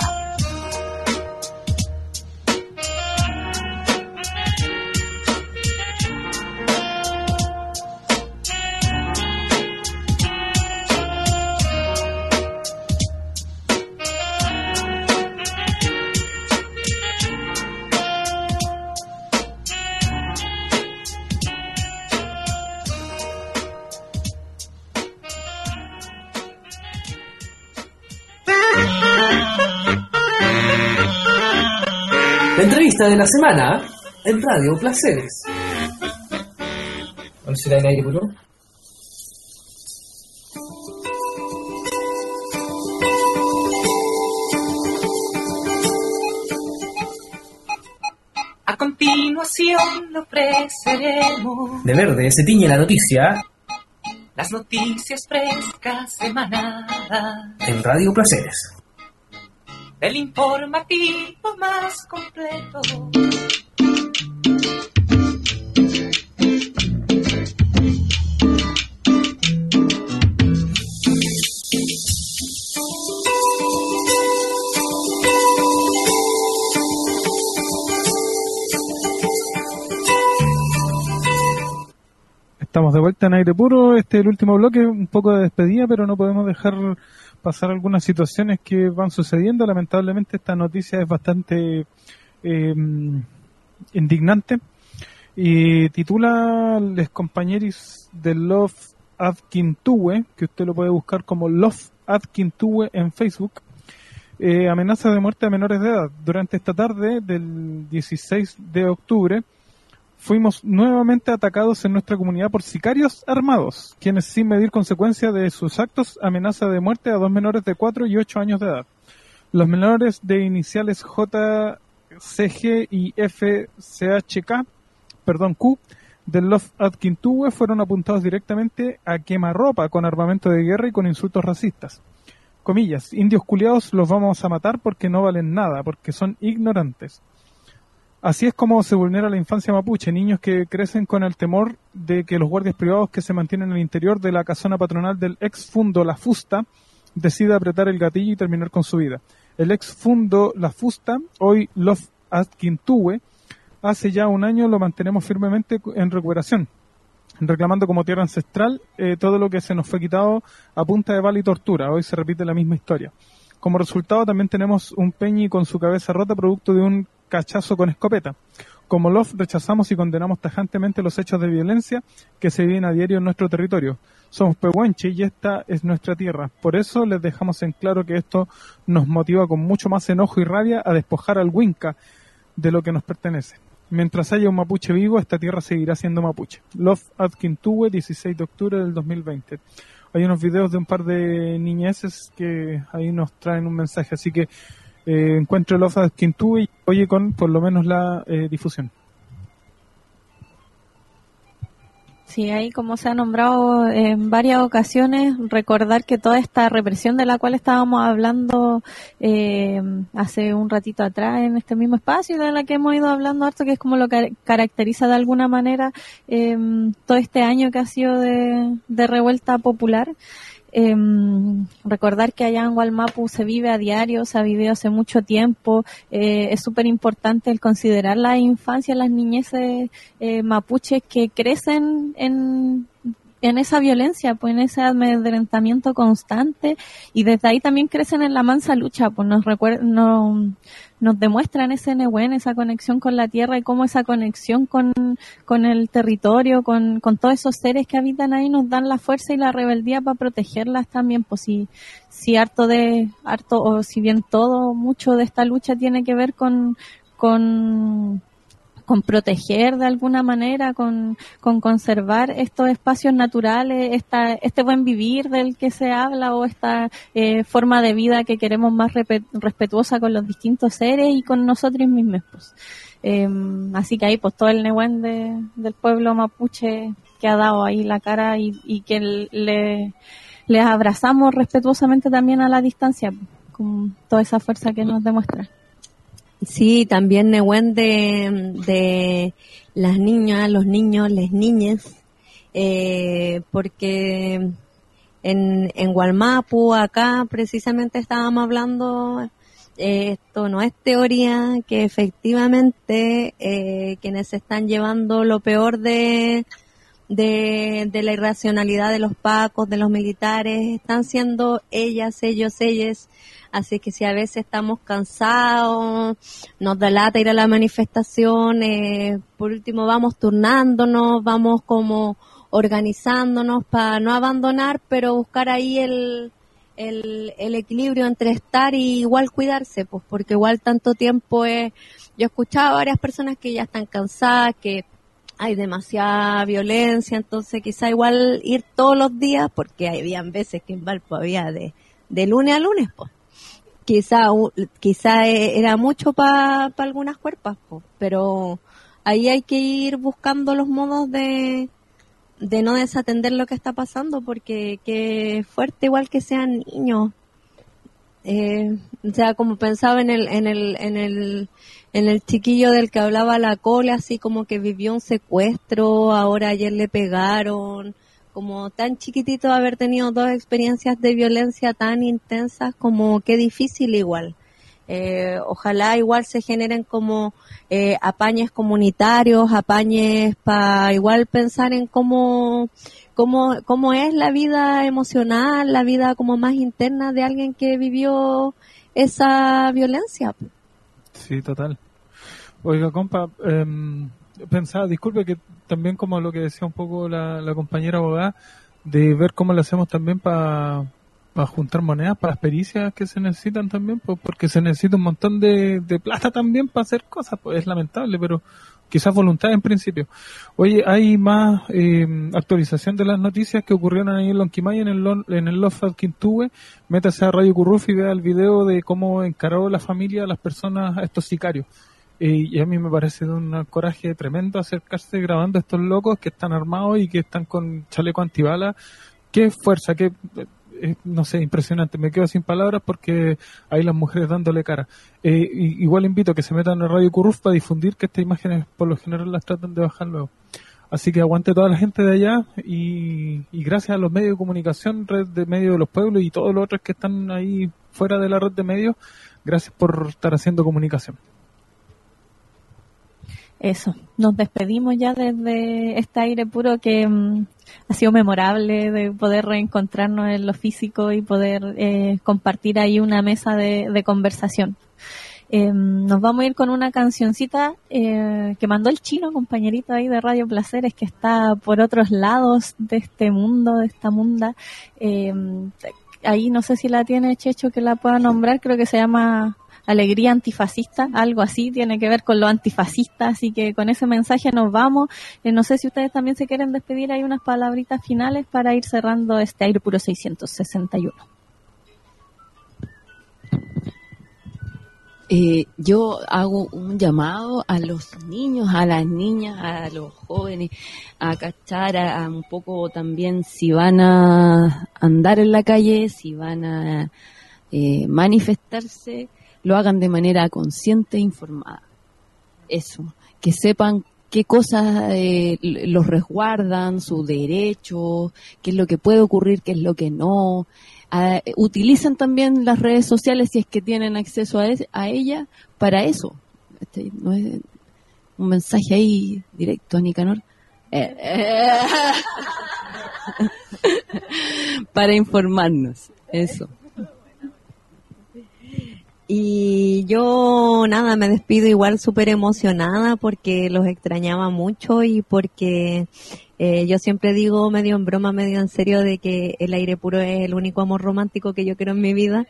La entrevista de la semana en Radio Placeres. ¿Dónde será el aire puro? A continuación le ofreceremos De verde se tiñe la noticia las noticias frescas semanadas en Radio Placeres. del informativo más completo. Estamos de vuelta en aire puro. Este es el último bloque, un poco de despedida, pero no podemos dejar pasar algunas situaciones que van sucediendo. Lamentablemente esta noticia es bastante eh, indignante y titula Les compañeros de Love at Quintúe, que usted lo puede buscar como Love at Quintúe en Facebook. Eh, amenaza de muerte a menores de edad. Durante esta tarde del dieciséis de octubre fuimos nuevamente atacados en nuestra comunidad por sicarios armados, quienes sin medir consecuencias de sus actos amenaza de muerte a dos menores de cuatro y ocho años de edad. Los menores de iniciales J C G y F C H K, perdón, Q, del Love at Quintúe fueron apuntados directamente a quemarropa con armamento de guerra y con insultos racistas. Comillas, indios culiados los vamos a matar porque no valen nada, porque son ignorantes. Así es como se vulnera la infancia mapuche, niños que crecen con el temor de que los guardias privados que se mantienen en el interior de la casona patronal del ex fundo La Fusta decida apretar el gatillo y terminar con su vida. El ex fundo La Fusta, hoy Love at Quintúe, hace ya un año lo mantenemos firmemente en recuperación, reclamando como tierra ancestral eh, todo lo que se nos fue quitado a punta de bala y tortura. Hoy se repite la misma historia. Como resultado también tenemos un peñi con su cabeza rota producto de un cachazo con escopeta. Como Love rechazamos y condenamos tajantemente los hechos de violencia que se viven a diario en nuestro territorio. Somos pehuenche y esta es nuestra tierra. Por eso les dejamos en claro que esto nos motiva con mucho más enojo y rabia a despojar al Winca de lo que nos pertenece. Mientras haya un mapuche vivo, esta tierra seguirá siendo mapuche. Love at Quintúe, dieciséis de octubre del dos mil veinte. Hay unos videos de un par de niñeces que ahí nos traen un mensaje, así que eh, encuentre Love at Quintúe y oye con por lo menos la eh, difusión. Sí, ahí como se ha nombrado en varias ocasiones, recordar que toda esta represión de la cual estábamos hablando eh, hace un ratito atrás en este mismo espacio y de la que hemos ido hablando harto, que es como lo que caracteriza de alguna manera eh, todo este año que ha sido de, de revuelta popular. Eh, recordar que allá en Gualmapu se vive a diario, se ha vivido hace mucho tiempo. Eh, es súper importante el considerar la infancia, las niñeces eh, mapuches que crecen en, en esa violencia, pues en ese amedrentamiento constante, y desde ahí también crecen en la mansa lucha, pues nos recuer- no, nos demuestran ese Nehuen, esa conexión con la tierra y cómo esa conexión con, con el territorio, con, con todos esos seres que habitan ahí nos dan la fuerza y la rebeldía para protegerlas también. Pues si, si harto de, harto, o si bien todo, mucho de esta lucha tiene que ver con, con, con proteger de alguna manera, con, con conservar estos espacios naturales, esta, este buen vivir del que se habla, o esta eh, forma de vida que queremos más repet- respetuosa con los distintos seres y con nosotros mismos. Pues. Eh, así que ahí pues todo el Nehuen de, del pueblo mapuche que ha dado ahí la cara y, y que le, les abrazamos respetuosamente también a la distancia, pues, con toda esa fuerza que nos demuestra. Sí, también Nehuen de, de las niñas, los niños, las niñas, eh, porque en, en Gualmapu, acá precisamente estábamos hablando, eh, esto no es teoría, que efectivamente eh, quienes se están llevando lo peor de, de, de la irracionalidad de los pacos, de los militares, están siendo ellas, ellos, ellas. Así que si a veces estamos cansados, nos da lata ir a la manifestación, eh, por último vamos turnándonos, vamos como organizándonos para no abandonar, pero buscar ahí el, el, el equilibrio entre estar y igual cuidarse, pues porque igual tanto tiempo es, yo he escuchado a varias personas que ya están cansadas, que hay demasiada violencia, entonces quizá igual ir todos los días, porque habían veces que en Valpo había de, de lunes a lunes, pues. Quizá, quizá era mucho para pa algunas cuerpas, pues, pero ahí hay que ir buscando los modos de, de no desatender lo que está pasando, porque que fuerte igual que sean niños. Eh, o sea, como pensaba en el, en el, en el, en el chiquillo del que hablaba la Cole, así como que vivió un secuestro, ahora ayer le pegaron, como tan chiquitito haber tenido dos experiencias de violencia tan intensas, como qué difícil igual. Eh, ojalá igual se generen como eh, apañes comunitarios, apañes para igual pensar en cómo, cómo, cómo es la vida emocional, la vida como más interna de alguien que vivió esa violencia. Sí, total. Oiga, compa, eh, pensaba, disculpe que también como lo que decía un poco la, la compañera abogada, de ver cómo lo hacemos también para para juntar monedas, para las pericias que se necesitan también, pues porque se necesita un montón de, de plata también para hacer cosas, pues es lamentable, pero quizás voluntad en principio. Oye, hay más eh, actualización de las noticias que ocurrieron ahí en Lonquimay, en el en el Loft Quintúe. Métase a Radio Curruf y vea el video de cómo encaró la familia a las personas, a estos sicarios. Eh, y a mí me parece de un coraje tremendo acercarse grabando a estos locos que están armados y que están con chaleco antibalas. Qué fuerza, qué... Eh, no sé, impresionante, me quedo sin palabras porque hay las mujeres dándole cara. Eh, y, igual invito a que se metan a Radio Curruf para difundir que estas imágenes por lo general las tratan de bajar luego. Así que aguante toda la gente de allá y, y gracias a los medios de comunicación, Red de Medios de los Pueblos y todos los otros que están ahí fuera de la red de medios, gracias por estar haciendo comunicación. Eso, nos despedimos ya desde este aire puro que mmm, ha sido memorable, de poder reencontrarnos en lo físico y poder eh, compartir ahí una mesa de, de conversación. Eh, nos vamos a ir con una cancioncita eh, que mandó el Chino, compañerito ahí de Radio Placeres, que está por otros lados de este mundo, de esta munda. Eh, ahí no sé si la tiene Checho que la pueda nombrar, creo que se llama Alegría Antifascista, algo así, tiene que ver con lo antifascista, así que con ese mensaje nos vamos. Eh, no sé si ustedes también se quieren despedir, hay unas palabritas finales para ir cerrando este Aire Puro seiscientos sesenta y uno. Eh, yo hago un llamado a los niños, a las niñas, a los jóvenes, a cachar a, a un poco también si van a andar en la calle, si van a eh, manifestarse, lo hagan de manera consciente e informada. Eso, que sepan qué cosas eh, los resguardan, sus derechos, qué es lo que puede ocurrir, qué es lo que no. Uh, utilicen también las redes sociales si es que tienen acceso a, es, a ella para eso. Este, no es un mensaje ahí directo a Nicanor. Eh, eh, para informarnos, eso. Y yo, nada, me despido igual súper emocionada porque los extrañaba mucho y porque eh, yo siempre digo medio en broma, medio en serio de que el aire puro es el único amor romántico que yo quiero en mi vida.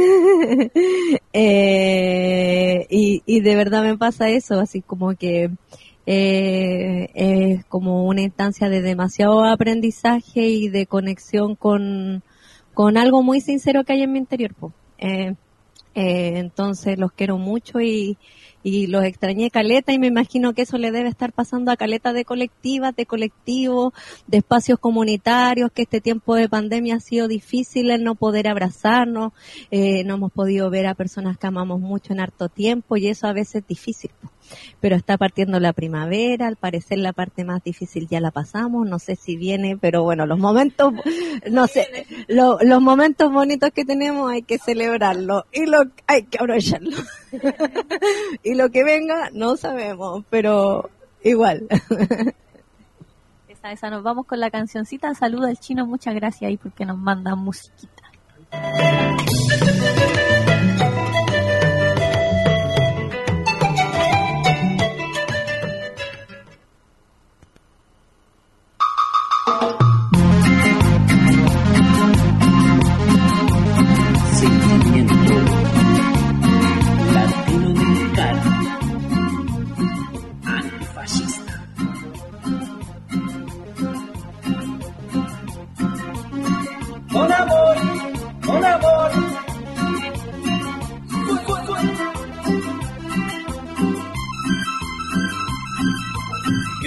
eh, y, y de verdad me pasa eso, así como que eh, es como una instancia de demasiado aprendizaje y de conexión con, con algo muy sincero que hay en mi interior, pues. Eh, Eh, entonces los quiero mucho y, y los extrañé caleta y me imagino que eso le debe estar pasando a caleta de colectivas, de colectivos, de espacios comunitarios, que este tiempo de pandemia ha sido difícil el no poder abrazarnos, eh, no hemos podido ver a personas que amamos mucho en harto tiempo y eso a veces es difícil. Pero está partiendo la primavera, al parecer la parte más difícil ya la pasamos, no sé si viene, pero bueno, los momentos, no sé, lo, los momentos bonitos que tenemos hay que celebrarlos y lo hay que aprovecharlo. Y lo que venga no sabemos, pero igual. Esa, esa, nos vamos con la cancioncita. Saluda al Chino, muchas gracias ahí porque nos manda musiquita.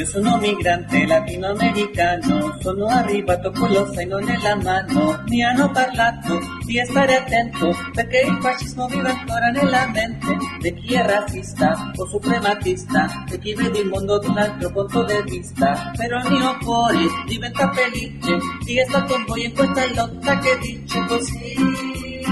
Io sono migrante latinoamericano, sono arrivato con lo zaino nella mano. Mi hanno parlato di stare attento perché il fascismo vive ancora nella mente di chi è razzista o suprematista, di chi vede il mondo da un altro punto di vista. Però il mio cuore diventa felice di essere con voi in questa lotta che dice così.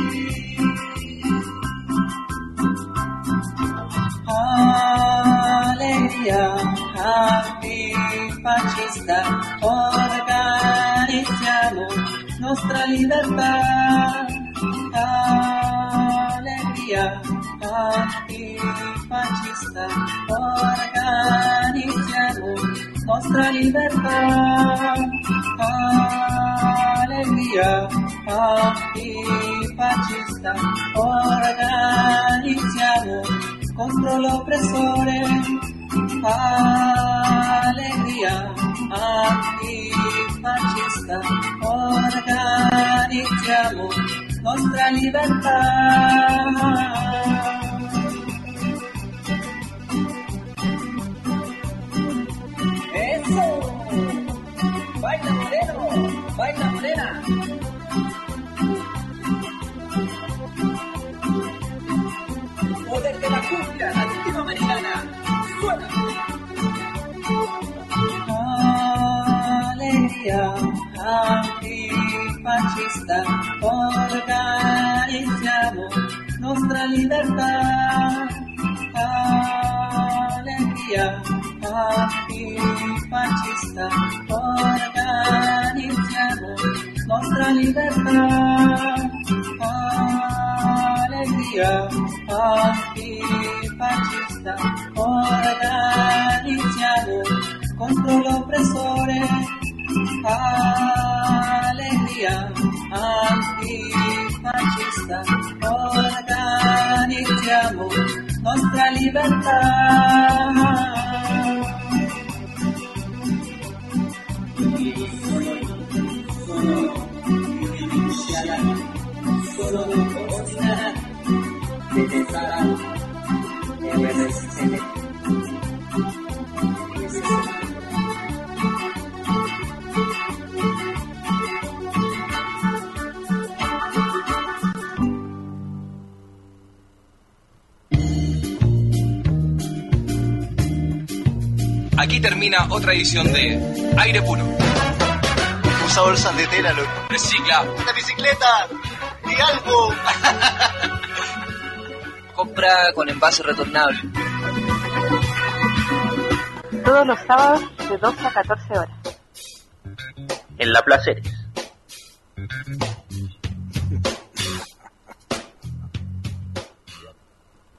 Alegría, antifascista, organizziamo nostra libertà. Alegría, antifascista, organizziamo nostra libertà. Alegría, antifascista, organizziamo contro l'oppressore. Alegría, antifascista, organizziamo nostra libertà. Eso, baila moreno, baila morena. Poder de la cumbia latinoamericana, suena. Alegría, antifascista, organizziamo nostra libertà. Alegría, antifascista, organizziamo nostra libertà. Alegría, antifascista, organizziamo contro l'oppressore. Alegría, antifascista, organizziamo nostra libertà. Solo original de Sara R C C. Aquí termina otra edición de Aire Puro. Usa bolsas de tela, loco. Recicla. ¡Esta bicicleta! ¡Di algo! Compra con envase retornable. Todos los sábados de doce a catorce horas. En La Placeres.